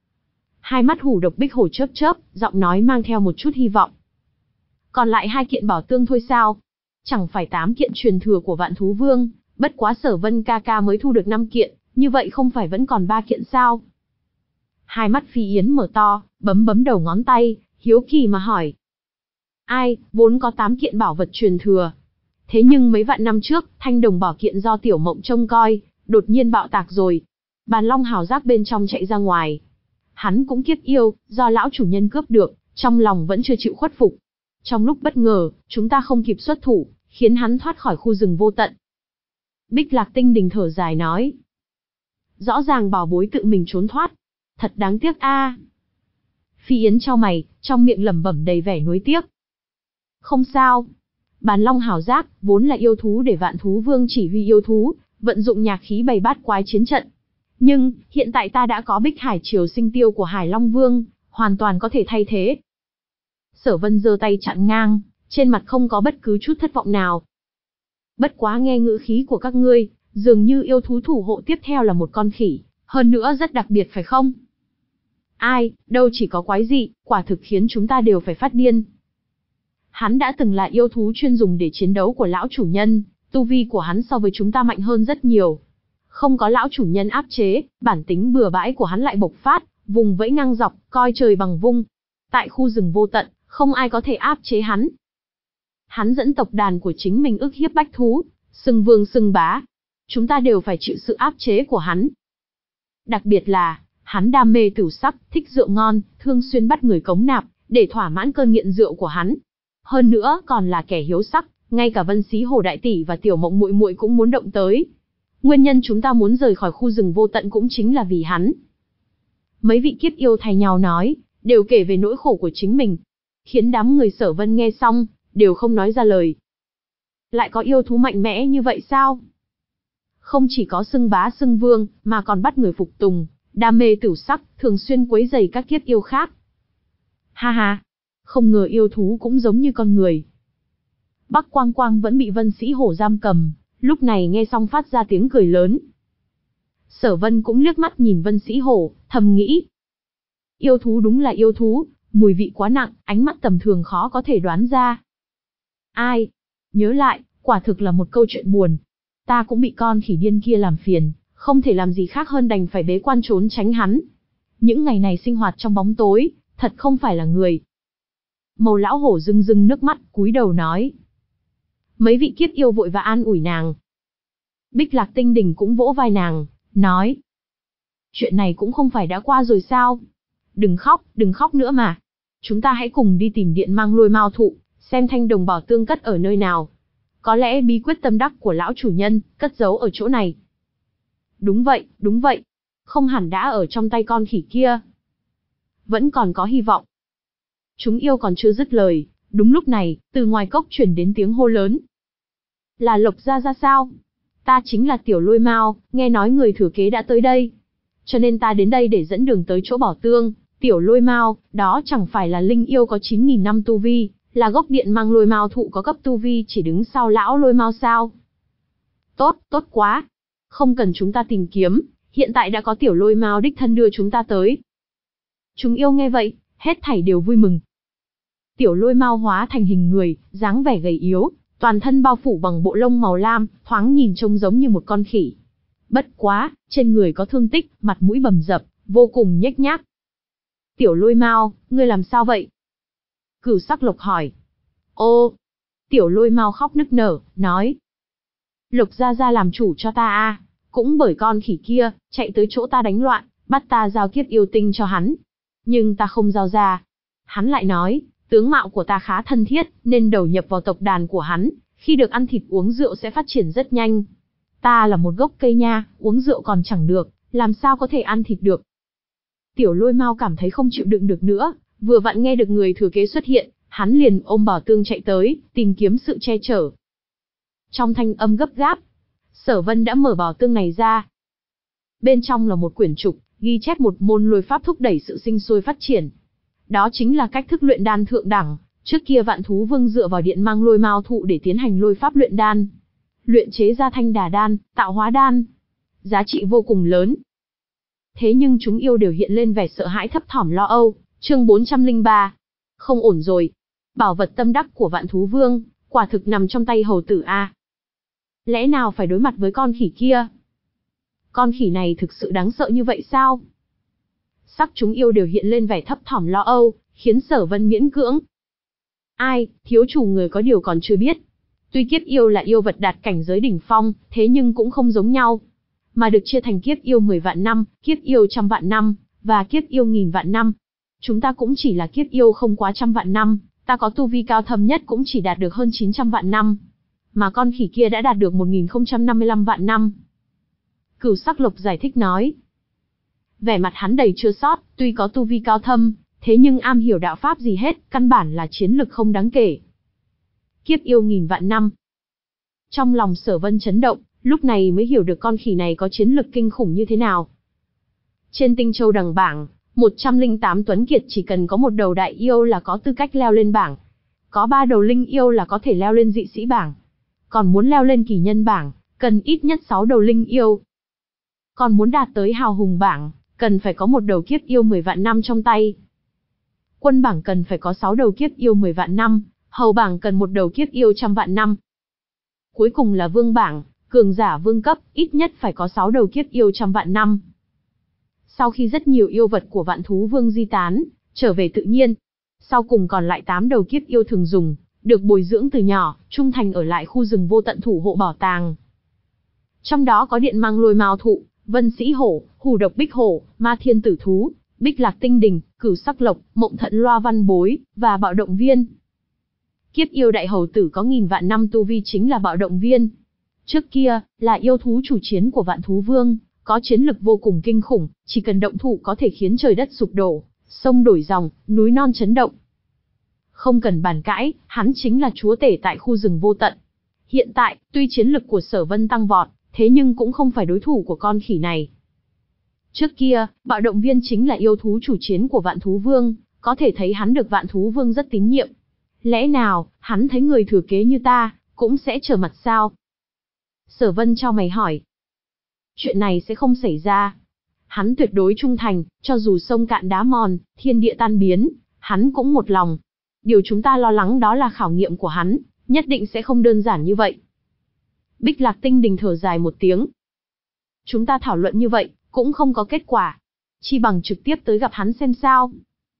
Hai mắt hủ độc bích hổ chớp chớp, giọng nói mang theo một chút hy vọng. Còn lại hai kiện bảo tương thôi sao? Chẳng phải tám kiện truyền thừa của Vạn Thú Vương, bất quá Sở Vân ca ca mới thu được năm kiện, như vậy không phải vẫn còn ba kiện sao? Hai mắt Phi Yến mở to, bấm bấm đầu ngón tay, hiếu kỳ mà hỏi. Ai, vốn có tám kiện bảo vật truyền thừa. Thế nhưng mấy vạn năm trước, thanh đồng bảo kiện do Tiểu Mộng trông coi, đột nhiên bạo tạc rồi. Bàn Long hào giác bên trong chạy ra ngoài. Hắn cũng kiếp yêu, do lão chủ nhân cướp được, trong lòng vẫn chưa chịu khuất phục. Trong lúc bất ngờ, chúng ta không kịp xuất thủ, khiến hắn thoát khỏi khu rừng vô tận. Bích Lạc Tinh Đình thở dài nói. Rõ ràng bảo bối tự mình trốn thoát. Thật đáng tiếc a. Phi Yến chau mày, trong miệng lẩm bẩm đầy vẻ nuối tiếc. Không sao. Bàn Long hào giác, vốn là yêu thú để Vạn Thú Vương chỉ huy yêu thú, vận dụng nhạc khí bày bát quái chiến trận. Nhưng, hiện tại ta đã có Bích Hải Triều Sinh Tiêu của Hải Long Vương, hoàn toàn có thể thay thế. Sở Vân giơ tay chặn ngang, trên mặt không có bất cứ chút thất vọng nào. Bất quá nghe ngữ khí của các ngươi, dường như yêu thú thủ hộ tiếp theo là một con khỉ, hơn nữa rất đặc biệt phải không? Ai, đâu chỉ có quái dị, quả thực khiến chúng ta đều phải phát điên. Hắn đã từng là yêu thú chuyên dùng để chiến đấu của lão chủ nhân, tu vi của hắn so với chúng ta mạnh hơn rất nhiều. Không có lão chủ nhân áp chế, bản tính bừa bãi của hắn lại bộc phát, vùng vẫy ngang dọc, coi trời bằng vung. Tại khu rừng vô tận, không ai có thể áp chế hắn. Hắn dẫn tộc đàn của chính mình ức hiếp bách thú, xưng vương xưng bá. Chúng ta đều phải chịu sự áp chế của hắn. Đặc biệt là, hắn đam mê tửu sắc, thích rượu ngon, thường xuyên bắt người cống nạp, để thỏa mãn cơn nghiện rượu của hắn. Hơn nữa còn là kẻ hiếu sắc, ngay cả Vân Xí Hồ đại tỷ và Tiểu Mộng muội muội cũng muốn động tới. Nguyên nhân chúng ta muốn rời khỏi khu rừng vô tận cũng chính là vì hắn. Mấy vị kiếp yêu thay nhau nói, đều kể về nỗi khổ của chính mình, khiến đám người Sở Vân nghe xong, đều không nói ra lời. Lại có yêu thú mạnh mẽ như vậy sao? Không chỉ có xưng bá xưng vương, mà còn bắt người phục tùng, đam mê tửu sắc, thường xuyên quấy rầy các kiếp yêu khác. Ha ha, không ngờ yêu thú cũng giống như con người. Bắc Quang Quang vẫn bị Vân Sĩ Hổ giam cầm, lúc này nghe xong phát ra tiếng cười lớn. Sở Vân cũng liếc mắt nhìn Vân Sĩ Hổ, thầm nghĩ. Yêu thú đúng là yêu thú, mùi vị quá nặng, ánh mắt tầm thường khó có thể đoán ra. Ai? Nhớ lại, quả thực là một câu chuyện buồn. Ta cũng bị con khỉ điên kia làm phiền, không thể làm gì khác hơn đành phải bế quan trốn tránh hắn. Những ngày này sinh hoạt trong bóng tối, thật không phải là người. Màu lão hổ rưng rưng nước mắt, cúi đầu nói. Mấy vị kiếp yêu vội và an ủi nàng. Bích Lạc Tinh Đỉnh cũng vỗ vai nàng, nói. Chuyện này cũng không phải đã qua rồi sao? Đừng khóc, đừng khóc nữa mà. Chúng ta hãy cùng đi tìm Điện Mang Lôi Mao Thụ, xem thanh đồng bảo tương cất ở nơi nào. Có lẽ bí quyết tâm đắc của lão chủ nhân, cất giấu ở chỗ này. Đúng vậy, đúng vậy. Không hẳn đã ở trong tay con khỉ kia. Vẫn còn có hy vọng. Chúng yêu còn chưa dứt lời, đúng lúc này, từ ngoài cốc truyền đến tiếng hô lớn. Là Lộc Gia Gia sao? Ta chính là Tiểu Lôi Mao, nghe nói người thừa kế đã tới đây. Cho nên ta đến đây để dẫn đường tới chỗ bảo tương. Tiểu Lôi Mao, đó chẳng phải là linh yêu có chín nghìn năm tu vi, là gốc Điện Mang Lôi Mao Thụ có cấp tu vi chỉ đứng sau lão Lôi Mao sao? Tốt, tốt quá. Không cần chúng ta tìm kiếm, hiện tại đã có Tiểu Lôi Mao đích thân đưa chúng ta tới. Chúng yêu nghe vậy, hết thảy đều vui mừng. Tiểu Lôi Mao hóa thành hình người, dáng vẻ gầy yếu, toàn thân bao phủ bằng bộ lông màu lam, thoáng nhìn trông giống như một con khỉ. Bất quá, trên người có thương tích, mặt mũi bầm dập, vô cùng nhếch nhác. Tiểu Lôi Mao, ngươi làm sao vậy? Cửu Sắc Lộc hỏi. Ô, Tiểu Lôi Mao khóc nức nở, nói. Lộc Gia Gia làm chủ cho ta a, cũng bởi con khỉ kia, chạy tới chỗ ta đánh loạn, bắt ta giao kiếp yêu tinh cho hắn. Nhưng ta không giao ra. Hắn lại nói, tướng mạo của ta khá thân thiết, nên đầu nhập vào tộc đàn của hắn, khi được ăn thịt uống rượu sẽ phát triển rất nhanh. Ta là một gốc cây nha, uống rượu còn chẳng được, làm sao có thể ăn thịt được. Tiểu Lôi Mao cảm thấy không chịu đựng được nữa, vừa vặn nghe được người thừa kế xuất hiện, hắn liền ôm bảo tương chạy tới, tìm kiếm sự che chở. Trong thanh âm gấp gáp, Sở Vân đã mở bảo tương này ra. Bên trong là một quyển trục, ghi chép một môn lôi pháp thúc đẩy sự sinh sôi phát triển. Đó chính là cách thức luyện đan thượng đẳng, trước kia Vạn Thú Vương dựa vào Điện Mang Lôi Mao Thụ để tiến hành lôi pháp luyện đan. Luyện chế ra thanh đà đan, tạo hóa đan. Giá trị vô cùng lớn. Thế nhưng chúng yêu đều hiện lên vẻ sợ hãi thấp thỏm lo âu, chương bốn trăm lẻ ba. Không ổn rồi. Bảo vật tâm đắc của Vạn Thú Vương, quả thực nằm trong tay hầu tử A. Lẽ nào phải đối mặt với con khỉ kia? Con khỉ này thực sự đáng sợ như vậy sao? Sắc chúng yêu đều hiện lên vẻ thấp thỏm lo âu, khiến Sở Vân miễn cưỡng. Ai, thiếu chủ người có điều còn chưa biết. Tuy kiếp yêu là yêu vật đạt cảnh giới đỉnh phong, thế nhưng cũng không giống nhau. Mà được chia thành kiếp yêu mười vạn năm, kiếp yêu trăm vạn năm, và kiếp yêu nghìn vạn năm. Chúng ta cũng chỉ là kiếp yêu không quá trăm vạn năm, ta có tu vi cao thâm nhất cũng chỉ đạt được hơn chín trăm vạn năm. Mà con khỉ kia đã đạt được một nghìn không trăm năm mươi lăm vạn năm. Cửu Sắc Lộc giải thích nói. Vẻ mặt hắn đầy chua xót, tuy có tu vi cao thâm, thế nhưng am hiểu đạo pháp gì hết, căn bản là chiến lực không đáng kể. Kiếp yêu nghìn vạn năm. Trong lòng Sở Vân chấn động, lúc này mới hiểu được con khỉ này có chiến lực kinh khủng như thế nào. Trên Tinh Châu đẳng bảng, một trăm lẻ tám tuấn kiệt chỉ cần có một đầu đại yêu là có tư cách leo lên bảng. Có ba đầu linh yêu là có thể leo lên dị sĩ bảng. Còn muốn leo lên kỳ nhân bảng, cần ít nhất sáu đầu linh yêu. Còn muốn đạt tới hào hùng bảng, cần phải có một đầu kiếp yêu mười vạn năm trong tay. Quân bảng cần phải có sáu đầu kiếp yêu mười vạn năm, hầu bảng cần một đầu kiếp yêu trăm vạn năm. Cuối cùng là vương bảng, cường giả vương cấp, ít nhất phải có sáu đầu kiếp yêu trăm vạn năm. Sau khi rất nhiều yêu vật của vạn thú vương di tán, trở về tự nhiên, sau cùng còn lại tám đầu kiếp yêu thường dùng, được bồi dưỡng từ nhỏ, trung thành ở lại khu rừng vô tận thủ hộ bảo tàng. Trong đó có điện mang lôi mao thụ, vân sĩ hổ, hù độc bích hổ, ma thiên tử thú, bích lạc tinh đình, cửu sắc lộc, mộng thận loa văn bối, và bạo động viên. Kiếp yêu đại hầu tử có nghìn vạn năm tu vi chính là bạo động viên. Trước kia, là yêu thú chủ chiến của vạn thú vương, có chiến lực vô cùng kinh khủng, chỉ cần động thủ có thể khiến trời đất sụp đổ, sông đổi dòng, núi non chấn động. Không cần bàn cãi, hắn chính là chúa tể tại khu rừng vô tận. Hiện tại, tuy chiến lực của Sở Vân tăng vọt, thế nhưng cũng không phải đối thủ của con khỉ này. Trước kia, bạo động viên chính là yêu thú chủ chiến của vạn thú vương, có thể thấy hắn được vạn thú vương rất tín nhiệm. Lẽ nào, hắn thấy người thừa kế như ta, cũng sẽ trở mặt sao? Sở Vân chau mày hỏi. Chuyện này sẽ không xảy ra. Hắn tuyệt đối trung thành, cho dù sông cạn đá mòn, thiên địa tan biến, hắn cũng một lòng. Điều chúng ta lo lắng đó là khảo nghiệm của hắn, nhất định sẽ không đơn giản như vậy. Bích Lạc Tinh Đình thở dài một tiếng. Chúng ta thảo luận như vậy, cũng không có kết quả. Chi bằng trực tiếp tới gặp hắn xem sao.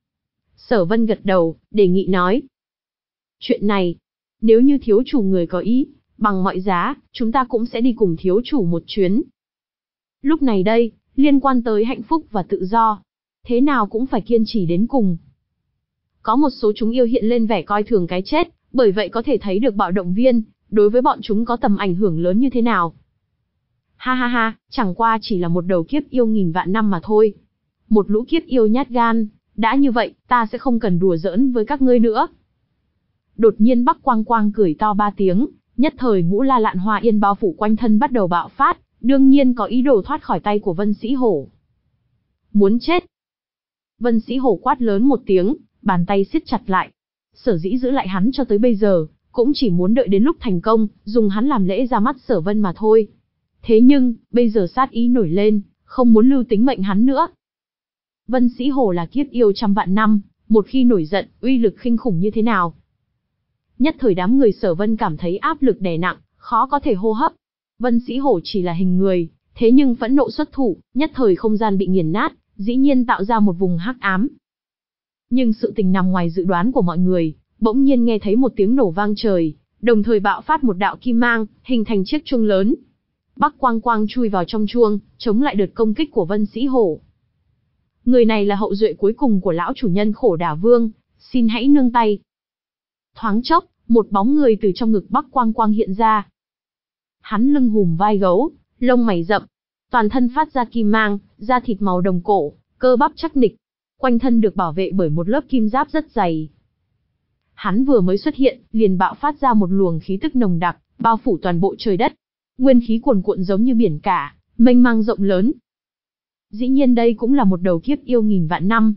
Sở Vân gật đầu, đề nghị nói. Chuyện này, nếu như thiếu chủ người có ý, bằng mọi giá, chúng ta cũng sẽ đi cùng thiếu chủ một chuyến. Lúc này đây, liên quan tới hạnh phúc và tự do, thế nào cũng phải kiên trì đến cùng. Có một số chúng yêu hiện lên vẻ coi thường cái chết, bởi vậy có thể thấy được bạo động viên, đối với bọn chúng có tầm ảnh hưởng lớn như thế nào. Ha ha ha, chẳng qua chỉ là một đầu kiếp yêu nghìn vạn năm mà thôi. Một lũ kiếp yêu nhát gan, đã như vậy, ta sẽ không cần đùa giỡn với các ngươi nữa. Đột nhiên Bắc Quang Quang cười to ba tiếng, nhất thời ngũ la lạn hoa yên bao phủ quanh thân bắt đầu bạo phát, đương nhiên có ý đồ thoát khỏi tay của Vân Sĩ Hổ. Muốn chết. Vân Sĩ Hổ quát lớn một tiếng, bàn tay siết chặt lại. Sở dĩ giữ lại hắn cho tới bây giờ, cũng chỉ muốn đợi đến lúc thành công, dùng hắn làm lễ ra mắt Sở Vân mà thôi. Thế nhưng, bây giờ sát ý nổi lên, không muốn lưu tính mệnh hắn nữa. Vân Sĩ Hổ là kiếp yêu trăm vạn năm, một khi nổi giận, uy lực kinh khủng như thế nào. Nhất thời đám người Sở Vân cảm thấy áp lực đè nặng, khó có thể hô hấp. Vân Sĩ Hổ chỉ là hình người, thế nhưng phẫn nộ xuất thủ, nhất thời không gian bị nghiền nát, dĩ nhiên tạo ra một vùng hắc ám. Nhưng sự tình nằm ngoài dự đoán của mọi người, bỗng nhiên nghe thấy một tiếng nổ vang trời, đồng thời bạo phát một đạo kim mang, hình thành chiếc chuông lớn. Bắc Quang Quang chui vào trong chuông, chống lại đợt công kích của Vân Sĩ Hổ. Người này là hậu duệ cuối cùng của lão chủ nhân Khổ Đả Vương, xin hãy nương tay. Thoáng chốc, một bóng người từ trong ngực Bắc Quang Quang hiện ra. Hắn lưng hùm vai gấu, lông mày rậm, toàn thân phát ra kim mang, da thịt màu đồng cổ, cơ bắp chắc nịch, quanh thân được bảo vệ bởi một lớp kim giáp rất dày. Hắn vừa mới xuất hiện, liền bạo phát ra một luồng khí tức nồng đặc, bao phủ toàn bộ trời đất. Nguyên khí cuồn cuộn giống như biển cả, mênh mang rộng lớn. Dĩ nhiên đây cũng là một đầu kiếp yêu nghìn vạn năm.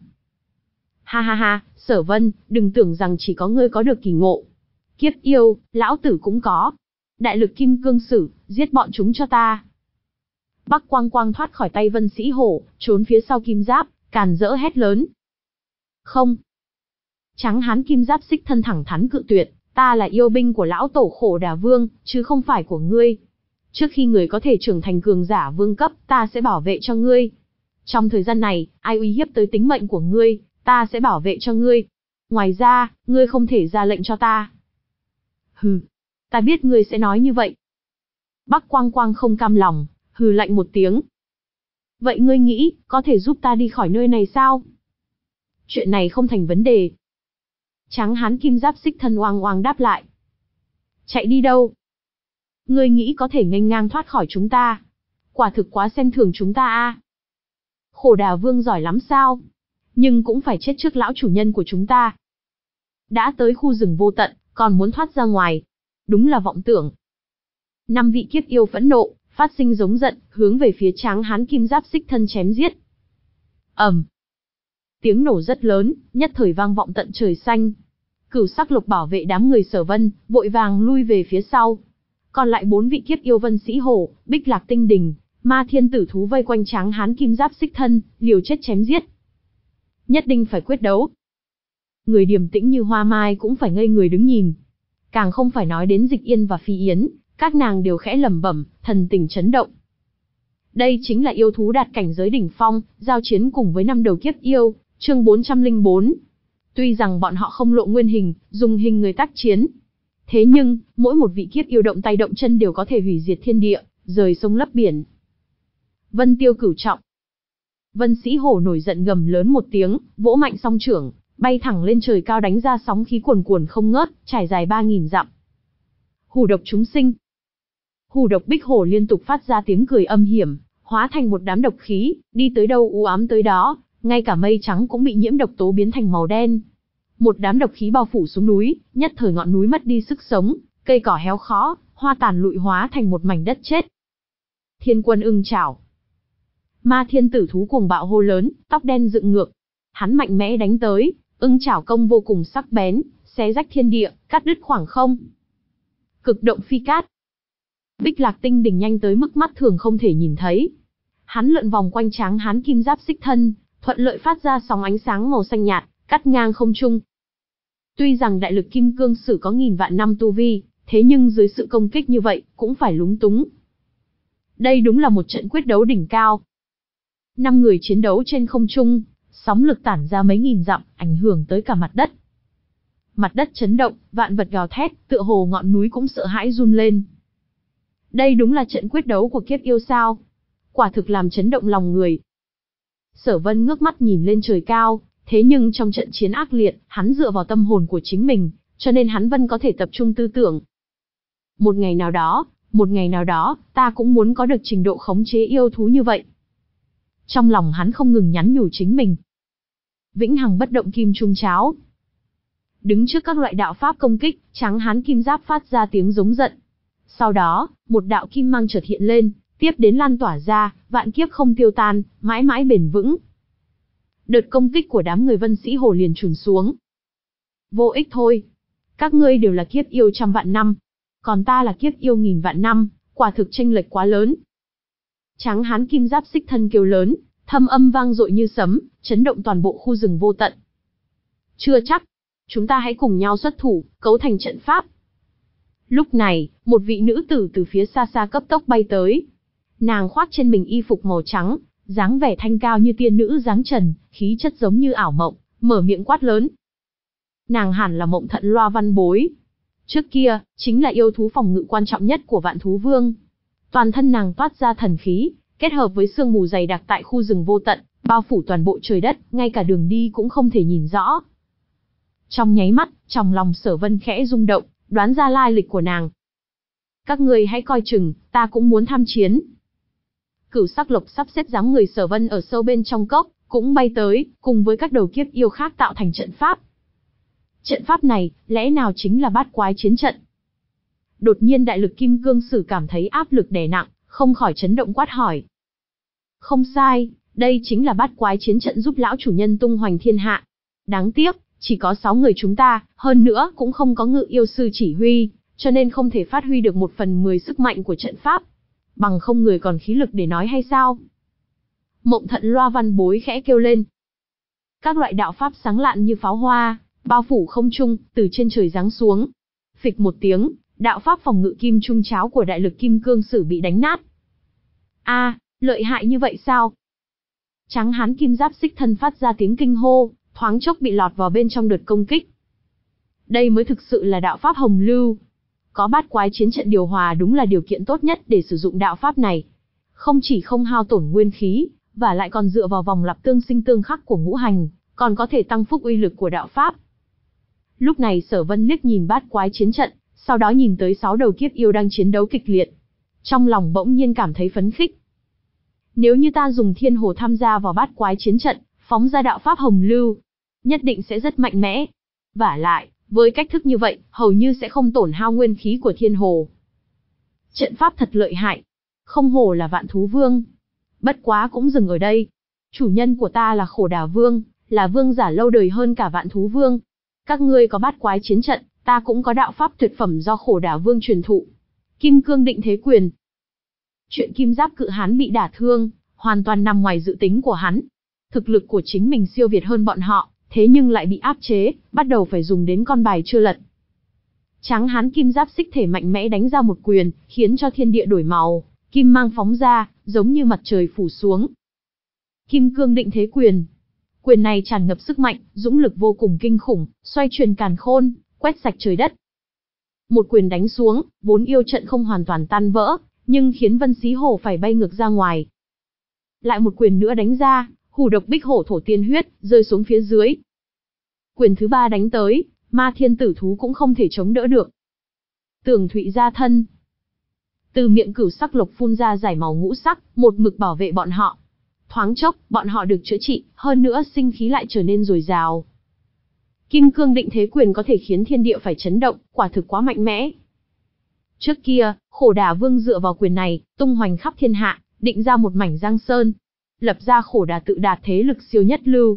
Ha ha ha, Sở Vân, đừng tưởng rằng chỉ có ngươi có được kỳ ngộ. Kiếp yêu, lão tử cũng có. Đại lực kim cương sử, giết bọn chúng cho ta. Bắc Quang Quang thoát khỏi tay Vân Sĩ Hổ, trốn phía sau kim giáp, càn rỡ hét lớn. Không. Trắng hán kim giáp xích thân thẳng thắn cự tuyệt, ta là yêu binh của lão tổ Khổ Đả Vương, chứ không phải của ngươi. Trước khi người có thể trưởng thành cường giả vương cấp, ta sẽ bảo vệ cho ngươi. Trong thời gian này, ai uy hiếp tới tính mệnh của ngươi, ta sẽ bảo vệ cho ngươi. Ngoài ra, ngươi không thể ra lệnh cho ta. Hừ, ta biết ngươi sẽ nói như vậy. Bắc Quang Quang không cam lòng, hừ lạnh một tiếng. Vậy ngươi nghĩ, có thể giúp ta đi khỏi nơi này sao? Chuyện này không thành vấn đề. Trắng hán kim giáp xích thân oang oang đáp lại. Chạy đi đâu? Ngươi nghĩ có thể nghênh ngang thoát khỏi chúng ta? Quả thực quá xem thường chúng ta a. Khổ Đả Vương giỏi lắm sao? Nhưng cũng phải chết trước lão chủ nhân của chúng ta. Đã tới khu rừng vô tận, còn muốn thoát ra ngoài. Đúng là vọng tưởng. Năm vị kiếp yêu phẫn nộ, phát sinh giống giận, hướng về phía tráng hán kim giáp xích thân chém giết. ầm, um. Tiếng nổ rất lớn, nhất thời vang vọng tận trời xanh. Cửu sắc lục bảo vệ đám người Sở Vân, vội vàng lui về phía sau. Còn lại bốn vị kiếp yêu Vân Sĩ Hổ, Bích Lạc Tinh Đình, Ma thiên tử thú vây quanh Tráng Hán kim giáp xích thân, liều chết chém giết. Nhất định phải quyết đấu. Người điềm tĩnh như Hoa Mai cũng phải ngây người đứng nhìn. Càng không phải nói đến Dịch Yên và Phi Yến, các nàng đều khẽ lẩm bẩm, thần tình chấn động. Đây chính là yêu thú đạt cảnh giới đỉnh phong, giao chiến cùng với năm đầu kiếp yêu, chương bốn trăm lẻ bốn. Tuy rằng bọn họ không lộ nguyên hình, dùng hình người tác chiến. Thế nhưng, mỗi một vị kiếp yêu động tay động chân đều có thể hủy diệt thiên địa, rời sông lấp biển. Vân Tiêu cửu trọng. Vân Sĩ Hổ nổi giận gầm lớn một tiếng, vỗ mạnh song trưởng, bay thẳng lên trời cao đánh ra sóng khí cuồn cuồn không ngớt, trải dài ba nghìn dặm. Hù độc chúng sinh. Hù độc bích hổ liên tục phát ra tiếng cười âm hiểm, hóa thành một đám độc khí, đi tới đâu u ám tới đó, ngay cả mây trắng cũng bị nhiễm độc tố biến thành màu đen. Một đám độc khí bao phủ xuống núi, nhất thời ngọn núi mất đi sức sống, cây cỏ héo khó, hoa tàn lụi hóa thành một mảnh đất chết. Thiên quân ưng chảo. Ma thiên tử thú cuồng bạo hô lớn, tóc đen dựng ngược. Hắn mạnh mẽ đánh tới, ưng chảo công vô cùng sắc bén, xé rách thiên địa, cắt đứt khoảng không. Cực động phi cát. Bích Lạc Tinh đỉnh nhanh tới mức mắt thường không thể nhìn thấy. Hắn lượn vòng quanh Tráng Hán kim giáp xích thân, thuận lợi phát ra sóng ánh sáng màu xanh nhạt, cắt ngang không trung. Tuy rằng đại lực kim cương sử có nghìn vạn năm tu vi, thế nhưng dưới sự công kích như vậy, cũng phải lúng túng. Đây đúng là một trận quyết đấu đỉnh cao. Năm người chiến đấu trên không trung, sóng lực tản ra mấy nghìn dặm, ảnh hưởng tới cả mặt đất. Mặt đất chấn động, vạn vật gào thét, tựa hồ ngọn núi cũng sợ hãi run lên. Đây đúng là trận quyết đấu của kiếp yêu sao? Quả thực làm chấn động lòng người. Sở Vân ngước mắt nhìn lên trời cao, thế nhưng trong trận chiến ác liệt, hắn dựa vào tâm hồn của chính mình, cho nên hắn vẫn có thể tập trung tư tưởng. Một ngày nào đó, một ngày nào đó, ta cũng muốn có được trình độ khống chế yêu thú như vậy. Trong lòng hắn không ngừng nhắn nhủ chính mình. Vĩnh hằng bất động kim trung cháo. Đứng trước các loại đạo pháp công kích, Tráng Hán kim giáp phát ra tiếng giống giận. Sau đó, một đạo kim mang chợt hiện lên, tiếp đến lan tỏa ra, vạn kiếp không tiêu tan, mãi mãi bền vững. Đợt công kích của đám người Vân Sĩ Hổ liền trùn xuống. Vô ích thôi. Các ngươi đều là kiếp yêu trăm vạn năm. Còn ta là kiếp yêu nghìn vạn năm, quả thực chênh lệch quá lớn. Tráng Hán kim giáp xích thân kêu lớn, thâm âm vang dội như sấm, chấn động toàn bộ khu rừng vô tận. Chưa chắc. Chúng ta hãy cùng nhau xuất thủ, cấu thành trận pháp. Lúc này, một vị nữ tử từ phía xa xa cấp tốc bay tới. Nàng khoác trên mình y phục màu trắng, dáng vẻ thanh cao như tiên nữ dáng trần, khí chất giống như ảo mộng, mở miệng quát lớn. Nàng hẳn là Mộng Thận Loa Văn Bối. Trước kia, chính là yêu thú phòng ngự quan trọng nhất của Vạn Thú Vương. Toàn thân nàng toát ra thần khí, kết hợp với sương mù dày đặc tại khu rừng vô tận, bao phủ toàn bộ trời đất, ngay cả đường đi cũng không thể nhìn rõ. Trong nháy mắt, trong lòng Sở Vân khẽ rung động, đoán ra lai lịch của nàng. Các ngươi hãy coi chừng, ta cũng muốn tham chiến. Cửu Sắc Lộc sắp xếp dáng người Sở Vân ở sâu bên trong cốc, cũng bay tới, cùng với các đầu kiếp yêu khác tạo thành trận pháp. Trận pháp này, lẽ nào chính là bát quái chiến trận? Đột nhiên đại lực kim cương sử cảm thấy áp lực đè nặng, không khỏi chấn động quát hỏi. Không sai, đây chính là bát quái chiến trận giúp lão chủ nhân tung hoành thiên hạ. Đáng tiếc, chỉ có sáu người chúng ta, hơn nữa cũng không có ngự yêu sư chỉ huy, cho nên không thể phát huy được một phần mười sức mạnh của trận pháp. Bằng không người còn khí lực để nói hay sao? Mộng Thận Loa Văn Bối khẽ kêu lên. Các loại đạo pháp sáng lạn như pháo hoa, bao phủ không trung, từ trên trời giáng xuống. Phịch một tiếng, đạo pháp phòng ngự kim trung cháo của đại lực kim cương sử bị đánh nát. A, à, lợi hại như vậy sao? Tráng Hán kim giáp xích thân phát ra tiếng kinh hô, thoáng chốc bị lọt vào bên trong đợt công kích. Đây mới thực sự là đạo pháp hồng lưu. Có bát quái chiến trận điều hòa đúng là điều kiện tốt nhất để sử dụng đạo pháp này. Không chỉ không hao tổn nguyên khí, và lại còn dựa vào vòng lặp tương sinh tương khắc của ngũ hành, còn có thể tăng phúc uy lực của đạo pháp. Lúc này Sở Vân liếc nhìn bát quái chiến trận, sau đó nhìn tới sáu đầu kiếp yêu đang chiến đấu kịch liệt. Trong lòng bỗng nhiên cảm thấy phấn khích. Nếu như ta dùng thiên hồ tham gia vào bát quái chiến trận, phóng ra đạo pháp hồng lưu, nhất định sẽ rất mạnh mẽ. Vả lại, với cách thức như vậy, hầu như sẽ không tổn hao nguyên khí của thiên hồ. Trận pháp thật lợi hại. Không hổ là Vạn Thú Vương. Bất quá cũng dừng ở đây. Chủ nhân của ta là Khổ Đà Vương, là vương giả lâu đời hơn cả Vạn Thú Vương. Các ngươi có bát quái chiến trận, ta cũng có đạo pháp tuyệt phẩm do Khổ Đà Vương truyền thụ. Kim Cương Định Thế Quyền. Chuyện kim giáp cự hán bị đả thương, hoàn toàn nằm ngoài dự tính của hắn. Thực lực của chính mình siêu việt hơn bọn họ, thế nhưng lại bị áp chế, bắt đầu phải dùng đến con bài chưa lật. Tráng hán kim giáp xích thể mạnh mẽ đánh ra một quyền, khiến cho thiên địa đổi màu, kim mang phóng ra, giống như mặt trời phủ xuống. Kim cương định thế quyền. Quyền này tràn ngập sức mạnh, dũng lực vô cùng kinh khủng, xoay chuyển càn khôn, quét sạch trời đất. Một quyền đánh xuống, vốn yêu trận không hoàn toàn tan vỡ, nhưng khiến Vân Xí Hổ phải bay ngược ra ngoài. Lại một quyền nữa đánh ra, hủ độc bích hổ thổ tiên huyết, rơi xuống phía dưới. Quyền thứ ba đánh tới, ma thiên tử thú cũng không thể chống đỡ được. Tường thụy ra thân. Từ miệng cửu sắc lộc phun ra giải màu ngũ sắc, một mực bảo vệ bọn họ. Thoáng chốc, bọn họ được chữa trị, hơn nữa sinh khí lại trở nên dồi dào. Kim cương định thế quyền có thể khiến thiên địa phải chấn động, quả thực quá mạnh mẽ. Trước kia, Khổ Đà Vương dựa vào quyền này, tung hoành khắp thiên hạ, định ra một mảnh giang sơn, lập ra Khổ Đà tự đạt thế lực siêu nhất lưu.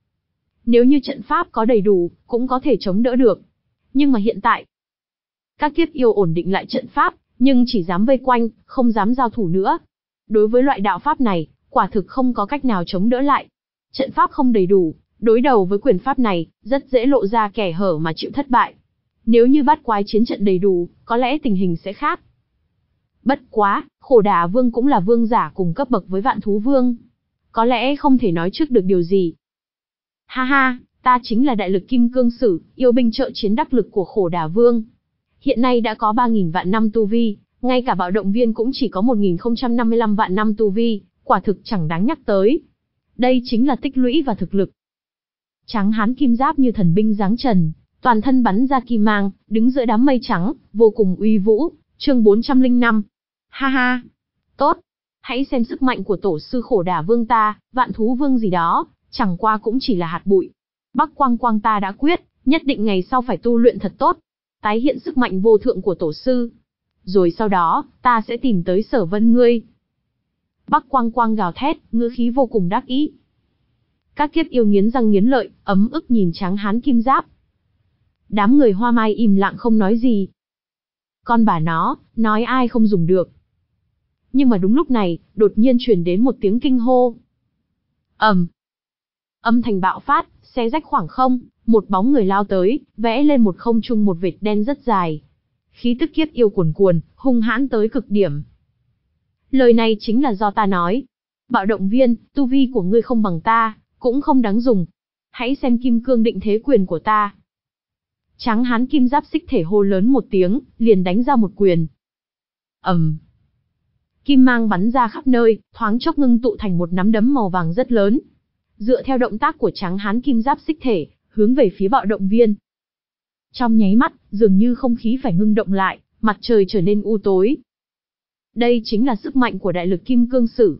Nếu như trận pháp có đầy đủ, cũng có thể chống đỡ được. Nhưng mà hiện tại, các kiếp yêu ổn định lại trận pháp, nhưng chỉ dám vây quanh, không dám giao thủ nữa. Đối với loại đạo pháp này, quả thực không có cách nào chống đỡ lại. Trận pháp không đầy đủ, đối đầu với quyền pháp này, rất dễ lộ ra kẻ hở mà chịu thất bại. Nếu như bát quái chiến trận đầy đủ, có lẽ tình hình sẽ khác. Bất quá, Khổ Đà Vương cũng là vương giả cùng cấp bậc với Vạn Thú Vương. Có lẽ không thể nói trước được điều gì. Ha ha, ta chính là đại lực kim cương sử, yêu binh trợ chiến đắc lực của Khổ Đà Vương. Hiện nay đã có ba nghìn vạn năm tu vi, ngay cả bạo động viên cũng chỉ có một nghìn không trăm năm mươi lăm vạn năm tu vi, quả thực chẳng đáng nhắc tới. Đây chính là tích lũy và thực lực. Tráng hán kim giáp như thần binh giáng trần, toàn thân bắn ra kim mang, đứng giữa đám mây trắng, vô cùng uy vũ. Chương bốn trăm lẻ năm. Ha ha, tốt, hãy xem sức mạnh của tổ sư Khổ Đà Vương ta, Vạn Thú Vương gì đó, chẳng qua cũng chỉ là hạt bụi. Bắc Quang Quang ta đã quyết, nhất định ngày sau phải tu luyện thật tốt, tái hiện sức mạnh vô thượng của tổ sư. Rồi sau đó, ta sẽ tìm tới Sở Vân ngươi. Bắc Quang Quang gào thét, ngữ khí vô cùng đắc ý. Các kiếp yêu nghiến răng nghiến lợi, ấm ức nhìn tráng hán kim giáp. Đám người Hoa Mai im lặng không nói gì. Con bà nó, nói ai không dùng được. Nhưng mà đúng lúc này, đột nhiên truyền đến một tiếng kinh hô. Ầm. Âm thanh bạo phát, xé rách khoảng không, một bóng người lao tới, vẽ lên một không trung một vệt đen rất dài. Khí tức kiếp yêu cuồn cuồn, hung hãn tới cực điểm. Lời này chính là do ta nói. Bạo động viên, tu vi của ngươi không bằng ta, cũng không đáng dùng. Hãy xem kim cương định thế quyền của ta. Tráng hán kim giáp xích thể hô lớn một tiếng, liền đánh ra một quyền. Ầm. Kim mang bắn ra khắp nơi, thoáng chốc ngưng tụ thành một nắm đấm màu vàng rất lớn. Dựa theo động tác của tráng hán kim giáp xích thể, hướng về phía bạo động viên. Trong nháy mắt, dường như không khí phải ngưng động lại, mặt trời trở nên u tối. Đây chính là sức mạnh của đại lực kim cương sử.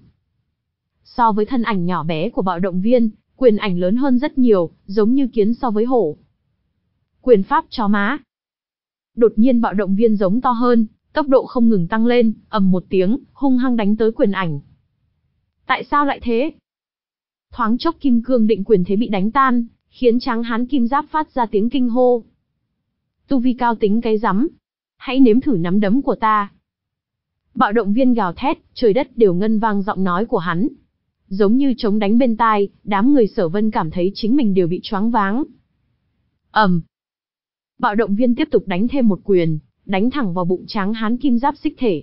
So với thân ảnh nhỏ bé của bạo động viên, quyền ảnh lớn hơn rất nhiều, giống như kiến so với hổ. Quyền pháp chó má. Đột nhiên bạo động viên giống to hơn, tốc độ không ngừng tăng lên, ầm một tiếng, hung hăng đánh tới quyền ảnh. Tại sao lại thế? Thoáng chốc kim cương định quyền thế bị đánh tan, khiến tráng hán kim giáp phát ra tiếng kinh hô. Tu vi cao tính cái rắm, hãy nếm thử nắm đấm của ta. Bạo động viên gào thét, trời đất đều ngân vang giọng nói của hắn. Giống như trống đánh bên tai, đám người Sở Vân cảm thấy chính mình đều bị choáng váng. Ầm. Bạo động viên tiếp tục đánh thêm một quyền, đánh thẳng vào bụng tráng hán kim giáp xích thể.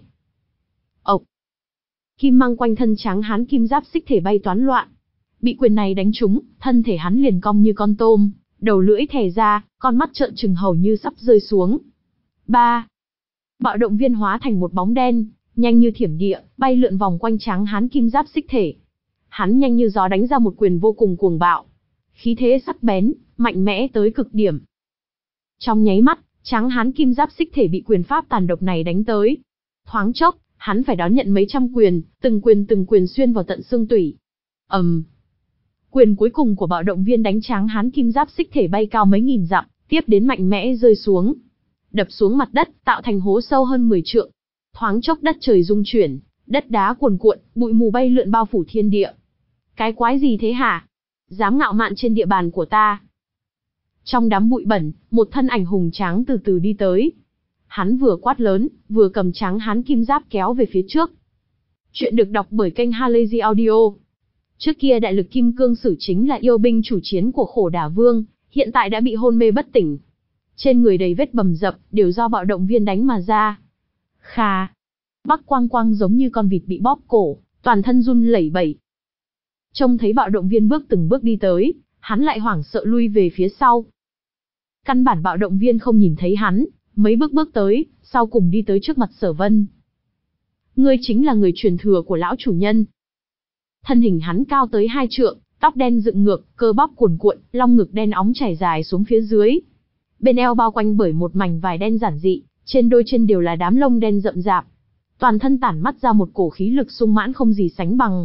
Ộc. Kim mang quanh thân tráng hán kim giáp xích thể bay toán loạn. Bị quyền này đánh trúng, thân thể hắn liền cong như con tôm, đầu lưỡi thè ra, con mắt trợn trừng hầu như sắp rơi xuống. Ba. Bạo động viên hóa thành một bóng đen, nhanh như thiểm địa, bay lượn vòng quanh tráng hán kim giáp xích thể. Hắn nhanh như gió đánh ra một quyền vô cùng cuồng bạo. Khí thế sắc bén, mạnh mẽ tới cực điểm. Trong nháy mắt, tráng hán kim giáp xích thể bị quyền pháp tàn độc này đánh tới. Thoáng chốc, hắn phải đón nhận mấy trăm quyền, từng quyền từng quyền xuyên vào tận xương tủy. Ầm. Um. Quyền cuối cùng của bạo động viên đánh tráng hán kim giáp xích thể bay cao mấy nghìn dặm, tiếp đến mạnh mẽ rơi xuống. Đập xuống mặt đất, tạo thành hố sâu hơn mười trượng. Thoáng chốc đất trời rung chuyển, đất đá cuồn cuộn, bụi mù bay lượn bao phủ thiên địa. Cái quái gì thế hả? Dám ngạo mạn trên địa bàn của ta. Trong đám bụi bẩn, một thân ảnh hùng tráng từ từ đi tới. Hắn vừa quát lớn, vừa cầm tráng hán kim giáp kéo về phía trước. Chuyện được đọc bởi kênh Halazy Audio. Trước kia đại lực kim cương sử chính là yêu binh chủ chiến của Khổ Đả Vương, hiện tại đã bị hôn mê bất tỉnh. Trên người đầy vết bầm dập, đều do bạo động viên đánh mà ra. Khà. Bắc Quang Quang giống như con vịt bị bóp cổ, toàn thân run lẩy bẩy. Trông thấy bạo động viên bước từng bước đi tới, hắn lại hoảng sợ lui về phía sau. Căn bản bạo động viên không nhìn thấy hắn, mấy bước bước tới, sau cùng đi tới trước mặt Sở Vân. Ngươi chính là người truyền thừa của lão chủ nhân. Thân hình hắn cao tới hai trượng, tóc đen dựng ngược, cơ bắp cuồn cuộn, long ngực đen óng chảy dài xuống phía dưới. Bên eo bao quanh bởi một mảnh vải đen giản dị, trên đôi chân đều là đám lông đen rậm rạp. Toàn thân tản mắt ra một cổ khí lực sung mãn không gì sánh bằng.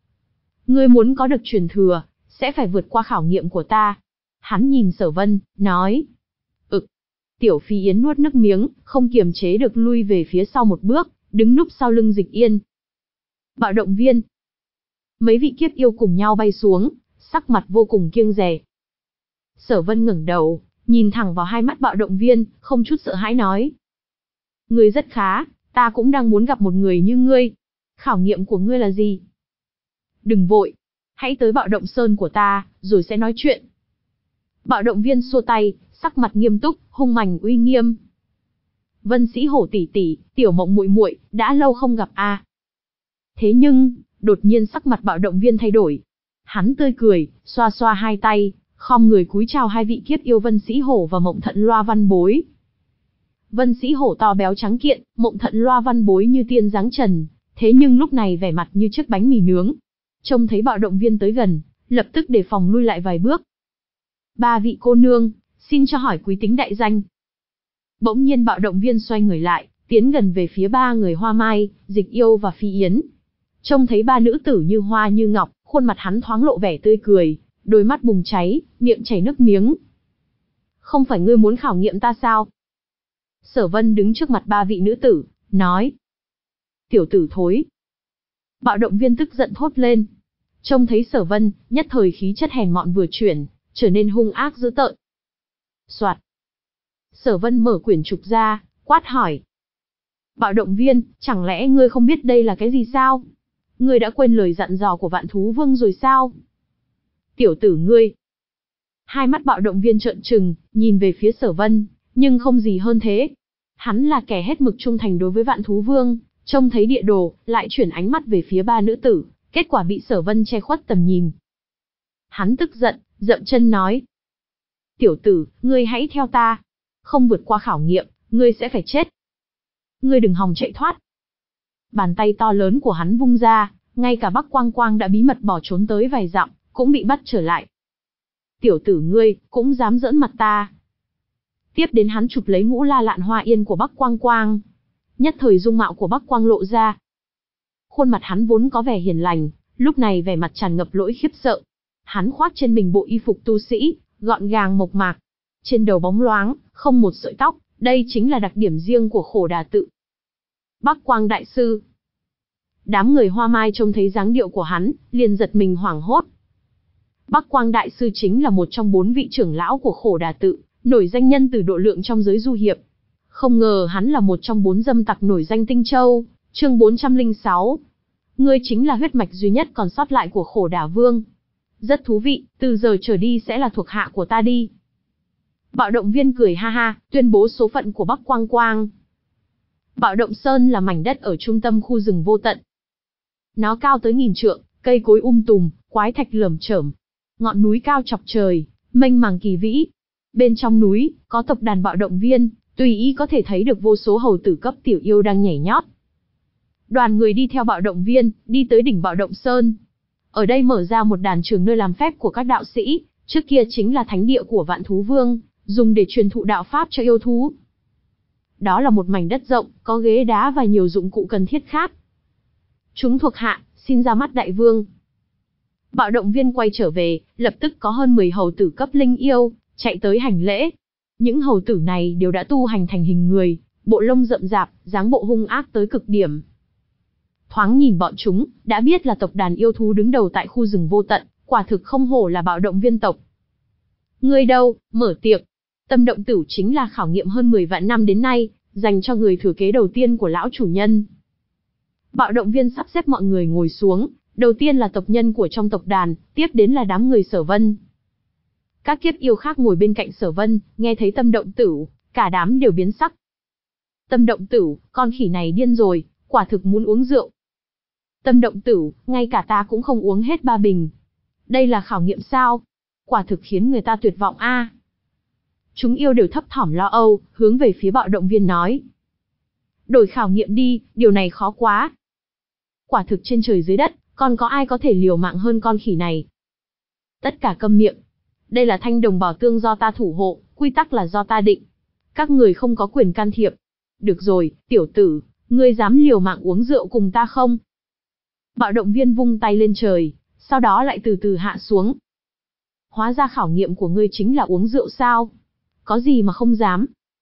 Ngươi muốn có được truyền thừa, sẽ phải vượt qua khảo nghiệm của ta. Hắn nhìn Sở Vân, nói. Ực. Tiểu Phi Yến nuốt nước miếng, không kiềm chế được lui về phía sau một bước, đứng núp sau lưng Dịch Yên. Bạo động viên. Mấy vị kiếp yêu cùng nhau bay xuống, sắc mặt vô cùng kiêng dè. Sở Vân ngẩng đầu, nhìn thẳng vào hai mắt bạo động viên, không chút sợ hãi nói. Ngươi rất khá, ta cũng đang muốn gặp một người như ngươi. Khảo nghiệm của ngươi là gì? Đừng vội, hãy tới bạo động sơn của ta, rồi sẽ nói chuyện. Bạo động viên xua tay, sắc mặt nghiêm túc, hung mãnh uy nghiêm. Vân Sĩ Hổ tỷ tỷ, Tiểu Mộng muội muội, đã lâu không gặp a. À. Thế nhưng, đột nhiên sắc mặt bạo động viên thay đổi. Hắn tươi cười, xoa xoa hai tay, khom người cúi chào hai vị kiếp yêu Vân Sĩ Hổ và Mộng Thận Loa Văn Bối. Vân Sĩ Hổ to béo trắng kiện, Mộng Thận Loa Văn Bối như tiên dáng trần, thế nhưng lúc này vẻ mặt như chiếc bánh mì nướng. Trông thấy bạo động viên tới gần, lập tức đề phòng lui lại vài bước. Ba vị cô nương, xin cho hỏi quý tính đại danh. Bỗng nhiên bạo động viên xoay người lại, tiến gần về phía ba người Hoa Mai, Dịch Yêu và Phi Yến. Trông thấy ba nữ tử như hoa như ngọc, khuôn mặt hắn thoáng lộ vẻ tươi cười, đôi mắt bùng cháy, miệng chảy nước miếng. Không phải ngươi muốn khảo nghiệm ta sao? Sở Vân đứng trước mặt ba vị nữ tử, nói. Tiểu tử thối. Bạo động viên tức giận thốt lên. Trông thấy Sở Vân, nhất thời khí chất hèn mọn vừa chuyển, trở nên hung ác dữ tợn. Soạt. Sở Vân mở quyển trục ra, quát hỏi. Bạo động viên, chẳng lẽ ngươi không biết đây là cái gì sao? Ngươi đã quên lời dặn dò của Vạn Thú Vương rồi sao? Tiểu tử ngươi. Hai mắt bạo động viên trợn trừng, nhìn về phía Sở Vân, nhưng không gì hơn thế. Hắn là kẻ hết mực trung thành đối với Vạn Thú Vương, trông thấy địa đồ, lại chuyển ánh mắt về phía ba nữ tử, kết quả bị Sở Vân che khuất tầm nhìn. Hắn tức giận, dậm chân nói. Tiểu tử, ngươi hãy theo ta. Không vượt qua khảo nghiệm, ngươi sẽ phải chết. Ngươi đừng hòng chạy thoát. Bàn tay to lớn của hắn vung ra, ngay cả Bắc Quang Quang đã bí mật bỏ trốn tới vài dặm, cũng bị bắt trở lại. Tiểu tử ngươi, cũng dám giỡn mặt ta. Tiếp đến hắn chụp lấy ngũ la lạn hoa yên của Bắc Quang Quang. Nhất thời dung mạo của Bắc Quang lộ ra. Khuôn mặt hắn vốn có vẻ hiền lành, lúc này vẻ mặt tràn ngập lỗi khiếp sợ. Hắn khoác trên mình bộ y phục tu sĩ, gọn gàng mộc mạc. Trên đầu bóng loáng, không một sợi tóc, đây chính là đặc điểm riêng của Khổ Đà tự. Bắc Quang đại sư. Đám người Hoa Mai trông thấy dáng điệu của hắn, liền giật mình hoảng hốt. Bắc Quang đại sư chính là một trong bốn vị trưởng lão của Khổ Đà tự, nổi danh nhân từ độ lượng trong giới du hiệp. Không ngờ hắn là một trong bốn dâm tặc nổi danh Tinh Châu, chương bốn trăm lẻ sáu. Ngươi chính là huyết mạch duy nhất còn sót lại của Khổ Đả Vương. Rất thú vị, từ giờ trở đi sẽ là thuộc hạ của ta đi. Bạo động viên cười ha ha, tuyên bố số phận của Bắc Quang Quang. Bạo động sơn là mảnh đất ở trung tâm khu rừng vô tận. Nó cao tới nghìn trượng, cây cối um tùm, quái thạch lởm chởm. Ngọn núi cao chọc trời, mênh màng kỳ vĩ. Bên trong núi, có tộc đàn bạo động viên, tùy ý có thể thấy được vô số hầu tử cấp tiểu yêu đang nhảy nhót. Đoàn người đi theo bạo động viên, đi tới đỉnh bạo động sơn. Ở đây mở ra một đàn trường nơi làm phép của các đạo sĩ, trước kia chính là thánh địa của Vạn Thú Vương, dùng để truyền thụ đạo pháp cho yêu thú. Đó là một mảnh đất rộng, có ghế đá và nhiều dụng cụ cần thiết khác. Chúng thuộc hạ, xin ra mắt đại vương. Bạo động viên quay trở về, lập tức có hơn mười hầu tử cấp linh yêu, chạy tới hành lễ. Những hầu tử này đều đã tu hành thành hình người, bộ lông rậm rạp, dáng bộ hung ác tới cực điểm. Thoáng nhìn bọn chúng, đã biết là tộc đàn yêu thú đứng đầu tại khu rừng vô tận, quả thực không hổ là bạo động viên tộc. Ngươi đâu, mở tiệc. Tâm động tửu chính là khảo nghiệm hơn mười vạn năm đến nay, dành cho người thừa kế đầu tiên của lão chủ nhân. Bạo động viên sắp xếp mọi người ngồi xuống, đầu tiên là tộc nhân của trong tộc đàn, tiếp đến là đám người Sở Vân. Các kiếp yêu khác ngồi bên cạnh Sở Vân, nghe thấy Tâm Động Tử, cả đám đều biến sắc. Tâm Động Tử, con khỉ này điên rồi, quả thực muốn uống rượu. Tâm Động Tử, ngay cả ta cũng không uống hết ba bình. Đây là khảo nghiệm sao? Quả thực khiến người ta tuyệt vọng a. Chúng yêu đều thấp thỏm lo âu, hướng về phía bạo động viên nói. Đổi khảo nghiệm đi, điều này khó quá. Quả thực trên trời dưới đất, còn có ai có thể liều mạng hơn con khỉ này? Tất cả câm miệng. Đây là thanh đồng bảo tương do ta thủ hộ, quy tắc là do ta định. Các người không có quyền can thiệp. Được rồi, tiểu tử, ngươi dám liều mạng uống rượu cùng ta không? Bạo động viên vung tay lên trời, sau đó lại từ từ hạ xuống. Hóa ra khảo nghiệm của ngươi chính là uống rượu sao? Có gì mà không dám?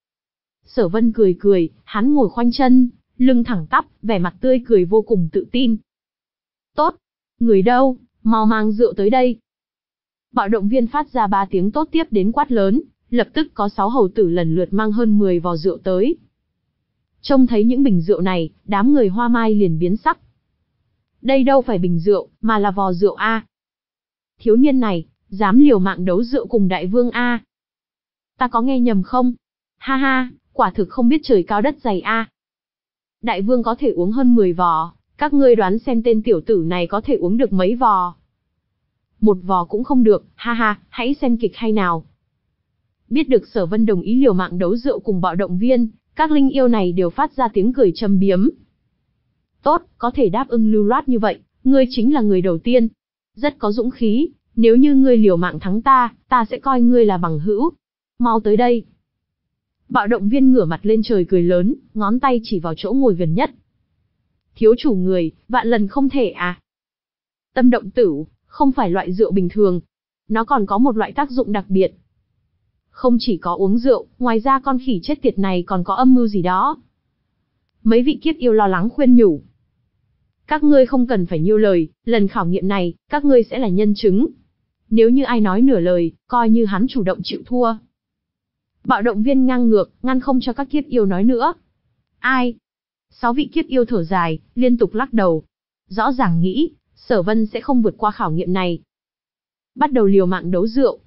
Sở Vân cười cười, hắn ngồi khoanh chân, lưng thẳng tắp, vẻ mặt tươi cười vô cùng tự tin. Tốt, người đâu, mau mang rượu tới đây. Bạo động viên phát ra ba tiếng tốt tiếp đến quát lớn, lập tức có sáu hầu tử lần lượt mang hơn mười vò rượu tới. Trông thấy những bình rượu này, đám người Hoa Mai liền biến sắc. Đây đâu phải bình rượu, mà là vò rượu a. Thiếu niên này, dám liều mạng đấu rượu cùng đại vương a. Ta có nghe nhầm không? Ha ha, quả thực không biết trời cao đất dày a. Đại vương có thể uống hơn mười vò, các ngươi đoán xem tên tiểu tử này có thể uống được mấy vò? Một vò cũng không được, ha ha, hãy xem kịch hay nào. Biết được Sở Vân đồng ý liều mạng đấu rượu cùng bạo động viên, các linh yêu này đều phát ra tiếng cười châm biếm. Tốt, có thể đáp ứng lưu loát như vậy, ngươi chính là người đầu tiên. Rất có dũng khí, nếu như ngươi liều mạng thắng ta, ta sẽ coi ngươi là bằng hữu. Mau tới đây. Bạo động viên ngửa mặt lên trời cười lớn, ngón tay chỉ vào chỗ ngồi gần nhất. Thiếu chủ người, vạn lần không thể à. Tâm Động Tử, không phải loại rượu bình thường. Nó còn có một loại tác dụng đặc biệt. Không chỉ có uống rượu, ngoài ra con khỉ chết tiệt này còn có âm mưu gì đó. Mấy vị kiếp yêu lo lắng khuyên nhủ. Các ngươi không cần phải nhiều lời, lần khảo nghiệm này, các ngươi sẽ là nhân chứng. Nếu như ai nói nửa lời, coi như hắn chủ động chịu thua. Bạo động viên ngang ngược, ngăn không cho các kiếp yêu nói nữa. Ai? Sáu vị kiếp yêu thở dài, liên tục lắc đầu. Rõ ràng nghĩ, Sở Vân sẽ không vượt qua khảo nghiệm này. Bắt đầu liều mạng đấu rượu.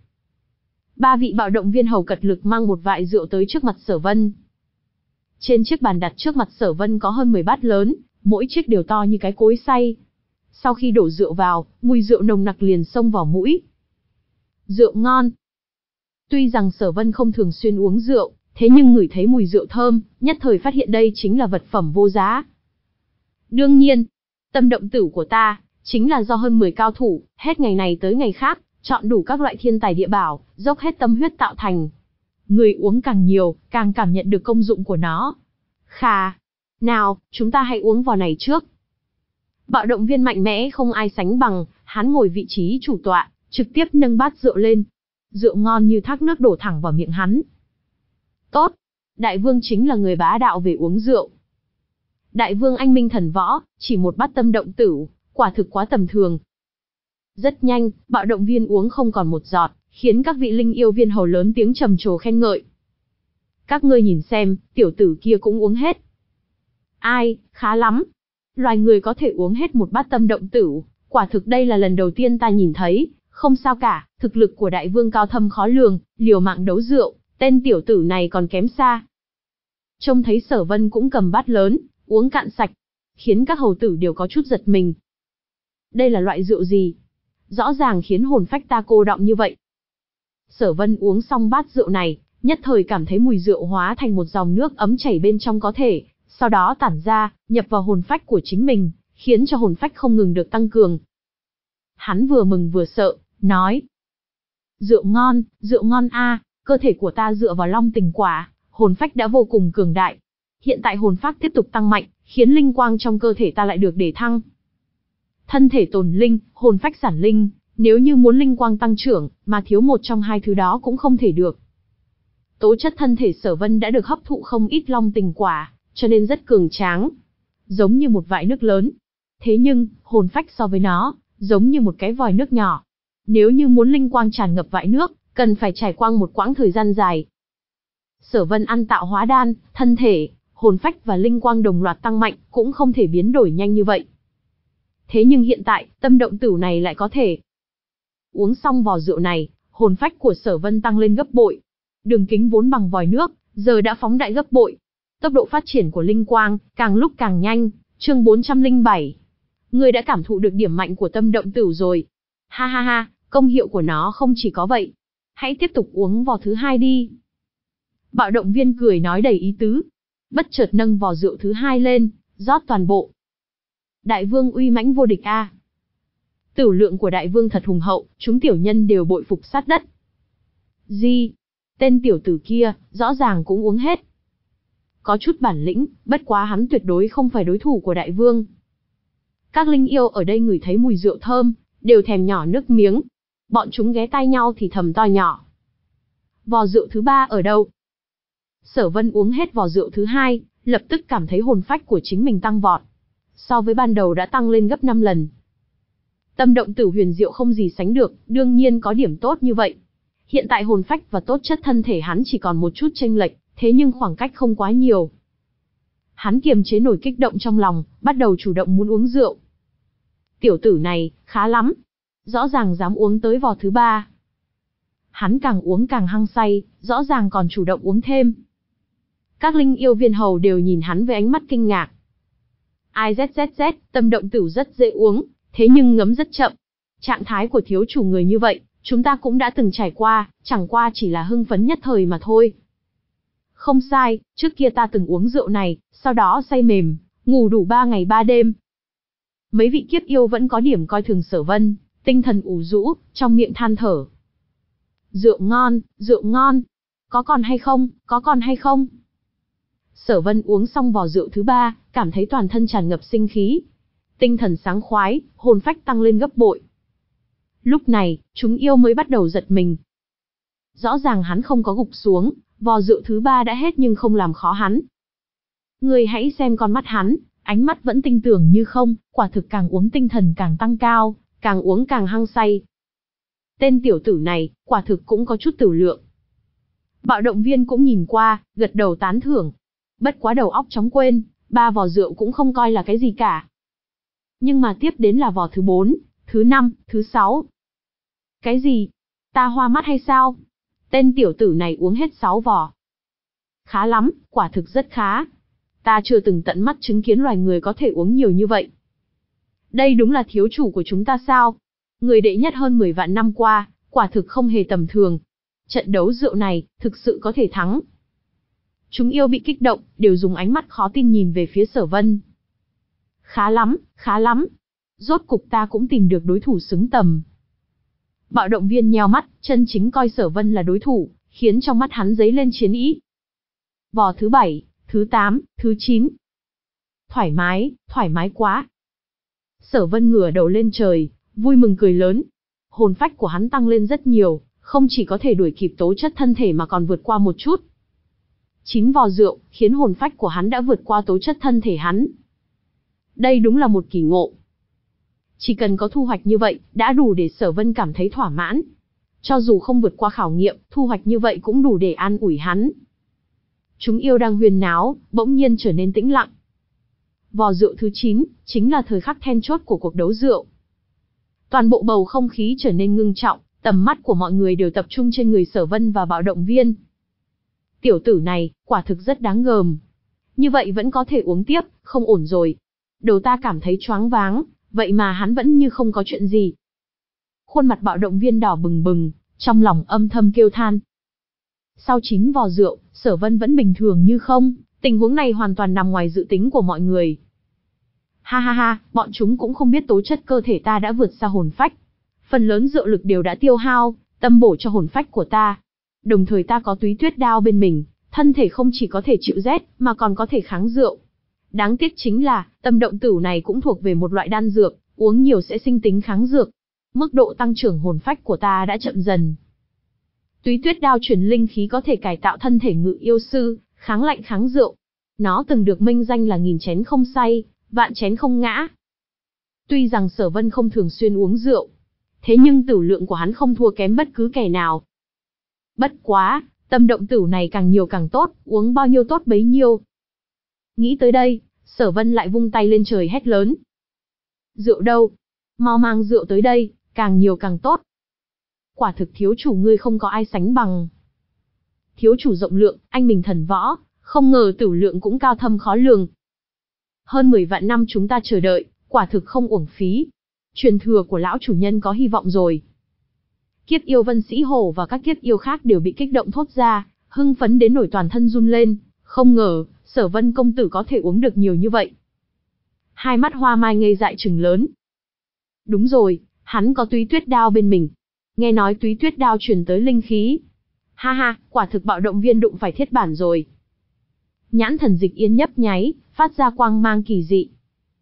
Ba vị bạo động viên hầu cật lực mang một vại rượu tới trước mặt Sở Vân. Trên chiếc bàn đặt trước mặt Sở Vân có hơn mười bát lớn, mỗi chiếc đều to như cái cối xay. Sau khi đổ rượu vào, mùi rượu nồng nặc liền xông vào mũi. Rượu ngon. Tuy rằng Sở Vân không thường xuyên uống rượu, thế nhưng ngửi thấy mùi rượu thơm, nhất thời phát hiện đây chính là vật phẩm vô giá. Đương nhiên, Tâm Động Tử của ta, chính là do hơn mười cao thủ, hết ngày này tới ngày khác, chọn đủ các loại thiên tài địa bảo, dốc hết tâm huyết tạo thành. Người uống càng nhiều, càng cảm nhận được công dụng của nó. Khà! Nào, chúng ta hãy uống vò này trước. Bạo động viên mạnh mẽ không ai sánh bằng, hắn ngồi vị trí chủ tọa, trực tiếp nâng bát rượu lên. Rượu ngon như thác nước đổ thẳng vào miệng hắn. Tốt! Đại vương chính là người bá đạo về uống rượu. Đại vương anh minh thần võ, chỉ một bát Tâm Động Tử, quả thực quá tầm thường. Rất nhanh, bạo động viên uống không còn một giọt, khiến các vị linh yêu viên hầu lớn tiếng trầm trồ khen ngợi. Các ngươi nhìn xem, tiểu tử kia cũng uống hết. Ai, khá lắm. Loài người có thể uống hết một bát Tâm Động Tử, quả thực đây là lần đầu tiên ta nhìn thấy, không sao cả, thực lực của đại vương cao thâm khó lường, liều mạng đấu rượu, tên tiểu tử này còn kém xa. Trông thấy Sở Vân cũng cầm bát lớn, uống cạn sạch, khiến các hầu tử đều có chút giật mình. Đây là loại rượu gì? Rõ ràng khiến hồn phách ta cô đọng như vậy. Sở Vân uống xong bát rượu này, nhất thời cảm thấy mùi rượu hóa thành một dòng nước ấm chảy bên trong có thể, sau đó tản ra, nhập vào hồn phách của chính mình, khiến cho hồn phách không ngừng được tăng cường. Hắn vừa mừng vừa sợ, nói. Rượu ngon, rượu ngon a, cơ thể của ta dựa vào long tình quả, hồn phách đã vô cùng cường đại. Hiện tại hồn phách tiếp tục tăng mạnh, khiến linh quang trong cơ thể ta lại được để thăng. Thân thể tồn linh, hồn phách sản linh, nếu như muốn linh quang tăng trưởng, mà thiếu một trong hai thứ đó cũng không thể được. Tố chất thân thể Sở Vân đã được hấp thụ không ít long tình quả, cho nên rất cường tráng, giống như một vại nước lớn. Thế nhưng, hồn phách so với nó, giống như một cái vòi nước nhỏ. Nếu như muốn linh quang tràn ngập vại nước, cần phải trải qua một quãng thời gian dài. Sở Vân ăn tạo hóa đan, thân thể, hồn phách và linh quang đồng loạt tăng mạnh, cũng không thể biến đổi nhanh như vậy. Thế nhưng hiện tại, tâm động tử này lại có thể. Uống xong vò rượu này, hồn phách của Sở Vân tăng lên gấp bội. Đường kính vốn bằng vòi nước, giờ đã phóng đại gấp bội. Tốc độ phát triển của linh quang, càng lúc càng nhanh. Chương bốn trăm lẻ bảy. Ngươi đã cảm thụ được điểm mạnh của tâm động tử rồi. Ha ha ha, công hiệu của nó không chỉ có vậy. Hãy tiếp tục uống vò thứ hai đi. Bạo động viên cười nói đầy ý tứ. Bất chợt nâng vò rượu thứ hai lên, rót toàn bộ. Đại vương uy mãnh vô địch a. Tửu lượng của đại vương thật hùng hậu, chúng tiểu nhân đều bội phục sát đất. Gì? Tên tiểu tử kia, rõ ràng cũng uống hết. Có chút bản lĩnh, bất quá hắn tuyệt đối không phải đối thủ của đại vương. Các linh yêu ở đây ngửi thấy mùi rượu thơm, đều thèm nhỏ nước miếng. Bọn chúng ghé tai nhau thì thầm to nhỏ. Vò rượu thứ ba ở đâu? Sở Vân uống hết vò rượu thứ hai, lập tức cảm thấy hồn phách của chính mình tăng vọt. So với ban đầu đã tăng lên gấp năm lần. Tâm động tử huyền diệu không gì sánh được, đương nhiên có điểm tốt như vậy. Hiện tại hồn phách và tố chất thân thể hắn chỉ còn một chút chênh lệch, thế nhưng khoảng cách không quá nhiều. Hắn kiềm chế nổi kích động trong lòng, bắt đầu chủ động muốn uống rượu. Tiểu tử này, khá lắm. Rõ ràng dám uống tới vò thứ ba. Hắn càng uống càng hăng say, rõ ràng còn chủ động uống thêm. Các linh yêu viên hầu đều nhìn hắn với ánh mắt kinh ngạc. Ai zzz, tâm động tử rất dễ uống, thế nhưng ngấm rất chậm. Trạng thái của thiếu chủ người như vậy, chúng ta cũng đã từng trải qua, chẳng qua chỉ là hưng phấn nhất thời mà thôi. Không sai, trước kia ta từng uống rượu này, sau đó say mềm, ngủ đủ ba ngày ba đêm. Mấy vị kiếp yêu vẫn có điểm coi thường Sở Vân, tinh thần ủ rũ, trong miệng than thở. Rượu ngon, rượu ngon. Có còn hay không, có còn hay không? Sở Vân uống xong vò rượu thứ ba, cảm thấy toàn thân tràn ngập sinh khí. Tinh thần sáng khoái, hồn phách tăng lên gấp bội. Lúc này, chúng yêu mới bắt đầu giật mình. Rõ ràng hắn không có gục xuống, vò rượu thứ ba đã hết nhưng không làm khó hắn. Ngươi hãy xem con mắt hắn, ánh mắt vẫn tinh tường như không, quả thực càng uống tinh thần càng tăng cao, càng uống càng hăng say. Tên tiểu tử này, quả thực cũng có chút tửu lượng. Bạo động viên cũng nhìn qua, gật đầu tán thưởng. Bất quá đầu óc chóng quên, ba vò rượu cũng không coi là cái gì cả. Nhưng mà tiếp đến là vò thứ bốn, thứ năm, thứ sáu. Cái gì? Ta hoa mắt hay sao? Tên tiểu tử này uống hết sáu vò. Khá lắm, quả thực rất khá. Ta chưa từng tận mắt chứng kiến loài người có thể uống nhiều như vậy. Đây đúng là thiếu chủ của chúng ta sao? Người đệ nhất hơn mười vạn năm qua, quả thực không hề tầm thường. Trận đấu rượu này, thực sự có thể thắng. Chúng yêu bị kích động, đều dùng ánh mắt khó tin nhìn về phía Sở Vân. Khá lắm, khá lắm. Rốt cục ta cũng tìm được đối thủ xứng tầm. Bạo động viên nheo mắt, chân chính coi Sở Vân là đối thủ, khiến trong mắt hắn dấy lên chiến ý. Vò thứ bảy, thứ tám, thứ chín. Thoải mái, thoải mái quá. Sở Vân ngửa đầu lên trời, vui mừng cười lớn. Hồn phách của hắn tăng lên rất nhiều, không chỉ có thể đuổi kịp tố chất thân thể mà còn vượt qua một chút. Chín vò rượu, khiến hồn phách của hắn đã vượt qua tố chất thân thể hắn. Đây đúng là một kỳ ngộ. Chỉ cần có thu hoạch như vậy, đã đủ để Sở Vân cảm thấy thỏa mãn. Cho dù không vượt qua khảo nghiệm, thu hoạch như vậy cũng đủ để an ủi hắn. Chúng yêu đang huyên náo, bỗng nhiên trở nên tĩnh lặng. Vò rượu thứ chín, chính là thời khắc then chốt của cuộc đấu rượu. Toàn bộ bầu không khí trở nên ngưng trọng, tầm mắt của mọi người đều tập trung trên người Sở Vân và bạo động viên. Tiểu tử này, quả thực rất đáng gờm. Như vậy vẫn có thể uống tiếp, không ổn rồi. Đầu ta cảm thấy choáng váng, vậy mà hắn vẫn như không có chuyện gì. Khuôn mặt bạo động viên đỏ bừng bừng, trong lòng âm thầm kêu than. Sau chín vò rượu, Sở Vân vẫn bình thường như không, tình huống này hoàn toàn nằm ngoài dự tính của mọi người. Ha ha ha, bọn chúng cũng không biết tố chất cơ thể ta đã vượt xa hồn phách. Phần lớn rượu lực đều đã tiêu hao, tâm bổ cho hồn phách của ta. Đồng thời ta có túy tuyết đao bên mình, thân thể không chỉ có thể chịu rét, mà còn có thể kháng rượu. Đáng tiếc chính là, tâm động tử này cũng thuộc về một loại đan dược, uống nhiều sẽ sinh tính kháng dược. Mức độ tăng trưởng hồn phách của ta đã chậm dần. Túy tuyết đao truyền linh khí có thể cải tạo thân thể ngự yêu sư, kháng lạnh kháng rượu. Nó từng được minh danh là nghìn chén không say, vạn chén không ngã. Tuy rằng Sở Vân không thường xuyên uống rượu, thế nhưng tửu lượng của hắn không thua kém bất cứ kẻ nào. Bất quá, tâm động tử này càng nhiều càng tốt, uống bao nhiêu tốt bấy nhiêu. Nghĩ tới đây, Sở Vân lại vung tay lên trời hét lớn. Rượu đâu? Mau mang rượu tới đây, càng nhiều càng tốt. Quả thực thiếu chủ ngươi không có ai sánh bằng. Thiếu chủ rộng lượng, anh minh thần võ, không ngờ tử lượng cũng cao thâm khó lường. Hơn mười vạn năm chúng ta chờ đợi, quả thực không uổng phí. Truyền thừa của lão chủ nhân có hy vọng rồi. Kiếp yêu Vân Sĩ Hổ và các kiếp yêu khác đều bị kích động thốt ra, hưng phấn đến nổi toàn thân run lên, không ngờ, Sở Vân công tử có thể uống được nhiều như vậy. Hai mắt Hoa Mai ngây dại trừng lớn. Đúng rồi, hắn có Túy Tuyết đao bên mình. Nghe nói Túy Tuyết đao truyền tới linh khí. Ha ha, quả thực bạo động viên đụng phải thiết bản rồi. Nhãn thần Dịch Yên nhấp nháy, phát ra quang mang kỳ dị.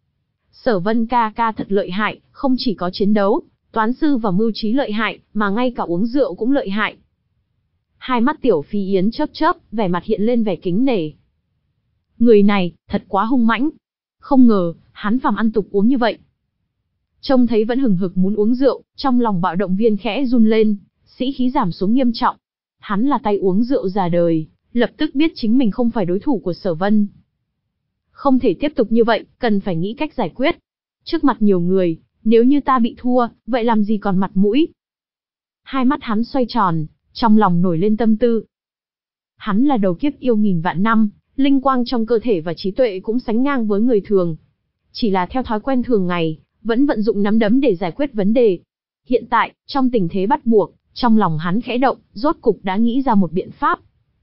Sở Vân ca ca thật lợi hại, không chỉ có chiến đấu, toán sư và mưu trí lợi hại, mà ngay cả uống rượu cũng lợi hại. Hai mắt Tiểu Phi Yến chớp chớp, vẻ mặt hiện lên vẻ kính nể. Người này, thật quá hung mãnh. Không ngờ, hắn phàm ăn tục uống như vậy. Trông thấy vẫn hừng hực muốn uống rượu, trong lòng bạo động viên khẽ run lên, sĩ khí giảm xuống nghiêm trọng. Hắn là tay uống rượu già đời, lập tức biết chính mình không phải đối thủ của Sở Vân. Không thể tiếp tục như vậy, cần phải nghĩ cách giải quyết. Trước mặt nhiều người, nếu như ta bị thua, vậy làm gì còn mặt mũi? Hai mắt hắn xoay tròn, trong lòng nổi lên tâm tư. Hắn là đầu kiếp yêu nghìn vạn năm, linh quang trong cơ thể và trí tuệ cũng sánh ngang với người thường. Chỉ là theo thói quen thường ngày, vẫn vận dụng nắm đấm để giải quyết vấn đề. Hiện tại, trong tình thế bắt buộc, trong lòng hắn khẽ động, rốt cục đã nghĩ ra một biện pháp.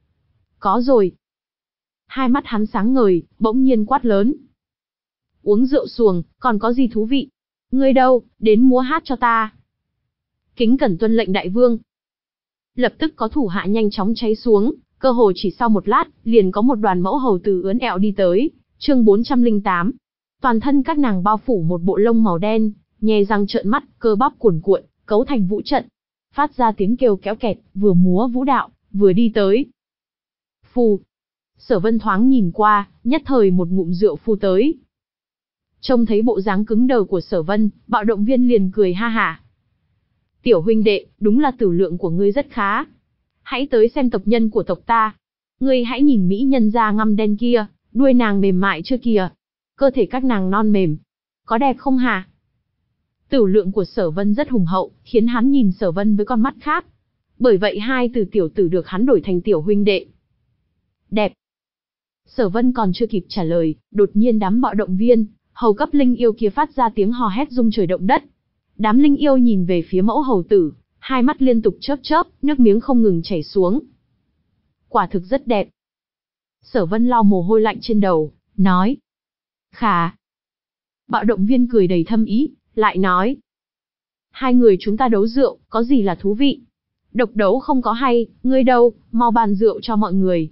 Có rồi. Hai mắt hắn sáng ngời, bỗng nhiên quát lớn. Uống rượu xuồng, còn có gì thú vị? Ngươi đâu, đến múa hát cho ta. Kính cẩn tuân lệnh đại vương. Lập tức có thủ hạ nhanh chóng cháy xuống, cơ hồ chỉ sau một lát, liền có một đoàn mẫu hầu từ ướn ẹo đi tới. Chương bốn trăm lẻ tám. Toàn thân các nàng bao phủ một bộ lông màu đen, nhe răng trợn mắt, cơ bắp cuồn cuộn, cấu thành vũ trận. Phát ra tiếng kêu kéo kẹt, vừa múa vũ đạo, vừa đi tới. Phù. Sở Vân thoáng nhìn qua, nhất thời một ngụm rượu phu tới. Trông thấy bộ dáng cứng đờ của Sở Vân, bạo động viên liền cười ha hả. Tiểu huynh đệ, đúng là tử lượng của ngươi rất khá. Hãy tới xem tộc nhân của tộc ta. Ngươi hãy nhìn mỹ nhân da ngăm đen kia, đuôi nàng mềm mại chưa kìa. Cơ thể các nàng non mềm. Có đẹp không hả? Tử lượng của Sở Vân rất hùng hậu, khiến hắn nhìn Sở Vân với con mắt khác. Bởi vậy hai từ tiểu tử được hắn đổi thành tiểu huynh đệ. Đẹp. Sở Vân còn chưa kịp trả lời, đột nhiên đám bạo động viên, hầu cấp linh yêu kia phát ra tiếng hò hét rung trời động đất. Đám linh yêu nhìn về phía mẫu hầu tử, hai mắt liên tục chớp chớp, nước miếng không ngừng chảy xuống. Quả thực rất đẹp. Sở Vân lau mồ hôi lạnh trên đầu, nói. Khà. Bạo động viên cười đầy thâm ý, lại nói. Hai người chúng ta đấu rượu, có gì là thú vị? Độc đấu không có hay, ngươi đâu, mau bàn rượu cho mọi người.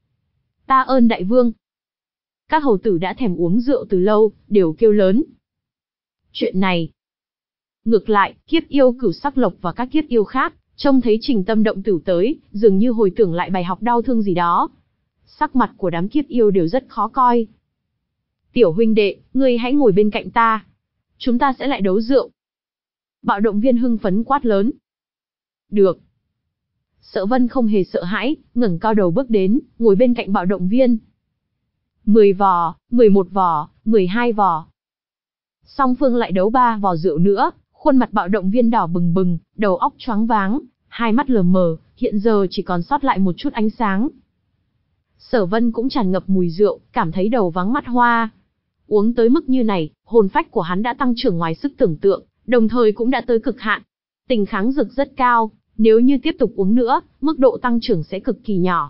Ta ơn đại vương. Các hầu tử đã thèm uống rượu từ lâu, đều kêu lớn. Chuyện này. Ngược lại, kiếp yêu Cửu Sắc Lộc và các kiếp yêu khác, trông thấy Trình Tâm động tử tới, dường như hồi tưởng lại bài học đau thương gì đó. Sắc mặt của đám kiếp yêu đều rất khó coi. Tiểu huynh đệ, ngươi hãy ngồi bên cạnh ta. Chúng ta sẽ lại đấu rượu. Bạo động viên hưng phấn quát lớn. Được. Sở Vân không hề sợ hãi, ngẩng cao đầu bước đến, ngồi bên cạnh bạo động viên. Mười vò, mười một vò, mười hai vò. Song phương lại đấu ba vò rượu nữa, khuôn mặt bạo động viên đỏ bừng bừng, đầu óc choáng váng, hai mắt lờ mờ, hiện giờ chỉ còn sót lại một chút ánh sáng. Sở Vân cũng tràn ngập mùi rượu, cảm thấy đầu váng mắt hoa. Uống tới mức như này, hồn phách của hắn đã tăng trưởng ngoài sức tưởng tượng, đồng thời cũng đã tới cực hạn. Tình kháng dược rất cao, nếu như tiếp tục uống nữa, mức độ tăng trưởng sẽ cực kỳ nhỏ.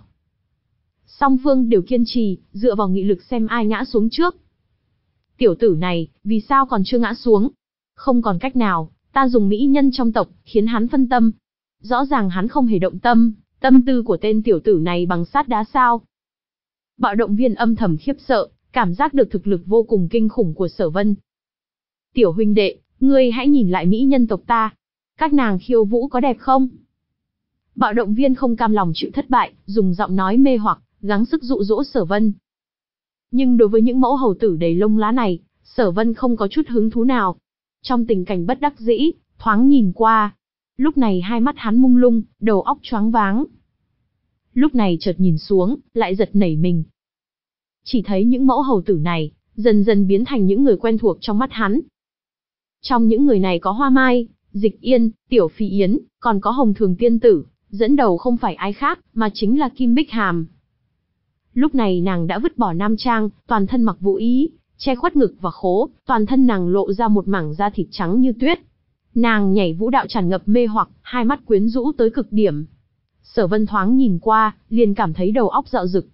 Song phương đều kiên trì, dựa vào nghị lực xem ai ngã xuống trước. Tiểu tử này, vì sao còn chưa ngã xuống? Không còn cách nào, ta dùng mỹ nhân trong tộc, khiến hắn phân tâm. Rõ ràng hắn không hề động tâm, tâm tư của tên tiểu tử này bằng sắt đá sao. Bạo động viên âm thầm khiếp sợ, cảm giác được thực lực vô cùng kinh khủng của Sở Vân. Tiểu huynh đệ, ngươi hãy nhìn lại mỹ nhân tộc ta. Các nàng khiêu vũ có đẹp không? Bạo động viên không cam lòng chịu thất bại, dùng giọng nói mê hoặc, gắng sức dụ dỗ Sở Vân. Nhưng đối với những mẫu hầu tử đầy lông lá này, Sở Vân không có chút hứng thú nào. Trong tình cảnh bất đắc dĩ, thoáng nhìn qua. Lúc này hai mắt hắn mông lung, đầu óc choáng váng. Lúc này chợt nhìn xuống, lại giật nảy mình. Chỉ thấy những mẫu hầu tử này, dần dần biến thành những người quen thuộc trong mắt hắn. Trong những người này có Hoa Mai, Dịch Yên, Tiểu Phi Yến, còn có Hồng Thường Tiên Tử, dẫn đầu không phải ai khác, mà chính là Kim Bích Hàm. Lúc này nàng đã vứt bỏ nam trang, toàn thân mặc vũ ý, che khuất ngực và khố, toàn thân nàng lộ ra một mảng da thịt trắng như tuyết. Nàng nhảy vũ đạo tràn ngập mê hoặc, hai mắt quyến rũ tới cực điểm. Sở Vân thoáng nhìn qua, liền cảm thấy đầu óc dạo dực.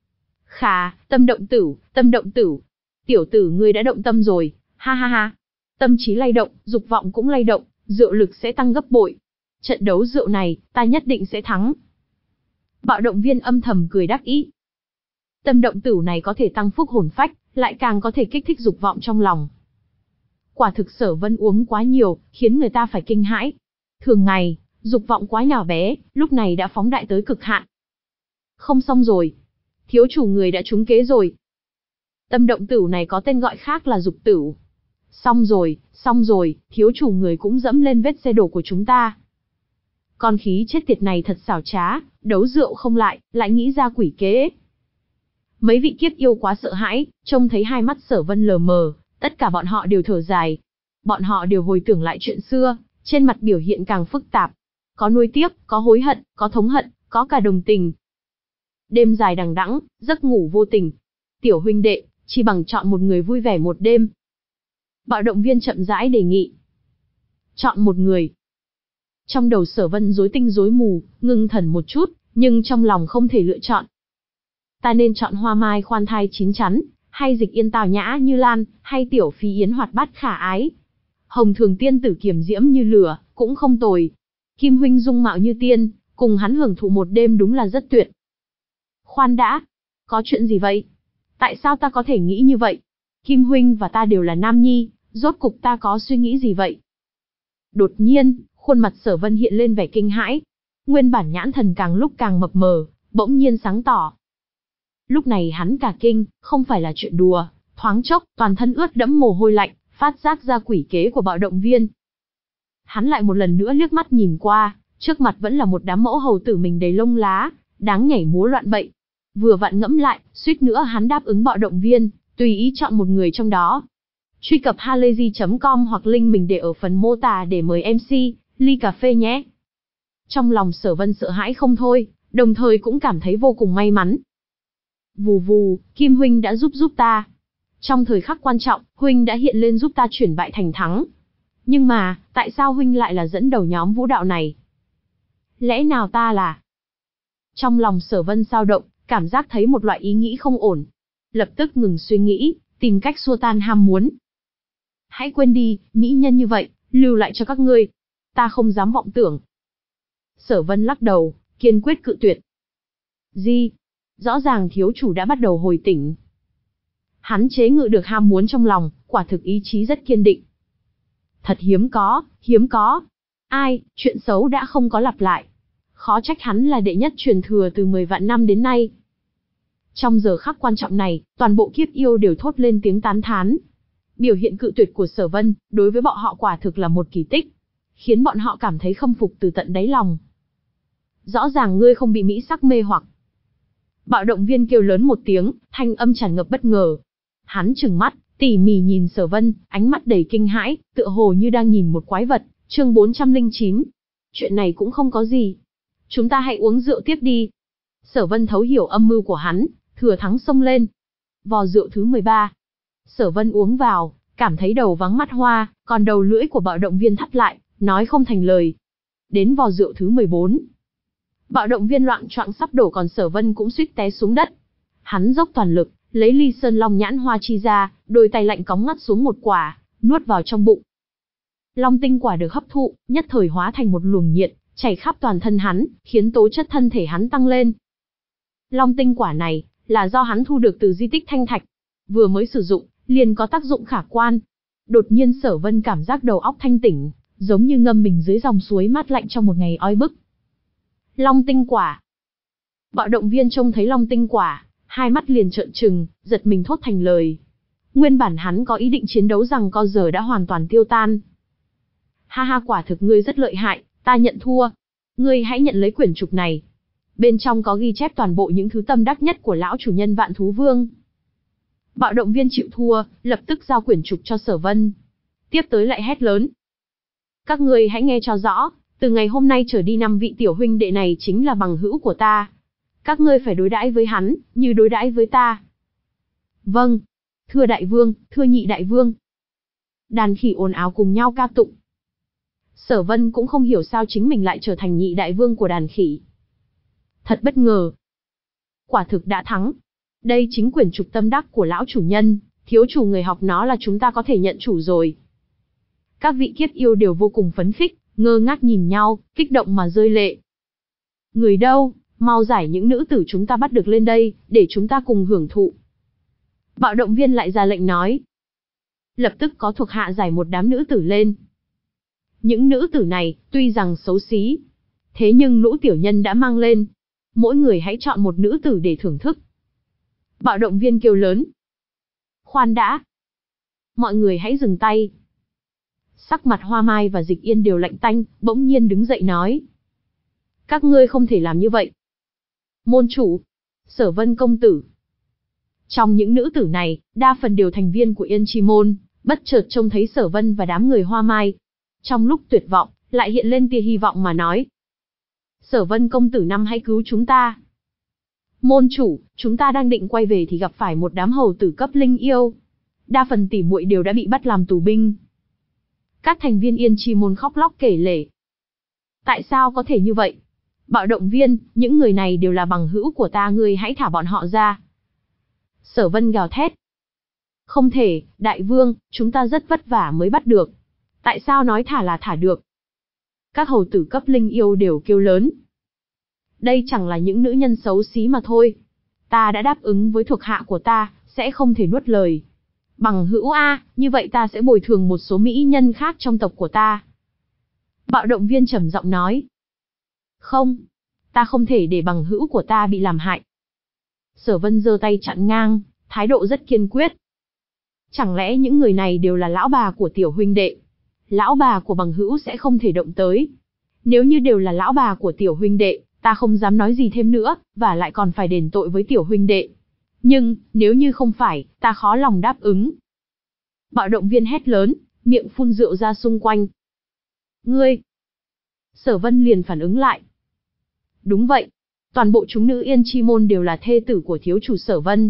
Khà, tâm động tử, tâm động tử. Tiểu tử ngươi đã động tâm rồi, ha ha ha. Tâm trí lay động, dục vọng cũng lay động, rượu lực sẽ tăng gấp bội. Trận đấu rượu này, ta nhất định sẽ thắng. Bạo động viên âm thầm cười đắc ý. Tâm động tử này có thể tăng phúc hồn phách, lại càng có thể kích thích dục vọng trong lòng. Quả thực Sở Vân uống quá nhiều, khiến người ta phải kinh hãi. Thường ngày, dục vọng quá nhỏ bé, lúc này đã phóng đại tới cực hạn. Không xong rồi. Thiếu chủ người đã trúng kế rồi. Tâm động tử này có tên gọi khác là dục tử. Xong rồi, xong rồi, thiếu chủ người cũng dẫm lên vết xe đổ của chúng ta. Con khí chết tiệt này thật xảo trá, đấu rượu không lại, lại nghĩ ra quỷ kế. Mấy vị kiếp yêu quá sợ hãi, trông thấy hai mắt Sở Vân lờ mờ, tất cả bọn họ đều thở dài. Bọn họ đều hồi tưởng lại chuyện xưa, trên mặt biểu hiện càng phức tạp. Có nuối tiếc, có hối hận, có thống hận, có cả đồng tình. Đêm dài đằng đẵng, giấc ngủ vô tình. Tiểu huynh đệ, chỉ bằng chọn một người vui vẻ một đêm. Bạo động viên chậm rãi đề nghị. Chọn một người. Trong đầu Sở Vân rối tinh rối mù, ngưng thần một chút, nhưng trong lòng không thể lựa chọn. Ta nên chọn Hoa Mai khoan thai chín chắn, hay Dịch Yên tào nhã như lan, hay Tiểu Phi Yến hoạt bát khả ái. Hồng Thường Tiên Tử kiềm diễm như lửa, cũng không tồi. Kim huynh dung mạo như tiên, cùng hắn hưởng thụ một đêm đúng là rất tuyệt. Khoan đã, có chuyện gì vậy? Tại sao ta có thể nghĩ như vậy? Kim huynh và ta đều là nam nhi, rốt cục ta có suy nghĩ gì vậy? Đột nhiên, khuôn mặt Sở Vân hiện lên vẻ kinh hãi. Nguyên bản nhãn thần càng lúc càng mập mờ, bỗng nhiên sáng tỏ. Lúc này hắn cả kinh, không phải là chuyện đùa, thoáng chốc, toàn thân ướt đẫm mồ hôi lạnh, phát giác ra quỷ kế của bạo động viên. Hắn lại một lần nữa liếc mắt nhìn qua, trước mặt vẫn là một đám mẫu hầu tử mình đầy lông lá, đáng nhảy múa loạn bậy. Vừa vặn ngẫm lại, suýt nữa hắn đáp ứng bạo động viên, tùy ý chọn một người trong đó. Truy cập halayzi chấm com hoặc link mình để ở phần mô tả để mời em xê, ly cà phê nhé. Trong lòng Sở Vân sợ hãi không thôi, đồng thời cũng cảm thấy vô cùng may mắn. Vù vù, Kim huynh đã giúp giúp ta. Trong thời khắc quan trọng, huynh đã hiện lên giúp ta chuyển bại thành thắng. Nhưng mà, tại sao huynh lại là dẫn đầu nhóm vũ đạo này? Lẽ nào ta là... Trong lòng Sở Vân dao động, cảm giác thấy một loại ý nghĩ không ổn. Lập tức ngừng suy nghĩ, tìm cách xua tan ham muốn. Hãy quên đi, mỹ nhân như vậy, lưu lại cho các ngươi. Ta không dám vọng tưởng. Sở Vân lắc đầu, kiên quyết cự tuyệt. Gì? Rõ ràng thiếu chủ đã bắt đầu hồi tỉnh. Hắn chế ngự được ham muốn trong lòng, quả thực ý chí rất kiên định. Thật hiếm có, hiếm có. Ai, chuyện xấu đã không có lặp lại. Khó trách hắn là đệ nhất truyền thừa từ mười vạn năm đến nay. Trong giờ khắc quan trọng này, toàn bộ kiếp yêu đều thốt lên tiếng tán thán. Biểu hiện cự tuyệt của Sở Vân, đối với bọn họ quả thực là một kỳ tích, khiến bọn họ cảm thấy khâm phục từ tận đáy lòng. Rõ ràng ngươi không bị mỹ sắc mê hoặc. Bạo động viên kêu lớn một tiếng, thanh âm tràn ngập bất ngờ. Hắn trừng mắt, tỉ mỉ nhìn Sở Vân, ánh mắt đầy kinh hãi, tựa hồ như đang nhìn một quái vật. Chương bốn trăm lẻ chín. Chuyện này cũng không có gì. Chúng ta hãy uống rượu tiếp đi. Sở Vân thấu hiểu âm mưu của hắn, thừa thắng xông lên. Vò rượu thứ mười ba. Sở Vân uống vào, cảm thấy đầu vắng mắt hoa, còn đầu lưỡi của bạo động viên thắt lại, nói không thành lời. Đến vò rượu thứ mười bốn. Bạo động viên loạng choạng sắp đổ, còn Sở Vân cũng suýt té xuống đất. Hắn dốc toàn lực, lấy ly sơn long nhãn hoa chi ra, đôi tay lạnh cóng ngắt xuống một quả, nuốt vào trong bụng. Long tinh quả được hấp thụ, nhất thời hóa thành một luồng nhiệt, chảy khắp toàn thân hắn, khiến tố chất thân thể hắn tăng lên. Long tinh quả này, là do hắn thu được từ di tích Thanh Thạch. Vừa mới sử dụng, liền có tác dụng khả quan. Đột nhiên Sở Vân cảm giác đầu óc thanh tỉnh, giống như ngâm mình dưới dòng suối mát lạnh trong một ngày oi bức. Long tinh quả. Bạo động viên trông thấy long tinh quả, hai mắt liền trợn trừng, giật mình thốt thành lời. Nguyên bản hắn có ý định chiến đấu rằng co giờ đã hoàn toàn tiêu tan. Ha ha, quả thực ngươi rất lợi hại, ta nhận thua. Ngươi hãy nhận lấy quyển trục này. Bên trong có ghi chép toàn bộ những thứ tâm đắc nhất của lão chủ nhân Vạn Thú Vương. Bạo động viên chịu thua, lập tức giao quyển trục cho Sở Vân. Tiếp tới lại hét lớn. Các ngươi hãy nghe cho rõ, từ ngày hôm nay trở đi năm vị tiểu huynh đệ này chính là bằng hữu của ta. Các ngươi phải đối đãi với hắn, như đối đãi với ta. Vâng. Thưa đại vương, thưa nhị đại vương. Đàn khỉ ồn ào cùng nhau ca tụng. Sở Vân cũng không hiểu sao chính mình lại trở thành nhị đại vương của đàn khỉ. Thật bất ngờ. Quả thực đã thắng. Đây chính quyển trục tâm đắc của lão chủ nhân, thiếu chủ người học nó là chúng ta có thể nhận chủ rồi. Các vị kiếp yêu đều vô cùng phấn khích, ngơ ngác nhìn nhau, kích động mà rơi lệ. Người đâu, mau giải những nữ tử chúng ta bắt được lên đây, để chúng ta cùng hưởng thụ. Bạo động viên lại ra lệnh nói. Lập tức có thuộc hạ giải một đám nữ tử lên. Những nữ tử này, tuy rằng xấu xí, thế nhưng lũ tiểu nhân đã mang lên. Mỗi người hãy chọn một nữ tử để thưởng thức. Bạo động viên kêu lớn. Khoan đã. Mọi người hãy dừng tay. Sắc mặt Hoa Mai và Dịch Yên đều lạnh tanh, bỗng nhiên đứng dậy nói. Các ngươi không thể làm như vậy. Môn chủ, Sở Vân công tử. Trong những nữ tử này, đa phần đều thành viên của Yên Chi môn, bất chợt trông thấy Sở Vân và đám người Hoa Mai. Trong lúc tuyệt vọng, lại hiện lên tia hy vọng mà nói. Sở Vân công tử năm hãy cứu chúng ta. Môn chủ, chúng ta đang định quay về thì gặp phải một đám hầu tử cấp linh yêu. Đa phần tỷ muội đều đã bị bắt làm tù binh. Các thành viên Yên Chi môn khóc lóc kể lể. Tại sao có thể như vậy? Bạo động viên, những người này đều là bằng hữu của ta, ngươi hãy thả bọn họ ra. Sở Vân gào thét. Không thể, đại vương, chúng ta rất vất vả mới bắt được. Tại sao nói thả là thả được? Các hầu tử cấp linh yêu đều kêu lớn. Đây chẳng là những nữ nhân xấu xí mà thôi. Ta đã đáp ứng với thuộc hạ của ta, sẽ không thể nuốt lời. Bằng hữu A, như vậy ta sẽ bồi thường một số mỹ nhân khác trong tộc của ta. Bạo động viên trầm giọng nói. Không, ta không thể để bằng hữu của ta bị làm hại. Sở Vân giơ tay chặn ngang, thái độ rất kiên quyết. Chẳng lẽ những người này đều là lão bà của tiểu huynh đệ? Lão bà của bằng hữu sẽ không thể động tới. Nếu như đều là lão bà của tiểu huynh đệ, ta không dám nói gì thêm nữa, và lại còn phải đền tội với tiểu huynh đệ. Nhưng, nếu như không phải, ta khó lòng đáp ứng. Bạo động viên hét lớn, miệng phun rượu ra xung quanh. Ngươi! Sở Vân liền phản ứng lại. Đúng vậy, toàn bộ chúng nữ Yên Chi môn đều là thê tử của thiếu chủ Sở Vân.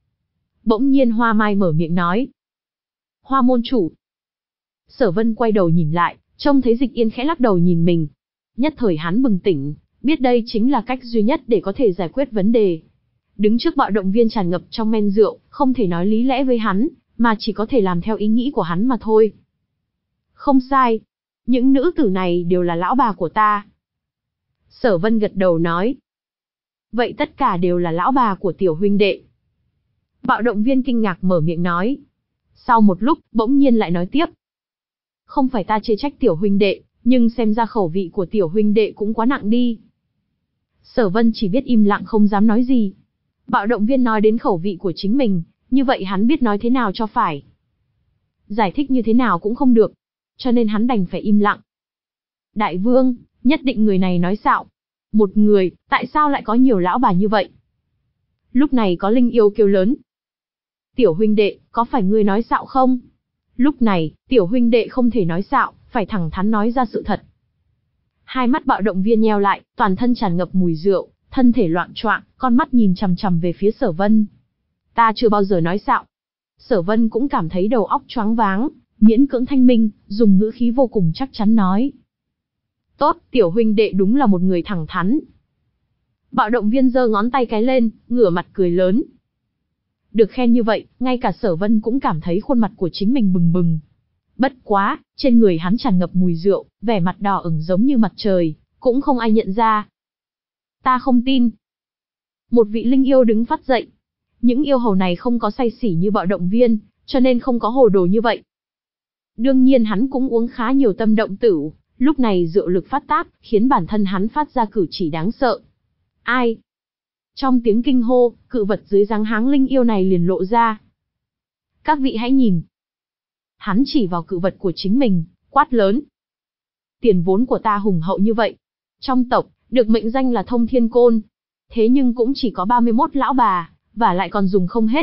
Bỗng nhiên Hoa Mai mở miệng nói. Hoa môn chủ. Sở Vân quay đầu nhìn lại, trông thấy Dịch Yên khẽ lắc đầu nhìn mình. Nhất thời hắn bừng tỉnh, biết đây chính là cách duy nhất để có thể giải quyết vấn đề. Đứng trước bạo động viên tràn ngập trong men rượu, không thể nói lý lẽ với hắn, mà chỉ có thể làm theo ý nghĩ của hắn mà thôi. Không sai, những nữ tử này đều là lão bà của ta. Sở Vân gật đầu nói. Vậy tất cả đều là lão bà của tiểu huynh đệ. Bạo động viên kinh ngạc mở miệng nói. Sau một lúc, bỗng nhiên lại nói tiếp. Không phải ta chê trách tiểu huynh đệ, nhưng xem ra khẩu vị của tiểu huynh đệ cũng quá nặng đi. Sở Vân chỉ biết im lặng không dám nói gì. Bạo động viên nói đến khẩu vị của chính mình, như vậy hắn biết nói thế nào cho phải. Giải thích như thế nào cũng không được, cho nên hắn đành phải im lặng. Đại vương, nhất định người này nói xạo. Một người, tại sao lại có nhiều lão bà như vậy? Lúc này có linh yêu kêu lớn. Tiểu huynh đệ, có phải ngươi nói xạo không? Lúc này, tiểu huynh đệ không thể nói xạo, phải thẳng thắn nói ra sự thật. Hai mắt bạo động viên nheo lại, toàn thân tràn ngập mùi rượu, thân thể loạng choạng, con mắt nhìn chằm chằm về phía Sở Vân. Ta chưa bao giờ nói xạo. Sở Vân cũng cảm thấy đầu óc choáng váng, miễn cưỡng thanh minh, dùng ngữ khí vô cùng chắc chắn nói. Tốt, tiểu huynh đệ đúng là một người thẳng thắn. Bạo động viên giơ ngón tay cái lên, ngửa mặt cười lớn. Được khen như vậy, ngay cả Sở Vân cũng cảm thấy khuôn mặt của chính mình bừng bừng. Bất quá, trên người hắn tràn ngập mùi rượu, vẻ mặt đỏ ửng giống như mặt trời, cũng không ai nhận ra. Ta không tin. Một vị linh yêu đứng phát dậy. Những yêu hầu này không có say xỉ như bạo động viên, cho nên không có hồ đồ như vậy. Đương nhiên hắn cũng uống khá nhiều tâm động tửu, lúc này rượu lực phát tác, khiến bản thân hắn phát ra cử chỉ đáng sợ. Ai? Trong tiếng kinh hô, cự vật dưới dáng háng linh yêu này liền lộ ra. Các vị hãy nhìn. Hắn chỉ vào cự vật của chính mình, quát lớn. Tiền vốn của ta hùng hậu như vậy. Trong tộc, được mệnh danh là Thông Thiên Côn. Thế nhưng cũng chỉ có ba mươi mốt lão bà, và lại còn dùng không hết.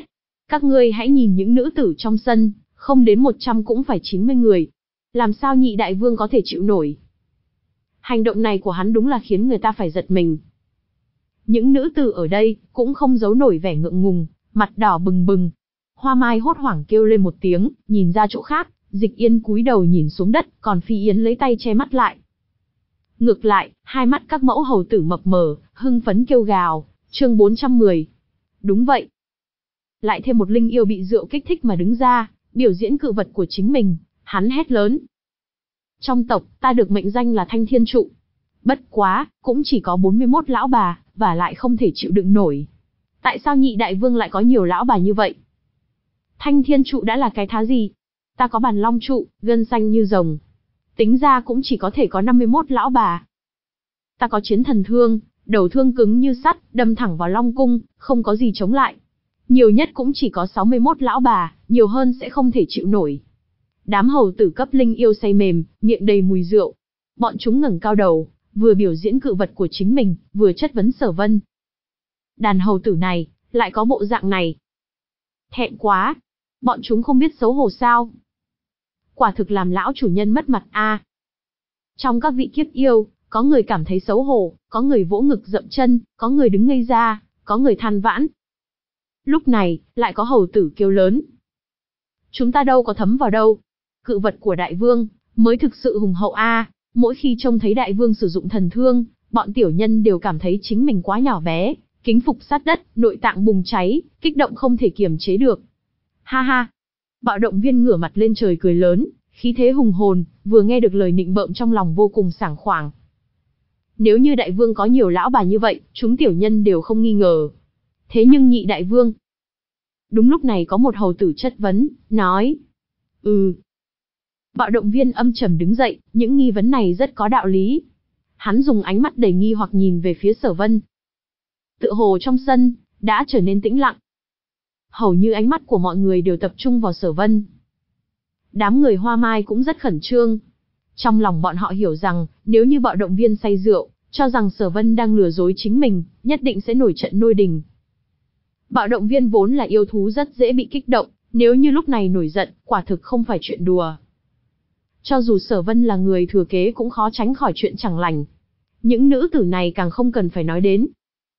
Các ngươi hãy nhìn những nữ tử trong sân, không đến một trăm cũng phải chín mươi người. Làm sao nhị đại vương có thể chịu nổi? Hành động này của hắn đúng là khiến người ta phải giật mình. Những nữ tử ở đây cũng không giấu nổi vẻ ngượng ngùng, mặt đỏ bừng bừng. Hoa Mai hốt hoảng kêu lên một tiếng, nhìn ra chỗ khác, Dịch Yên cúi đầu nhìn xuống đất, còn Phi Yến lấy tay che mắt lại. Ngược lại, hai mắt các mẫu hầu tử mập mờ, hưng phấn kêu gào, chương bốn trăm mười. Đúng vậy. Lại thêm một linh yêu bị rượu kích thích mà đứng ra, biểu diễn cự vật của chính mình, hắn hét lớn. Trong tộc, ta được mệnh danh là Thanh Thiên Trụ. Bất quá, cũng chỉ có bốn mươi mốt lão bà, và lại không thể chịu đựng nổi. Tại sao nhị đại vương lại có nhiều lão bà như vậy? Thanh Thiên Trụ đã là cái thá gì? Ta có Bàn Long Trụ, gân xanh như rồng. Tính ra cũng chỉ có thể có năm mươi mốt lão bà. Ta có Chiến Thần Thương, đầu thương cứng như sắt, đâm thẳng vào Long Cung, không có gì chống lại. Nhiều nhất cũng chỉ có sáu mươi mốt lão bà, nhiều hơn sẽ không thể chịu nổi. Đám hầu tử cấp linh yêu say mềm, miệng đầy mùi rượu. Bọn chúng ngẩng cao đầu, vừa biểu diễn cự vật của chính mình, vừa chất vấn Sở Vân. Đàn hầu tử này, lại có bộ dạng này. Thẹn quá, bọn chúng không biết xấu hổ sao? Quả thực làm lão chủ nhân mất mặt a. À. Trong các vị kiếp yêu, có người cảm thấy xấu hổ, có người vỗ ngực dậm chân, có người đứng ngây ra, có người than vãn. Lúc này, lại có hầu tử kêu lớn. Chúng ta đâu có thấm vào đâu. Cự vật của đại vương, mới thực sự hùng hậu a. À. Mỗi khi trông thấy đại vương sử dụng thần thương, bọn tiểu nhân đều cảm thấy chính mình quá nhỏ bé, kính phục sát đất, nội tạng bùng cháy, kích động không thể kiềm chế được. Ha ha. Bạo động viên ngửa mặt lên trời cười lớn, khí thế hùng hồn, vừa nghe được lời nịnh bợm trong lòng vô cùng sảng khoảng. Nếu như đại vương có nhiều lão bà như vậy, chúng tiểu nhân đều không nghi ngờ. Thế nhưng nhị đại vương. Đúng lúc này có một hầu tử chất vấn, nói. Ừ. Bạo động viên âm trầm đứng dậy, những nghi vấn này rất có đạo lý. Hắn dùng ánh mắt đầy nghi hoặc nhìn về phía Sở Vân. Tựa hồ trong sân, đã trở nên tĩnh lặng. Hầu như ánh mắt của mọi người đều tập trung vào Sở Vân. Đám người Hoa Mai cũng rất khẩn trương. Trong lòng bọn họ hiểu rằng, nếu như bạo động viên say rượu, cho rằng Sở Vân đang lừa dối chính mình, nhất định sẽ nổi trận lôi đình. Bạo động viên vốn là yêu thú rất dễ bị kích động, nếu như lúc này nổi giận, quả thực không phải chuyện đùa. Cho dù Sở Vân là người thừa kế cũng khó tránh khỏi chuyện chẳng lành. Những nữ tử này càng không cần phải nói đến.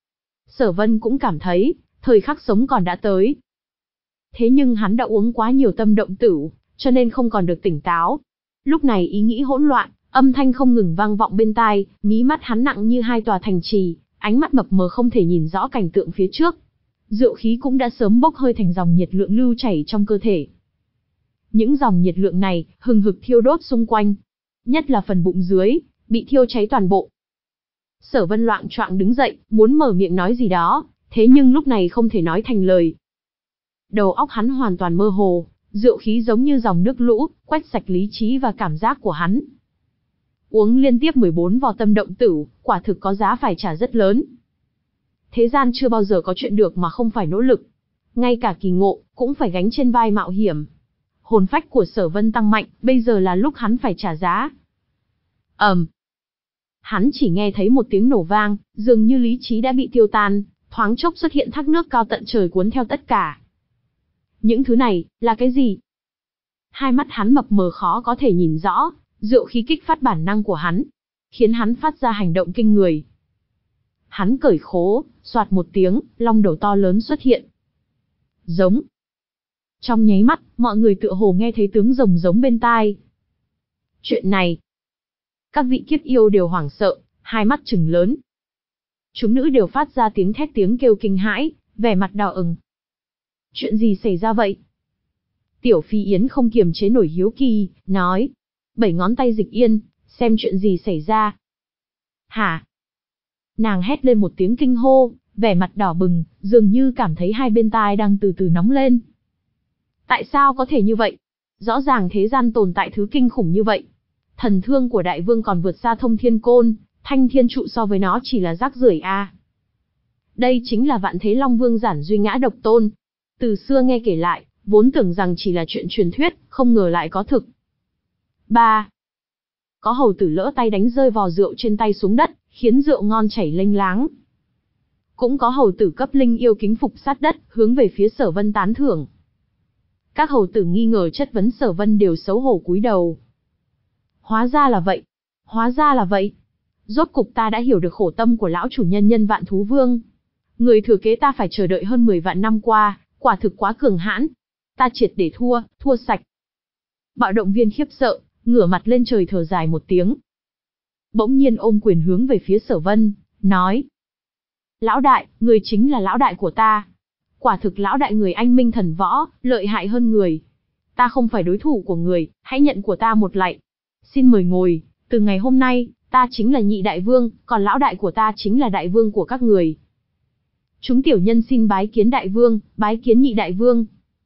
Sở Vân cũng cảm thấy, thời khắc sống còn đã tới. Thế nhưng hắn đã uống quá nhiều tâm động tửu, cho nên không còn được tỉnh táo. Lúc này ý nghĩ hỗn loạn, âm thanh không ngừng vang vọng bên tai, mí mắt hắn nặng như hai tòa thành trì, ánh mắt mập mờ không thể nhìn rõ cảnh tượng phía trước. Rượu khí cũng đã sớm bốc hơi thành dòng nhiệt lượng lưu chảy trong cơ thể. Những dòng nhiệt lượng này hừng hực thiêu đốt xung quanh, nhất là phần bụng dưới, bị thiêu cháy toàn bộ. Sở Vân loạng choạng đứng dậy, muốn mở miệng nói gì đó, thế nhưng lúc này không thể nói thành lời. Đầu óc hắn hoàn toàn mơ hồ, rượu khí giống như dòng nước lũ, quét sạch lý trí và cảm giác của hắn. Uống liên tiếp mười bốn vò tâm động tửu, quả thực có giá phải trả rất lớn. Thế gian chưa bao giờ có chuyện được mà không phải nỗ lực. Ngay cả kỳ ngộ, cũng phải gánh trên vai mạo hiểm. Hồn phách của Sở Vân tăng mạnh, bây giờ là lúc hắn phải trả giá. ầm, um. Hắn chỉ nghe thấy một tiếng nổ vang, dường như lý trí đã bị tiêu tan, thoáng chốc xuất hiện thác nước cao tận trời cuốn theo tất cả. Những thứ này, là cái gì? Hai mắt hắn mập mờ khó có thể nhìn rõ, rượu khí kích phát bản năng của hắn, khiến hắn phát ra hành động kinh người. Hắn cởi khố, soạt một tiếng, long đầu to lớn xuất hiện. Giống. Trong nháy mắt, mọi người tựa hồ nghe thấy tiếng rồng giống bên tai. Chuyện này. Các vị kiếp yêu đều hoảng sợ, hai mắt trừng lớn. Chúng nữ đều phát ra tiếng thét tiếng kêu kinh hãi, vẻ mặt đỏ ửng. Chuyện gì xảy ra vậy? Tiểu Phi Yến không kiềm chế nổi hiếu kỳ, nói. Bảy ngón tay Dịch Yên, xem chuyện gì xảy ra. Hả? Nàng hét lên một tiếng kinh hô, vẻ mặt đỏ bừng, dường như cảm thấy hai bên tai đang từ từ nóng lên. Tại sao có thể như vậy? Rõ ràng thế gian tồn tại thứ kinh khủng như vậy. Thần thương của đại vương còn vượt xa Thông Thiên Côn, Thanh Thiên Trụ so với nó chỉ là rác rưởi a. À. Đây chính là Vạn Thế Long Vương Giản Duy Ngã Độc Tôn. Từ xưa nghe kể lại, vốn tưởng rằng chỉ là chuyện truyền thuyết, không ngờ lại có thực. ba. Có hầu tử lỡ tay đánh rơi vò rượu trên tay xuống đất, khiến rượu ngon chảy lênh láng. Cũng có hầu tử cấp linh yêu kính phục sát đất, hướng về phía Sở Vân tán thưởng. Các hầu tử nghi ngờ chất vấn Sở Vân đều xấu hổ cúi đầu. Hóa ra là vậy, hóa ra là vậy. Rốt cục ta đã hiểu được khổ tâm của lão chủ nhân Nhân Vạn Thú Vương. Người thừa kế ta phải chờ đợi hơn mười vạn năm qua, quả thực quá cường hãn. Ta triệt để thua, thua sạch. Bạo động viên khiếp sợ, ngửa mặt lên trời thở dài một tiếng. Bỗng nhiên ôm quyền hướng về phía Sở Vân, nói. Lão đại, người chính là lão đại của ta. Quả thực lão đại người anh minh thần võ, lợi hại hơn người. Ta không phải đối thủ của người, hãy nhận của ta một lạy. Xin mời ngồi, từ ngày hôm nay, ta chính là nhị đại vương, còn lão đại của ta chính là đại vương của các người. Chúng tiểu nhân xin bái kiến đại vương, bái kiến nhị đại vương.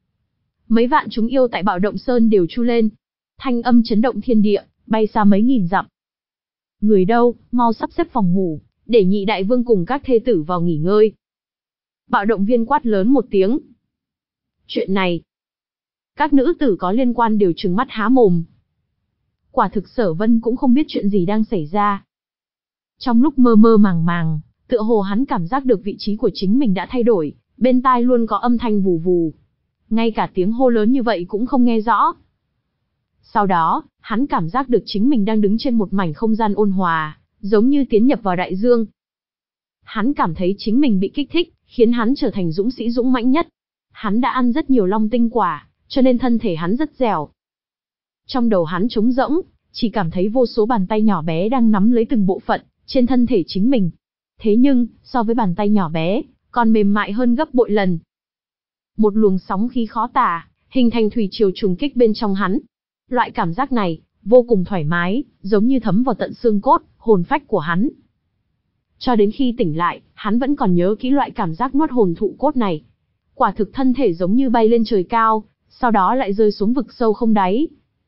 Mấy vạn chúng yêu tại Bạo Động Sơn đều chu lên. Thanh âm chấn động thiên địa, bay xa mấy nghìn dặm. Người đâu, mau sắp xếp phòng ngủ, để nhị đại vương cùng các thê tử vào nghỉ ngơi. Bạo động viên quát lớn một tiếng. Chuyện này, các nữ tử có liên quan đều trừng mắt há mồm. Quả thực Sở Vân cũng không biết chuyện gì đang xảy ra. Trong lúc mơ mơ màng màng, tựa hồ hắn cảm giác được vị trí của chính mình đã thay đổi, bên tai luôn có âm thanh vù vù. Ngay cả tiếng hô lớn như vậy cũng không nghe rõ. Sau đó, hắn cảm giác được chính mình đang đứng trên một mảnh không gian ôn hòa, giống như tiến nhập vào đại dương. Hắn cảm thấy chính mình bị kích thích, khiến hắn trở thành dũng sĩ dũng mãnh nhất. Hắn đã ăn rất nhiều long tinh quả, cho nên thân thể hắn rất dẻo. Trong đầu hắn trống rỗng, chỉ cảm thấy vô số bàn tay nhỏ bé đang nắm lấy từng bộ phận trên thân thể chính mình. Thế nhưng, so với bàn tay nhỏ bé, còn mềm mại hơn gấp bội lần. Một luồng sóng khí khó tả, hình thành thủy triều trùng kích bên trong hắn. Loại cảm giác này, vô cùng thoải mái, giống như thấm vào tận xương cốt, hồn phách của hắn. Cho đến khi tỉnh lại, hắn vẫn còn nhớ kỹ loại cảm giác nuốt hồn thụ cốt này. Quả thực thân thể giống như bay lên trời cao, sau đó lại rơi xuống vực sâu không đáy.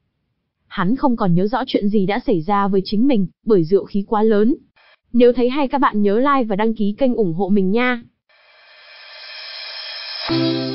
Hắn không còn nhớ rõ chuyện gì đã xảy ra với chính mình, bởi diệu khí quá lớn. Nếu thấy hay các bạn nhớ like và đăng ký kênh ủng hộ mình nha.